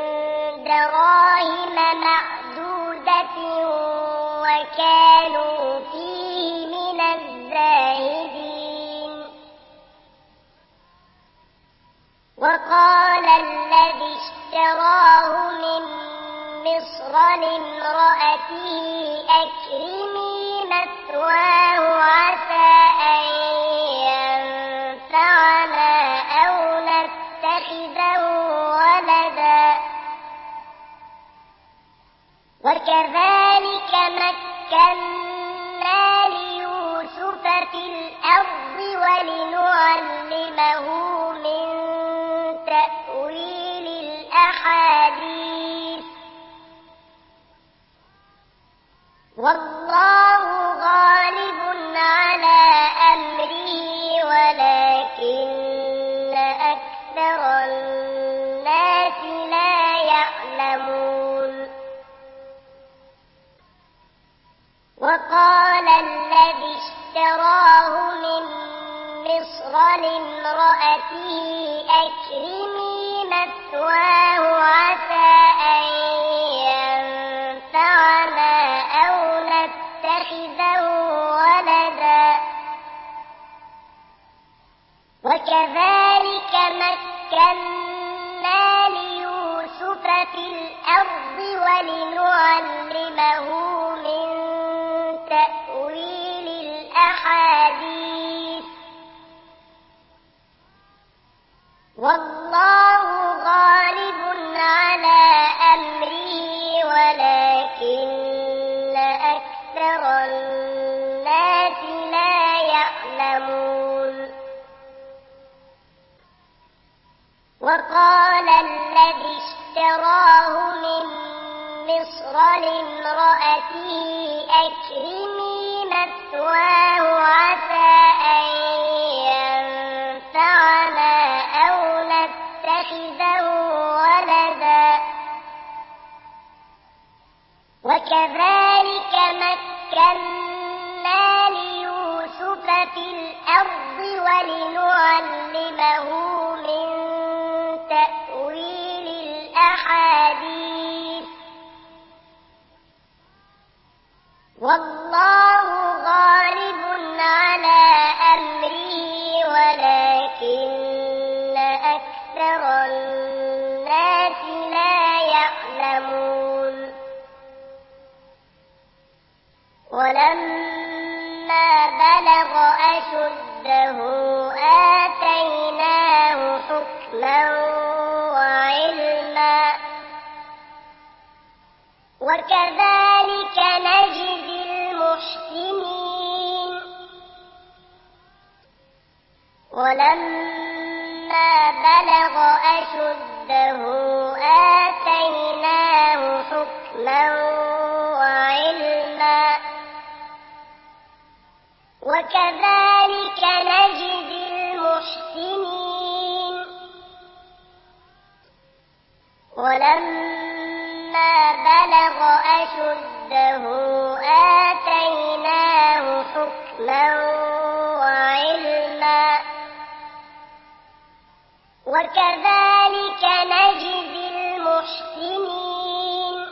دراهم معدودة وكانوا فيه من الزاهدين وقال الذي اشتراه من مصر لامرأته أكرمي مثواه عسى أن ينفعنا أو نتخذه ولدا وكذلك مكنا ليوسف في الأرض ولنعلمه من تأويل الأحاديث والله غالب على أمره ولكن أكثر الناس لا يعلمون وقال الذي اشتراه من مصر لامرأته أكرمي مثواه عسى أن ينفعنا أو نتخذه ولدا وكذلك مكنا ليوسف في الأرض ولنعلمه من تأويل الأحاديث والله غالب على أمره ولكن أكثر الناس لا يعلمون وقال الذي اشتراه من مصر لامرأته أكرمي مثواه عسى أن ينفعنا أو نتخذه ولدا وكذلك مكنا ليوسف في الأرض ولنعلمه من تأويل الأحاديث والله غالب على أمره ولكن أكثر الناس لا يعلمون ولما بلغ أشده آتيناه حكما وعلما وكذلك نجزي المحسنين ولما بلغ أشده آتيناه حكما وعلما وكذلك نجزي المحسنين ولما بلغ أشده آتيناه حكما وعلما وكذلك نجزي المحسنين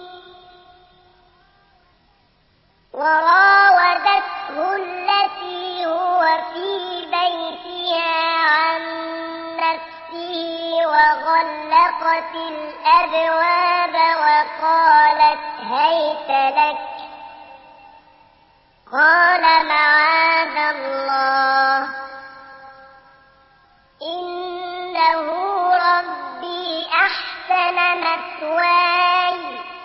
وراودته التي هو في بيتها عن نفسه وغلقت الأبواب وقالت هيت لك قال معاذ الله إنه ربي أحسن مثواي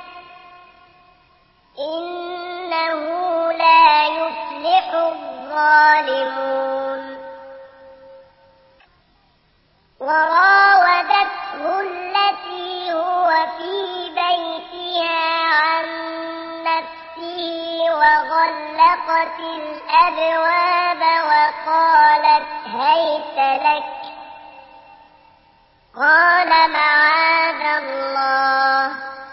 إنه لا يفلح الظالمون وراودته التي هو في بيتها عن نفسه وغلقت الأبواب وقالت هيت لك قال معاذ الله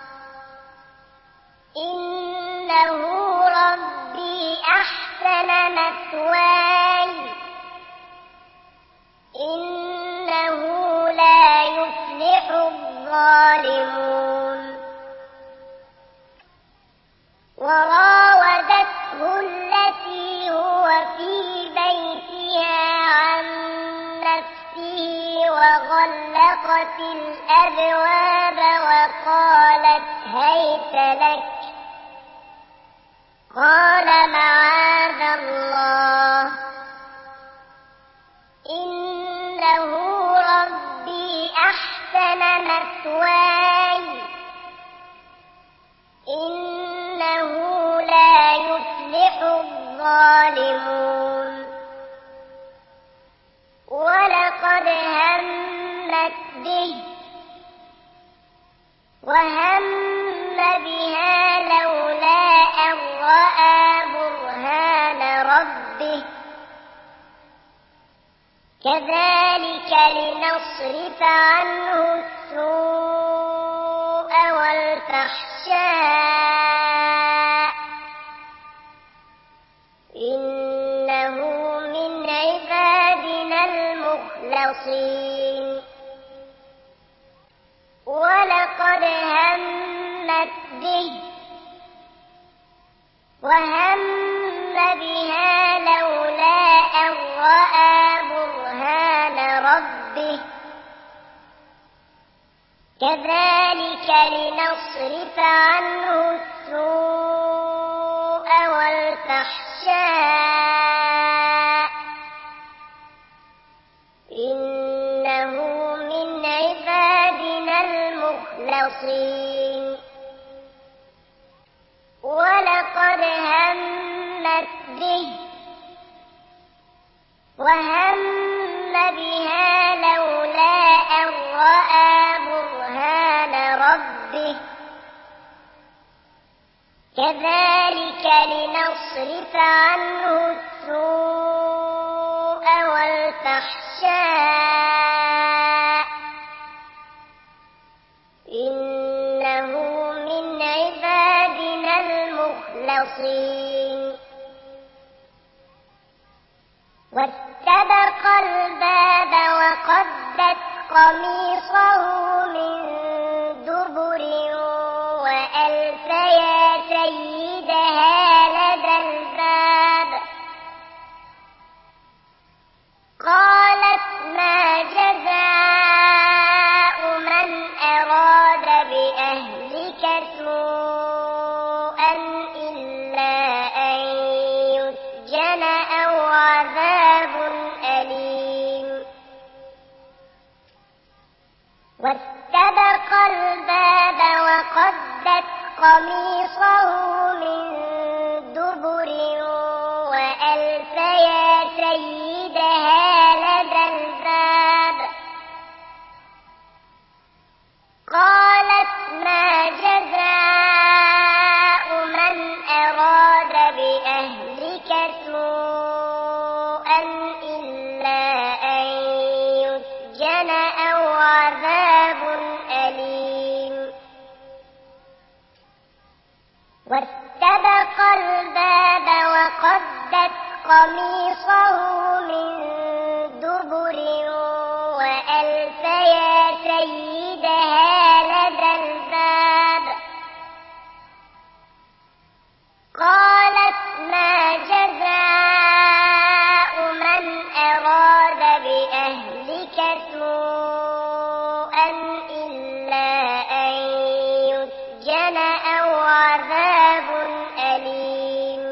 إنه ربي أحسن مثواي إنه لا يفلح الظالمون وراودته التي هو في بيتها عن نفسه وغلقت الأبواب وقالت هيت لك قال معاذ الله إنه ربي أحسن مثواي إنه لا يفلح الظالمون ولقد همت به وهم بها لولا أن رأى برهان ربه كذلك لنصرف عنه السوء والفحشاء إنه من عبادنا المخلصين ولقد همت به وهم بها لولا أن رأى برهان ربه كذلك لنصرف عنه السوء والفحشاء إنه من عبادنا المخلصين ولقد همت به وهم بها لولا أن رأى برهان ربه كذلك لنصرف عنه السوء والفحشاء إنه من عبادنا المخلصين واستبق الباب وقدت قميصه من دبر وألف يا سيدها لدى الباب قالت ما جزاء من أراد بأهلك سوءا إلا أن واستبق الباب وقدت قميصه من دبر وألف يا سيدها لدى الباب قالت ما جزاء من أراد بأهلك سوءا إلا أن يسجن أو عذاب أليم واستبق الباب وقدت قميصه من دبر وألف يا سيدها لدى الباب قالت ما جزاء من أراد بأهلك سوءا إلا أن يسجن أو عذاب أليم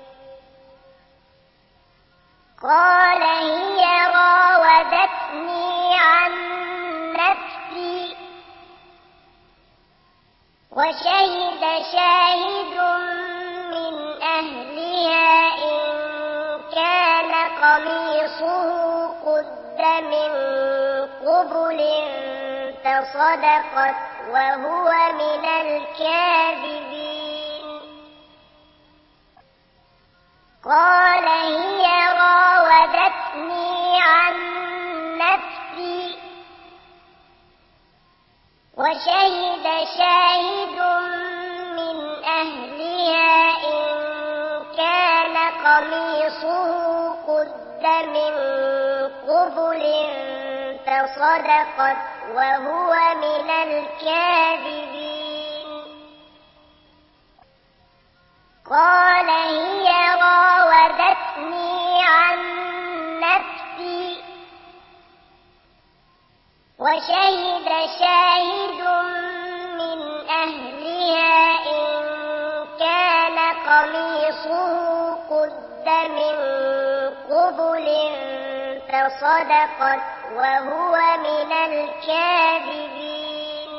قال هي راودتني عن نفسي وشهد شاهد من أهلها إن كان قميصه قد من قبل فصدقت وهو من الكاذبين قال هي راودتني عن نفسي وشهد شاهد من أهلها إن كان قميصه قد من قبل فصدقت وهو من الكاذبين قال هي راودتني عن نفسي وشهد شاهد من أهلها إن كان قميصه قد من قبل فصدقت وهو من الكاذبين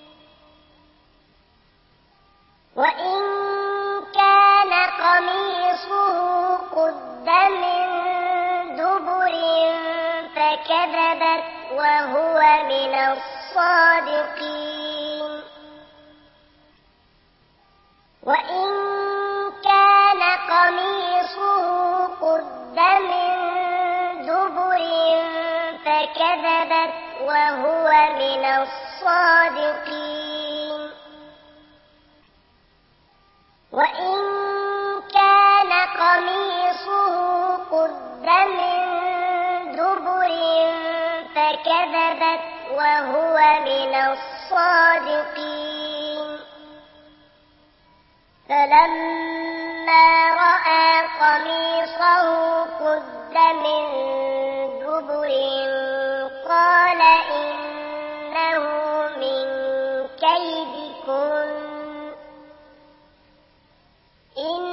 وإن كان قميصه قد من دبر فكذبت وهو من الصادقين وإن كان قميصه قد من دبر فكذبت وهو من الصادقين وإن كان قميصه قد من دبر فكذبت وهو من الصادقين فلما رأى قميصه قد من دبر قال إنه من كيدكن إن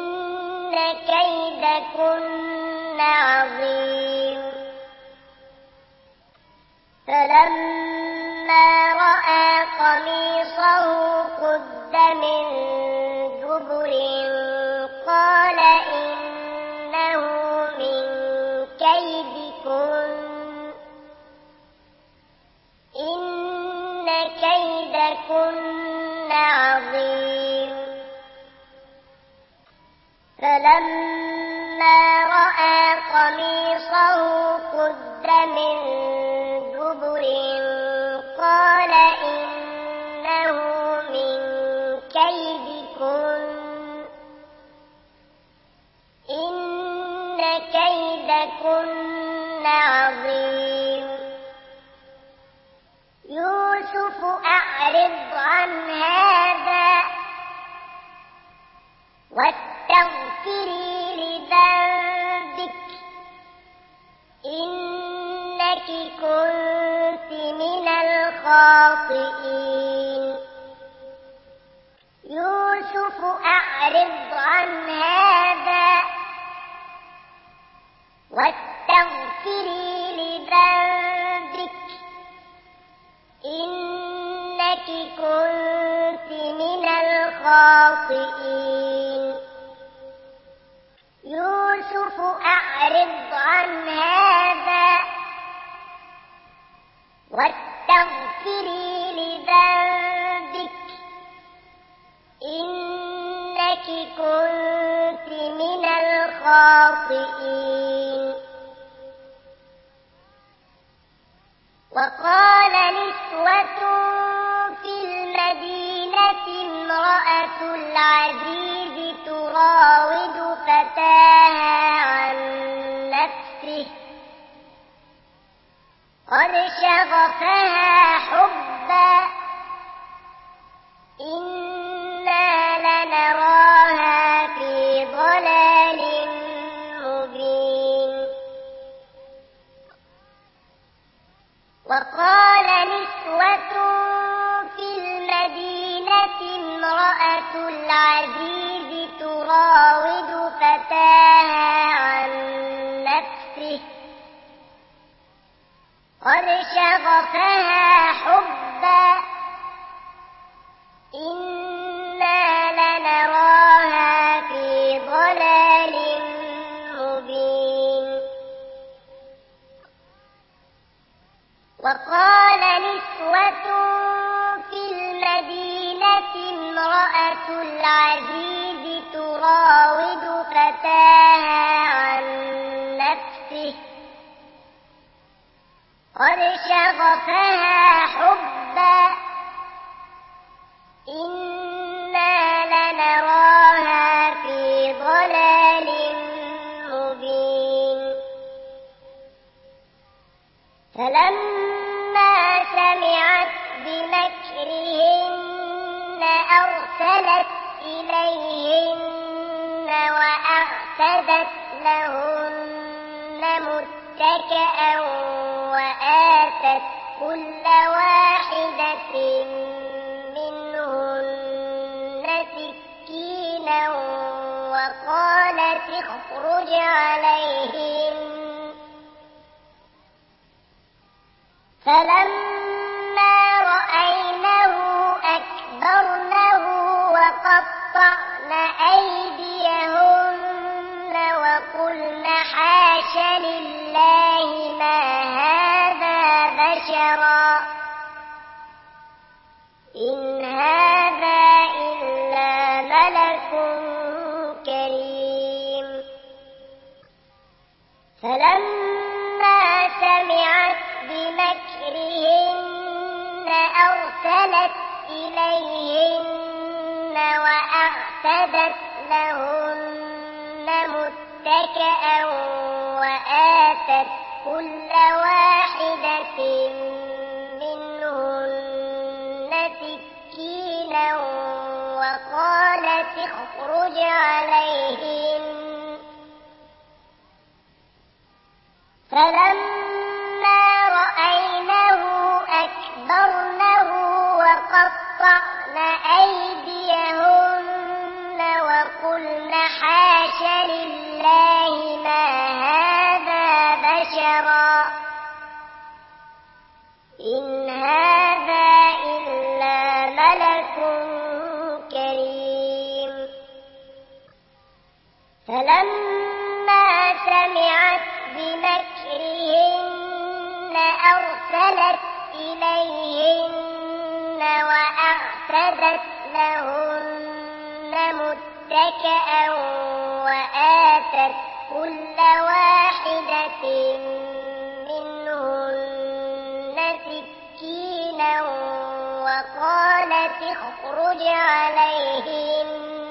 كيدكن عظيم فلما رأى قميصه قد من دبر قال إنه من كيدكن إن كيدكن عظيم فلما رأى قميصه قد من دبر قال إنه من كيدكن إن كيدكن عظيم يوسف أعرض عن هذا واستغفري لذنبك إنك كنت من الخاطئين يوسف أعرض عن هذا واستغفري لذنبك إنك كنت من الخاطئين يوسف أعرض عن هذا واستغفري لذنبك إنك كنت من الخاطئين وقال نسوة في المدينة امرأة العزيز تراود فتاها عن نفسه قد شغفها حبا إنا لنراها في ضلال مبين وقال نسوة في المدينة امرأة العزيز تراود فتاها عن نفسه قد شغفها حبا إنا لنراها في ضلال مبين وقال نسوة في المدينة امرأة العزيز تراود فتاها عن نفسه قد شغفها حبا إنا لنراها في ضلال مبين فلما سمعت بمكرهن أرسلت إليهن وأعتدت لهن متكئا وآتت كل واحدة منهن سكينا وقالت اخرج عليهن فلما رأينه أكبرنه وقطعن أيديهن وقلن حاش لله ما هذا بشرا إن هذا إلا ملك كريم فلما سمعت بمكرهن أرسلت إليهن وأعتدت لهن متكئا وآتت كل واحدة منهن سكينا وقالت اخرج عليهن فلما رأينه أكبرنه وقطعن أيديهن وقلن حاش لله ما هذا بشرا إن هذا إلا ملك كريم فلما سمعت بمكرهن أرسلت إليهن وأعتدت لهن متكئا وآتت كل واحدة منهن سكينا وقالت اخرج عليهن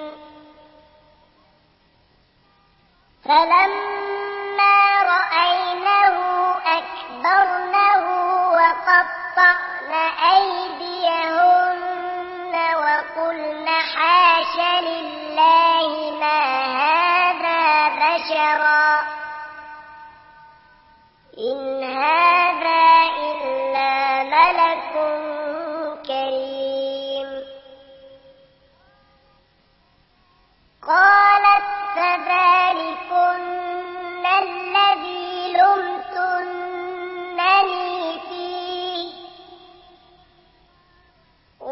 فلما رأينه أكبرنه وقطعن أيديهن وقلن حاش لله ما هذا بشرا إن هذا إلا ملك كريم قالت فذلكن الذي لمتنني فيه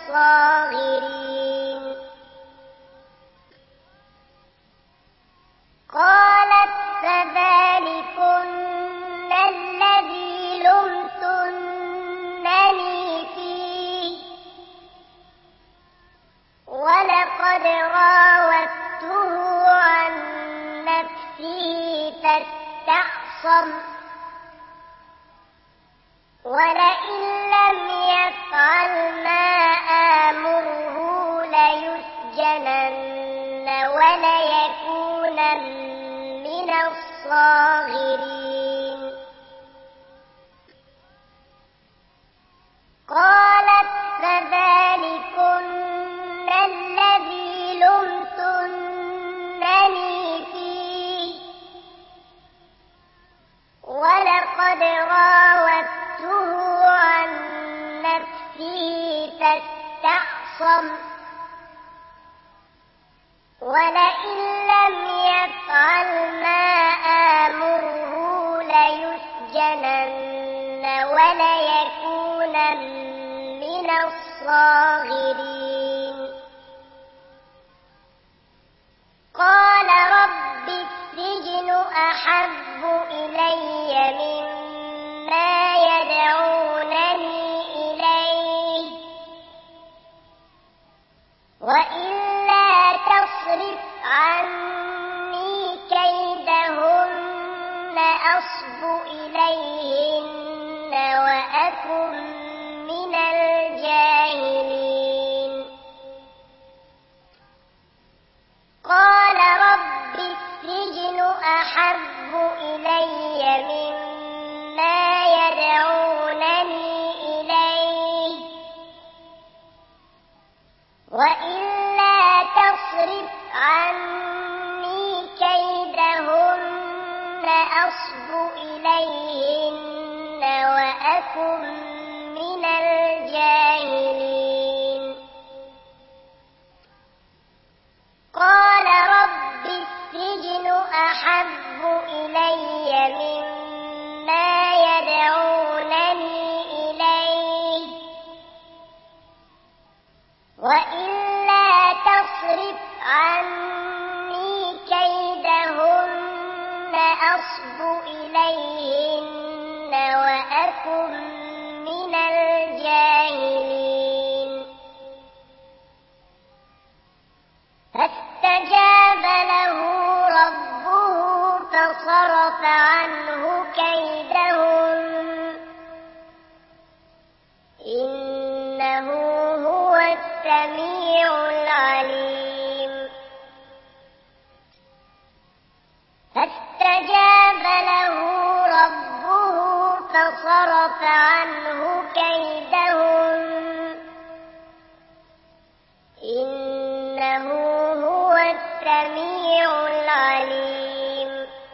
الصاغرين قالت فذلكن الذي لمتنني فيه ولقد راودته عن نفسه فاستعصم ولئن لم يفعل ما آمره ليسجنن وليكونا من الصاغرين قالت فذلكن الذي لمتنني فيه ولقد راودته عن نفسه فاستعصم ولئن لم يفعل ما آمره ليسجنن وليكونا من الصاغرين قال رب السجن أحب إلي مما يدعونني إليه وإلا تصرف عني كيدهن أصب إليهن وأكن من الجاهلين قال رب السجن أحب إلي مما يدعونني إليه وإلا تصرف عني كيدهن أصب إليهن وأكن من الجاهلين قال رب السجن أحب إلي مما يدعونني إليه وإلا تصرف عني كيدهن أصب إليهن وأكن من الجاهلين فاستجاب له ربه فصرف عنه كيدهن إنه هو السميع العليم فاستجاب له ربه فصرف عنه كيدهن إنه هو السميع العليم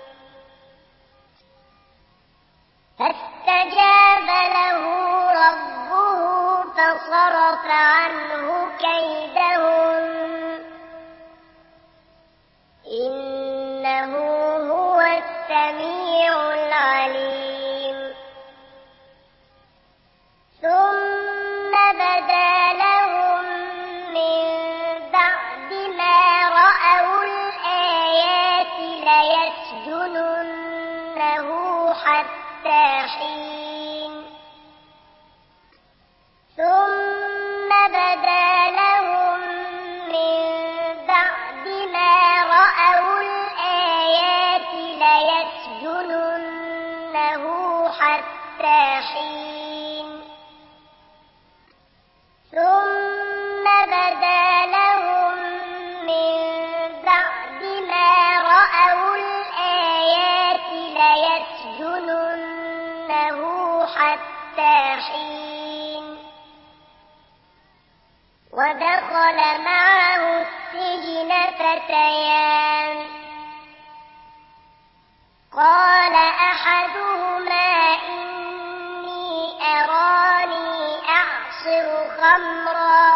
فاستجاب له ربه فصرف عنه كيدهن إنه هو السميع العليم ثم بدا لهم من بعد ما رأوا الآيات ليسجننه حتى حين ثم بدا لهم من بعد ما رأوا الآيات ليسجننه حتى حين ثم بدا لهم من بعد ما رأوا الآيات ليسجننه حتى حين ودخل معه السجن فتيان قال أحدهما إني أراني أعصر خمرا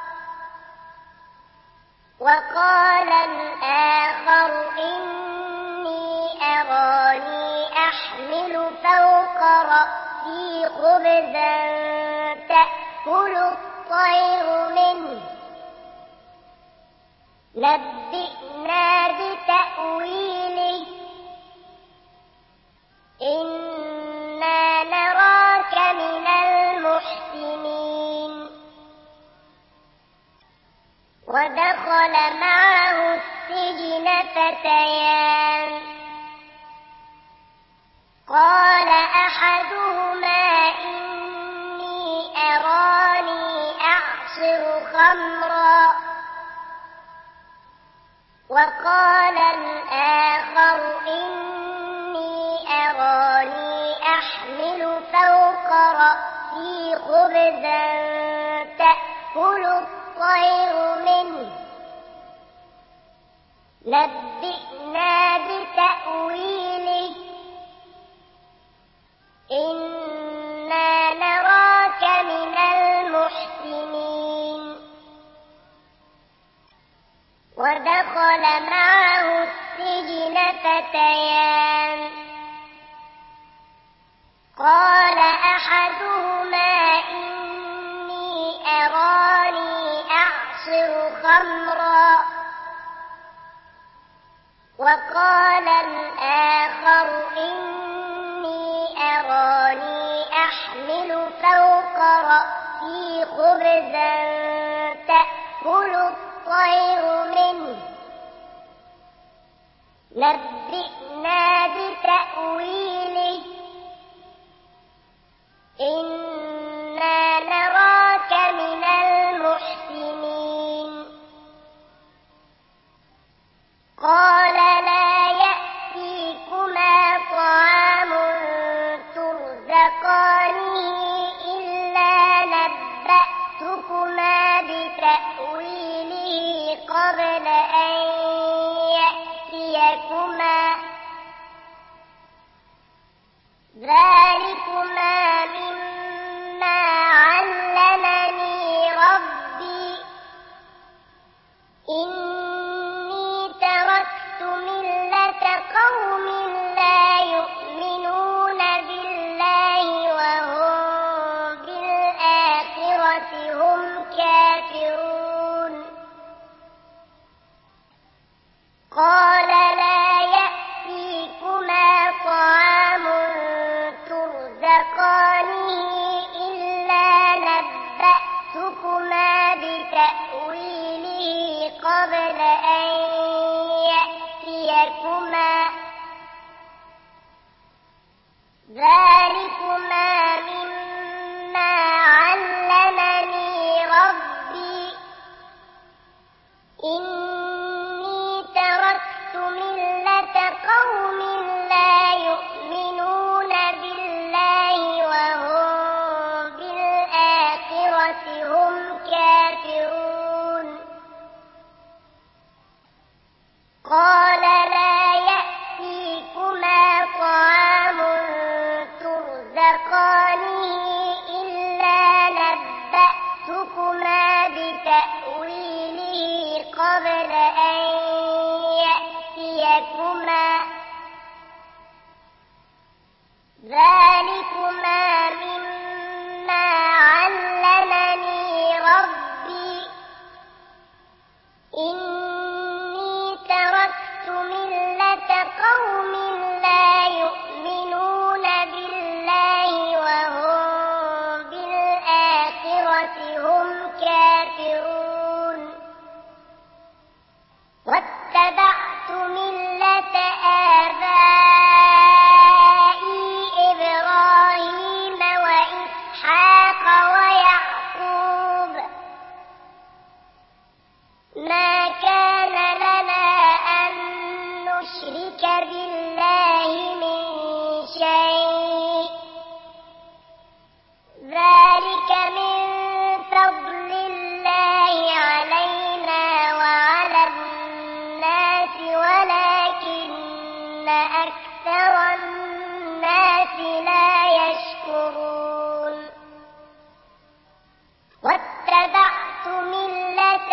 وقال الآخر إني أراني أحمل فوق رأسي خبزا تأكل الطير الطير منه نبئنا بتأويله إنا نراك من المحسنين ودخل معه السجن فتيان قال أحدهما إني أراني أعصر خمرا وقال الآخر إني أراني أحمل فوق رأسي خبزا تأكل الطير منه نبئنا بتأويله إنا نراك من المحسنين ودخل معه السجن فتيان قال أحدهما إني أراني أعصر خمرا وقال الآخر إني أراني أحمل فوق رأسي خبزا تأكل الطير منه نبئنا بتأويله إنا نراك من المحسنين قال لا يأتيكما طعام ترزقانه إلا نبأتكما بتأويله قبل أن يأتيكما ذلكما مما علمني ربي إني تركت ملة قوم لا يؤمنون بالله وهم بالآخرة هم كافرون قال لا يأتيكما طعام ترزقانه إلا نبأتكما بتأويله قبل أن يأتيكما ذلكما مما علمني ربي إني تركت ملة قوم لا يؤمنون بالله وهم بالآخرة هم كافرون قال لا يأتيكما طعام ترزقانه إلا نبأتكما بتأويله قبل أن يأتيكما ذلكما مما علمني ربي إني تركت ملة قوم لا يؤمنون بالله وهم بالآخرة هم كافرون واتبعت ملة آبائي إبراهيم وإسحاق ويعقوب ما كان لنا أن نشرك بالله من شيء ذلك من فضل الله علينا وعلى الناس ولكن أكثر الناس لا يشكرون واتبعت ملة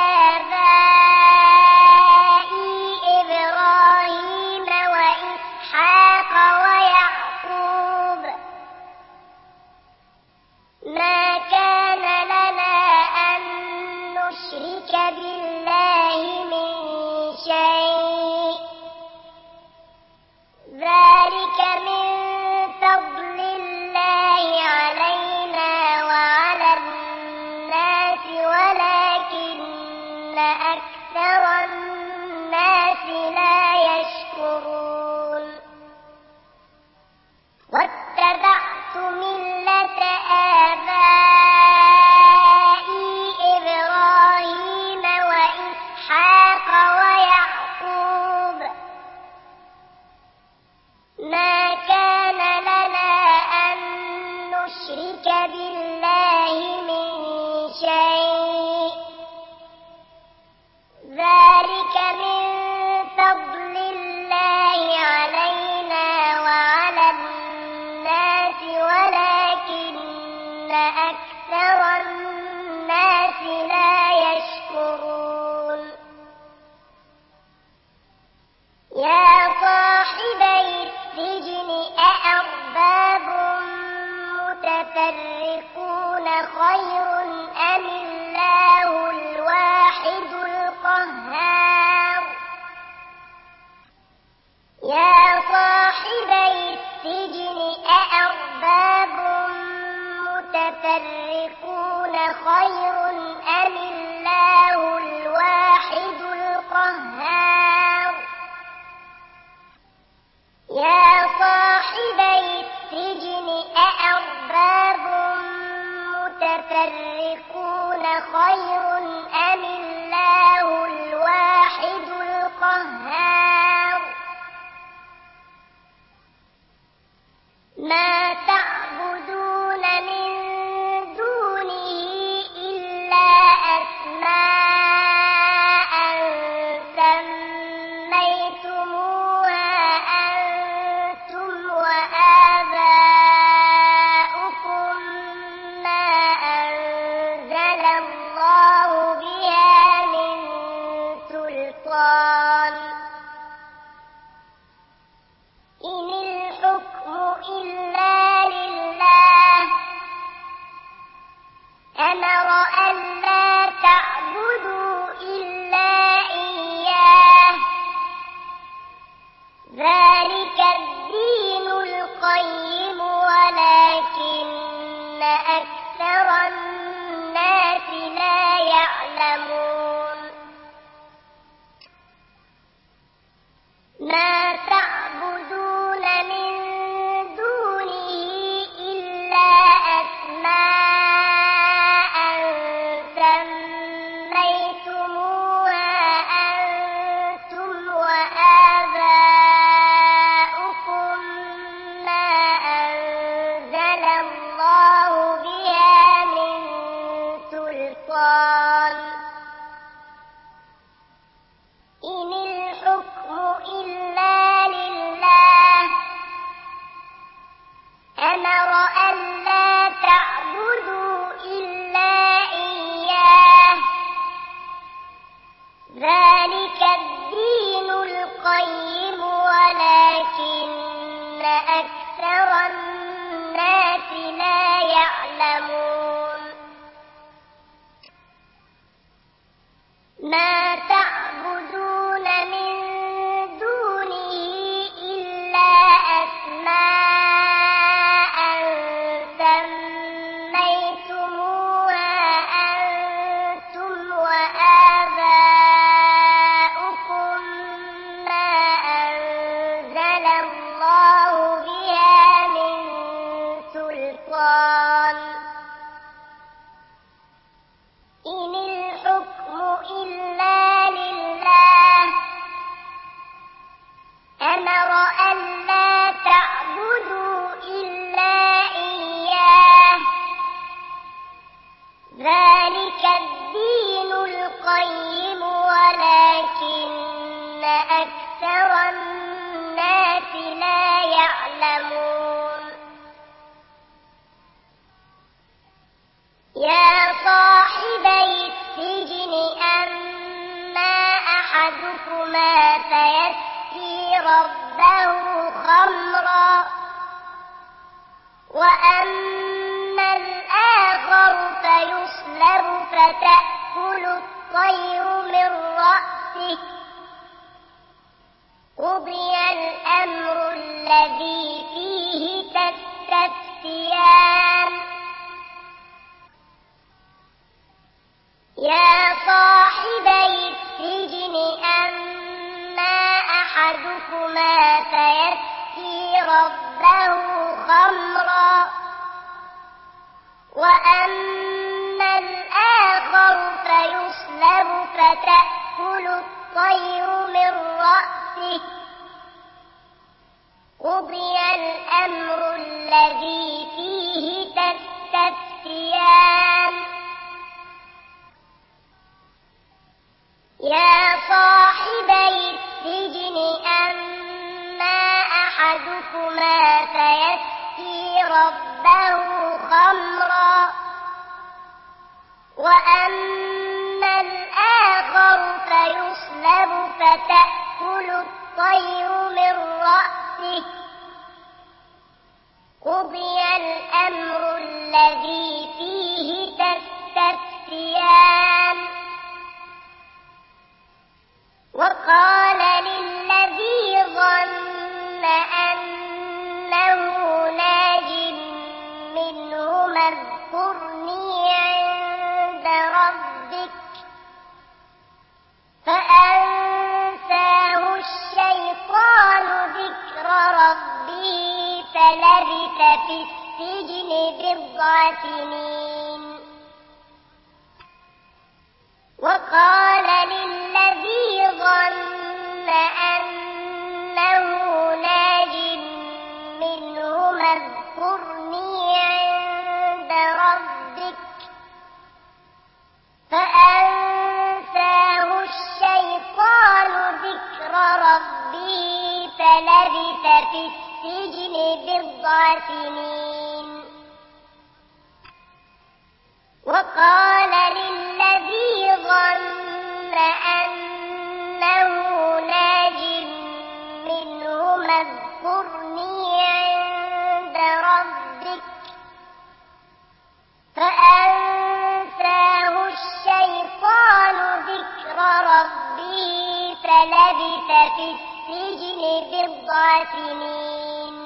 آبائي إبراهيم وإسحاق ويعقوب ما كان لنا المتفرقون خير أم الله الواحد القهار يا صاحبي السجن أأرباب متفرقون خير أم الله الواحد القهار ما تعبدون من دونه إلا أسماء سميتموها أنتم وآباؤكم ما أنزل الله بها من سلطان إن الحكم إلا لله أمر ألا تعبدوا إلا إياه ذلك الدين القيم ولكن أكثر الناس لا يعلمون ما تعبدون من دونه إلا أسماء سميتموها أنتم وآباؤكم ما أنزل الله بها من سلطان إن الحكم إلا لله أمر ألا تعبدوا إلا إياه ذلك الدين القيم ولكن أكثر الناس لا يعلمون ما تعبدون من دونه إلا أسماء سميتموها أنتم وآباؤكم ما أنزل الله بها من سلطان إن الحكم إلا لله أمر ألا تعبدوا إلا إياه ذلك الدين القيم ولكن أكثر الناس لا يعلمون يا صاحبي السجن أما أحدكما فيسقي ربه خمرا وأما الآخر فيصلب فتأكل الطير من رأسه قضي الأمر الذي فيه تستفتيان يا صاحبي السجن أما أحدكما فيسقي ربه خمرا وأما الآخر فيصلب فتأكل الطير من رأسه قضي الأمر الذي فيه تستفتيان يا صاحبي السجن أما أحدكما فيسقي ربه خمرا وأما الآخر فيصلب فتأكل الطير من رأسه قضي الأمر الذي فيه تستفتيان وقال للذي ظن أنه ناج منهما اذكرني عند ربك فأنساه الشيطان ذكر ربه فلبث في السجن بضع سنين. وقال للذي ظن أنه ناج منه اذكرني عند ربك فأنساه الشيطان ذكر ربه فلبث في السجن بضع سنين. وقال للذي ظن أنه ناج منه اذكرني عند ربك فأنساه الشيطان ذكر ربه فلبث في السجن بضع سنين.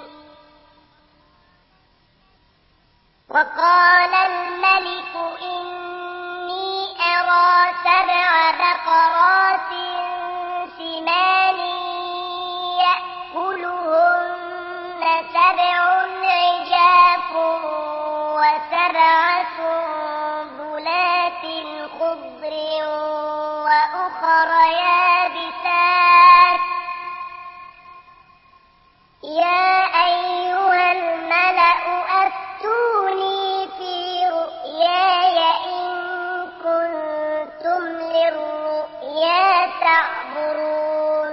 وقال الملك إني أرى 7 بقرات سمان يأكلهن 7 عجاف و7 سنبلات خضر وأخر يابسات يا أيها الملأ أفتوني في رؤياي إن كنتم للرؤيا تعبرون.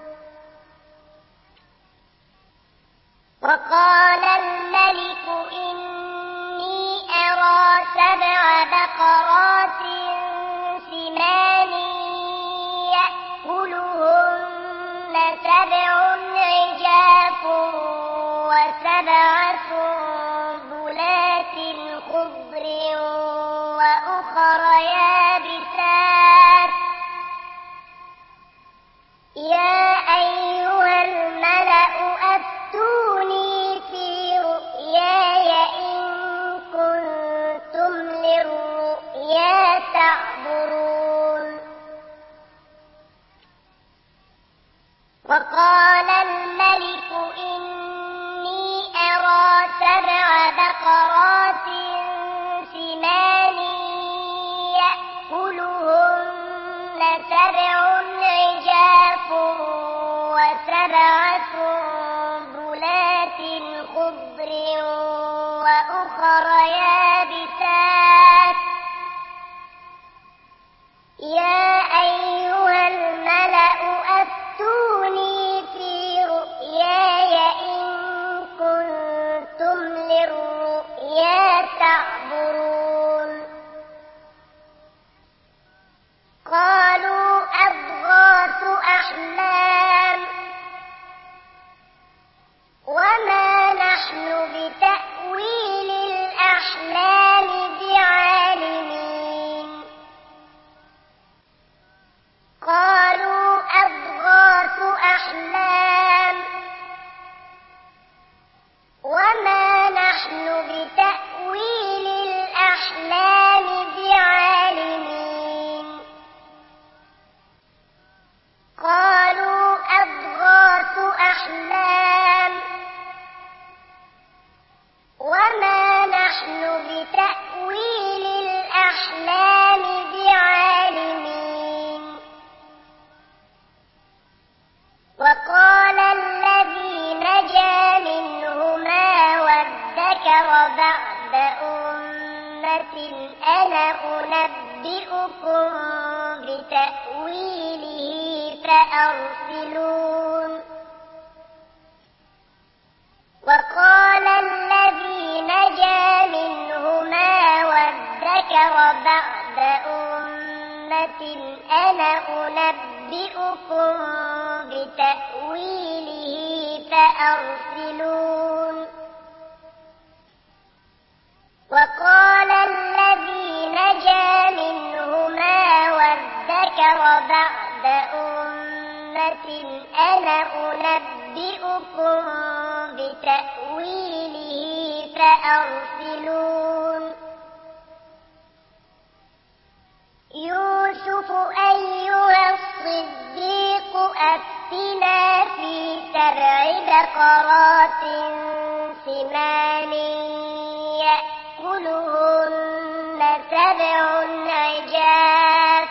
وقال الملك إني أرى 7 بقرات سمان يأكلهن 7 عجاف و7 سنبلات خضر وأخر يابسات يا أيها الملأ أفتوني في رؤياي إن كنتم للرؤيا تعبرون. وقال الملك إني أرى 7 بقرات سمان يأكلهن 7 عجاف و7 سنبلات خضر وأخر يابسات يا أيها الملأ أفتوني في رؤياي إن كنتم للرؤيا تعبرون. قالوا أضغاث أحلام وما نحن بتأويل الأحلام بعالمين. قالوا أضغاث أحلام وما نحن بتأويل الأحلام بعالمين. قالوا أضغاث أحلام وما نحن بتأويل الأحلام بعالمين. وقال الذي نجا منهما وادكر بعد أمة أنا أنبئكم بتأويله فأرسلون. وقال الذي نجا منهما وادكر بعد أمة أنا أنبئكم بتأويله فأرسلون. وقال الذي نجا منهما وادكر بعد أمة أنا أنبئكم بتأويله فأرسلون. أيها الصديق أفتنا في 7 بقرات سمان يأكلهن 7 عجاف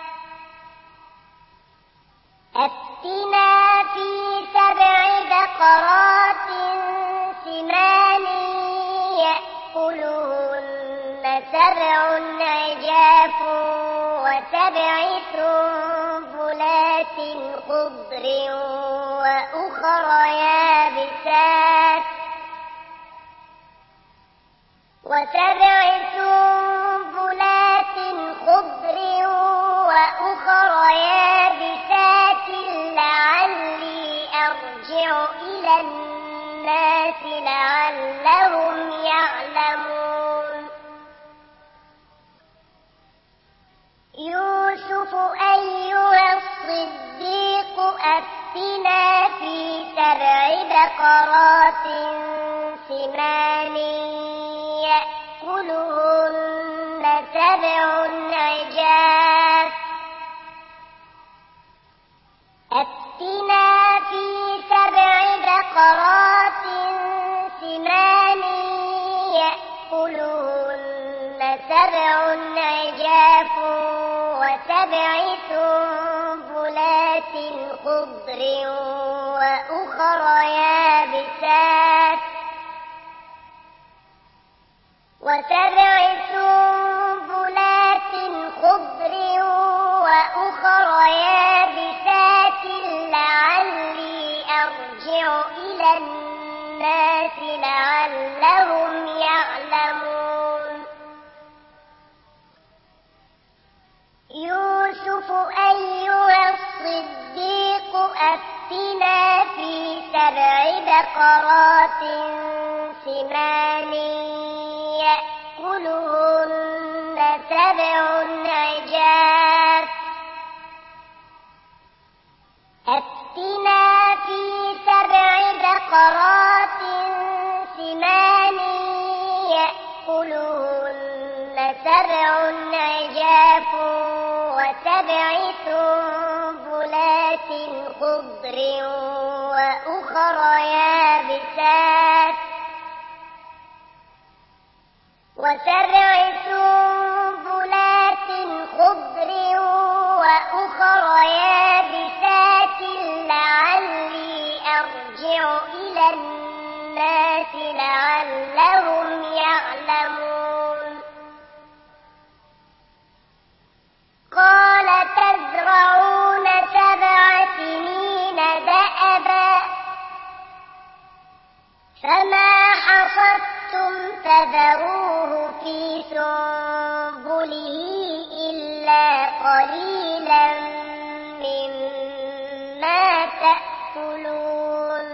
أفتنا في 7 بقرات سمان يأكلهن 7 عجاف و7 سنبلات خضر وأخر يابسات لعلي أرجع إلى الناس لعلهم يعلمون يوسف أيها الصديق أفتنا في 7 بقرات سمان يأكلهن 7 عجاف أفتنا في 7 بقرات سمان يأكلهن 7 عجاف و7 سنبلات خضر وأخر يابسات لعلي أرجع إلى الناس لعلهم يعلمون يوسف أيها الصديق أفتنا في 7 بقرات سمان يأكلهن 7 عجاف أفتنا في 7 بقرات سمان يأكلهن 7 عجاف و7 سنبلات خضر وأخر يابسات لعلي أرجع إلى الناس لعلهم يعلمون قال تزرعون 7 سنين دأبا فما حصدتم فذروه في سنبله إلا قليلا مما تأكلون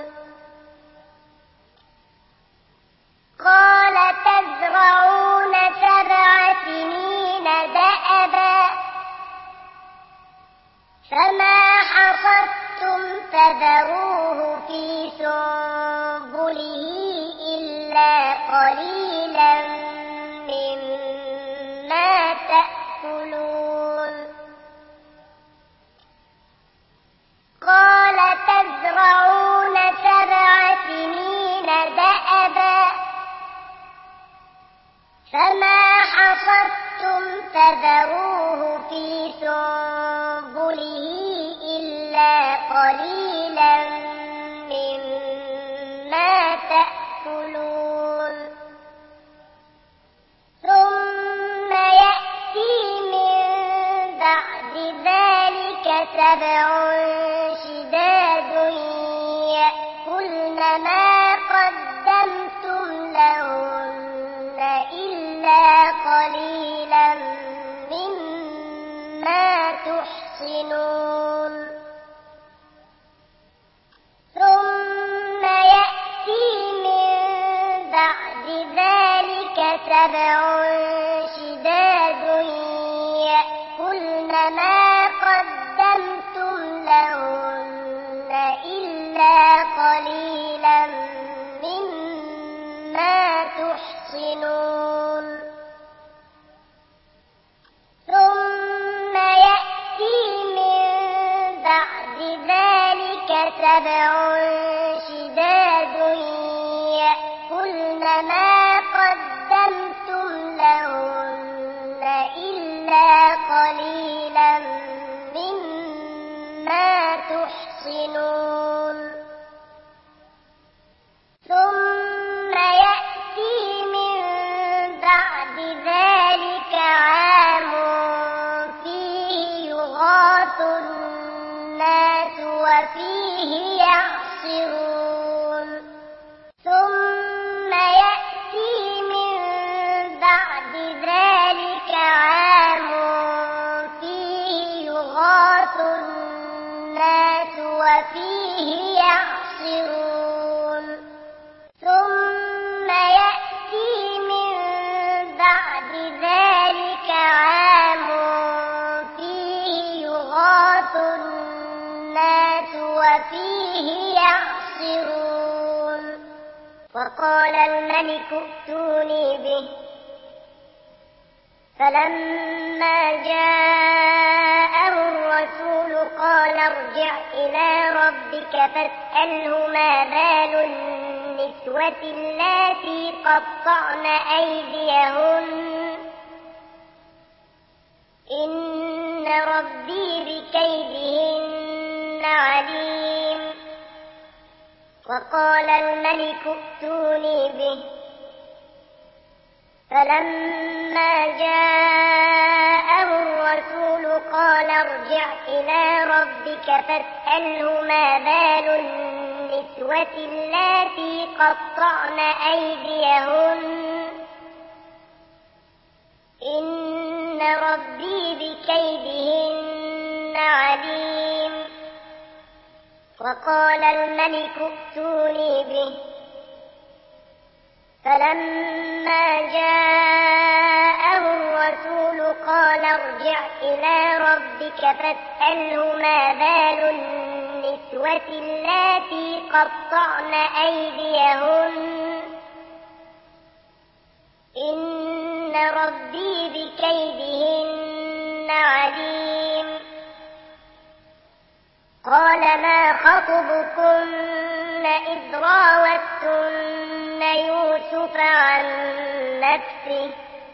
قال تزرعون 7 سنين دأبا فما حصدتم فذروه في سنبله إلا قليلا مما تأكلون قال تزرعون 7 سنين دأبا فما حصدتم فذروه في سنبله إلا قليلا مما تأكلون ثم يأتي من بعد ذلك 7 شداد يأكلن ما قدمتم لهن إلا قليلا مما تحصنون ثم يأتي من بعد ذلك 7 شداد يأكلن ما قدمتم لهن إلا قليلا مما تحصنون ثم يأتي سبع شداد يأكلن ما قدمتم لهن إلا قليلا مما تحصنون ثم يأتي من بعد ذلك عام فيه يغاث الناس وفيه يعصرون ثم يأتي من بعد ذلك عام فيه يغاث الناس وفيه يعصرون ثم يأتي من بعد ذلك عام فيه يغاث الناس وفيه يعصرون وقال الملك ائتوني به فلما جاءه الرسول قال ارجع إلى ربك فاسأله ما بال النسوة اللاتي قطعن أيديهن إن ربي بكيدهن عليم وقال الملك ائتوني به فلما جاءه الرسول قال ارجع إلى ربك فاسأله ما بال النسوة اللاتي قطعن أيديهن إن ربي بكيدهن عليم وقال الملك ائتوني به فلما جاءه الرسول قال ارجع إلى ربك فاسأله ما بال النسوة اللاتي قطعن أيديهن إن ربي بكيدهن عليم قال ما خطبكن إذ راوتن يوسف عن نفسه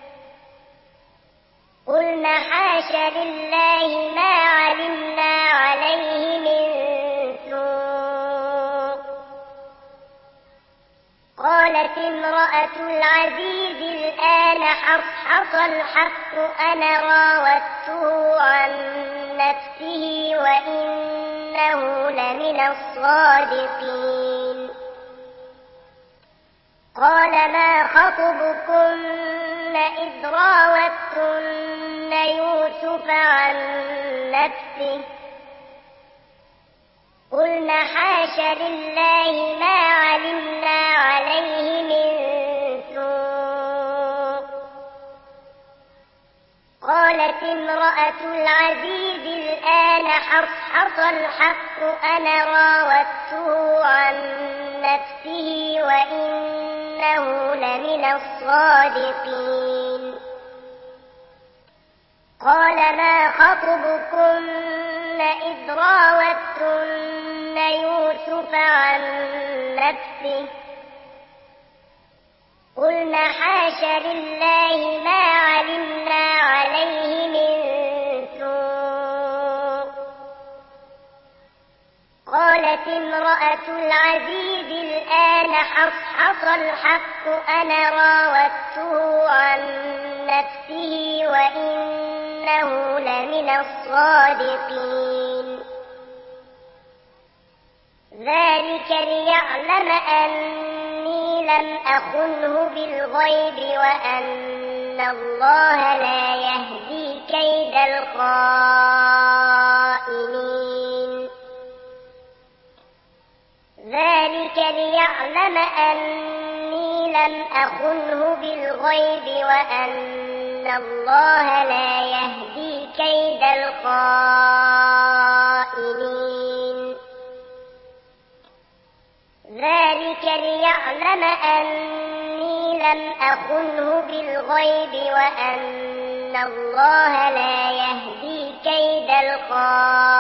قلنا حاش لله ما علمنا عليه من سوء قالت امرأة العزيز الآن حصحص الحق أنا راودته عن نفسه وإنه لمن الصادقين قال ما خطبكن إذ راوتن يوسف عن نفسه قلنا حاش لله ما علمنا عليه من سوء قالت امرأة العزيز الآن حصحص الحق أنا راودته عن نفسه وإنه لمن الصادقين قال ما خطبكن إذ راوتن يوسف عن نفسه قلنا حاش لله ما علمنا عليه من سوء قالت امرأة العزيز الآن حصحص الحق أنا راودته عن نفسه وإنه لمن الصادقين ذلك ليعلم أني لم أخنه بالغيب وأن الله لا يهدي كيد الخائنين ذلك ليعلم أني لم أخنه بالغيب وأن الله لا يهدي كيد الخائنين ذلك ليعلم أني لم أخنه بالغيب وأن الله لا يهدي كيد الخائنين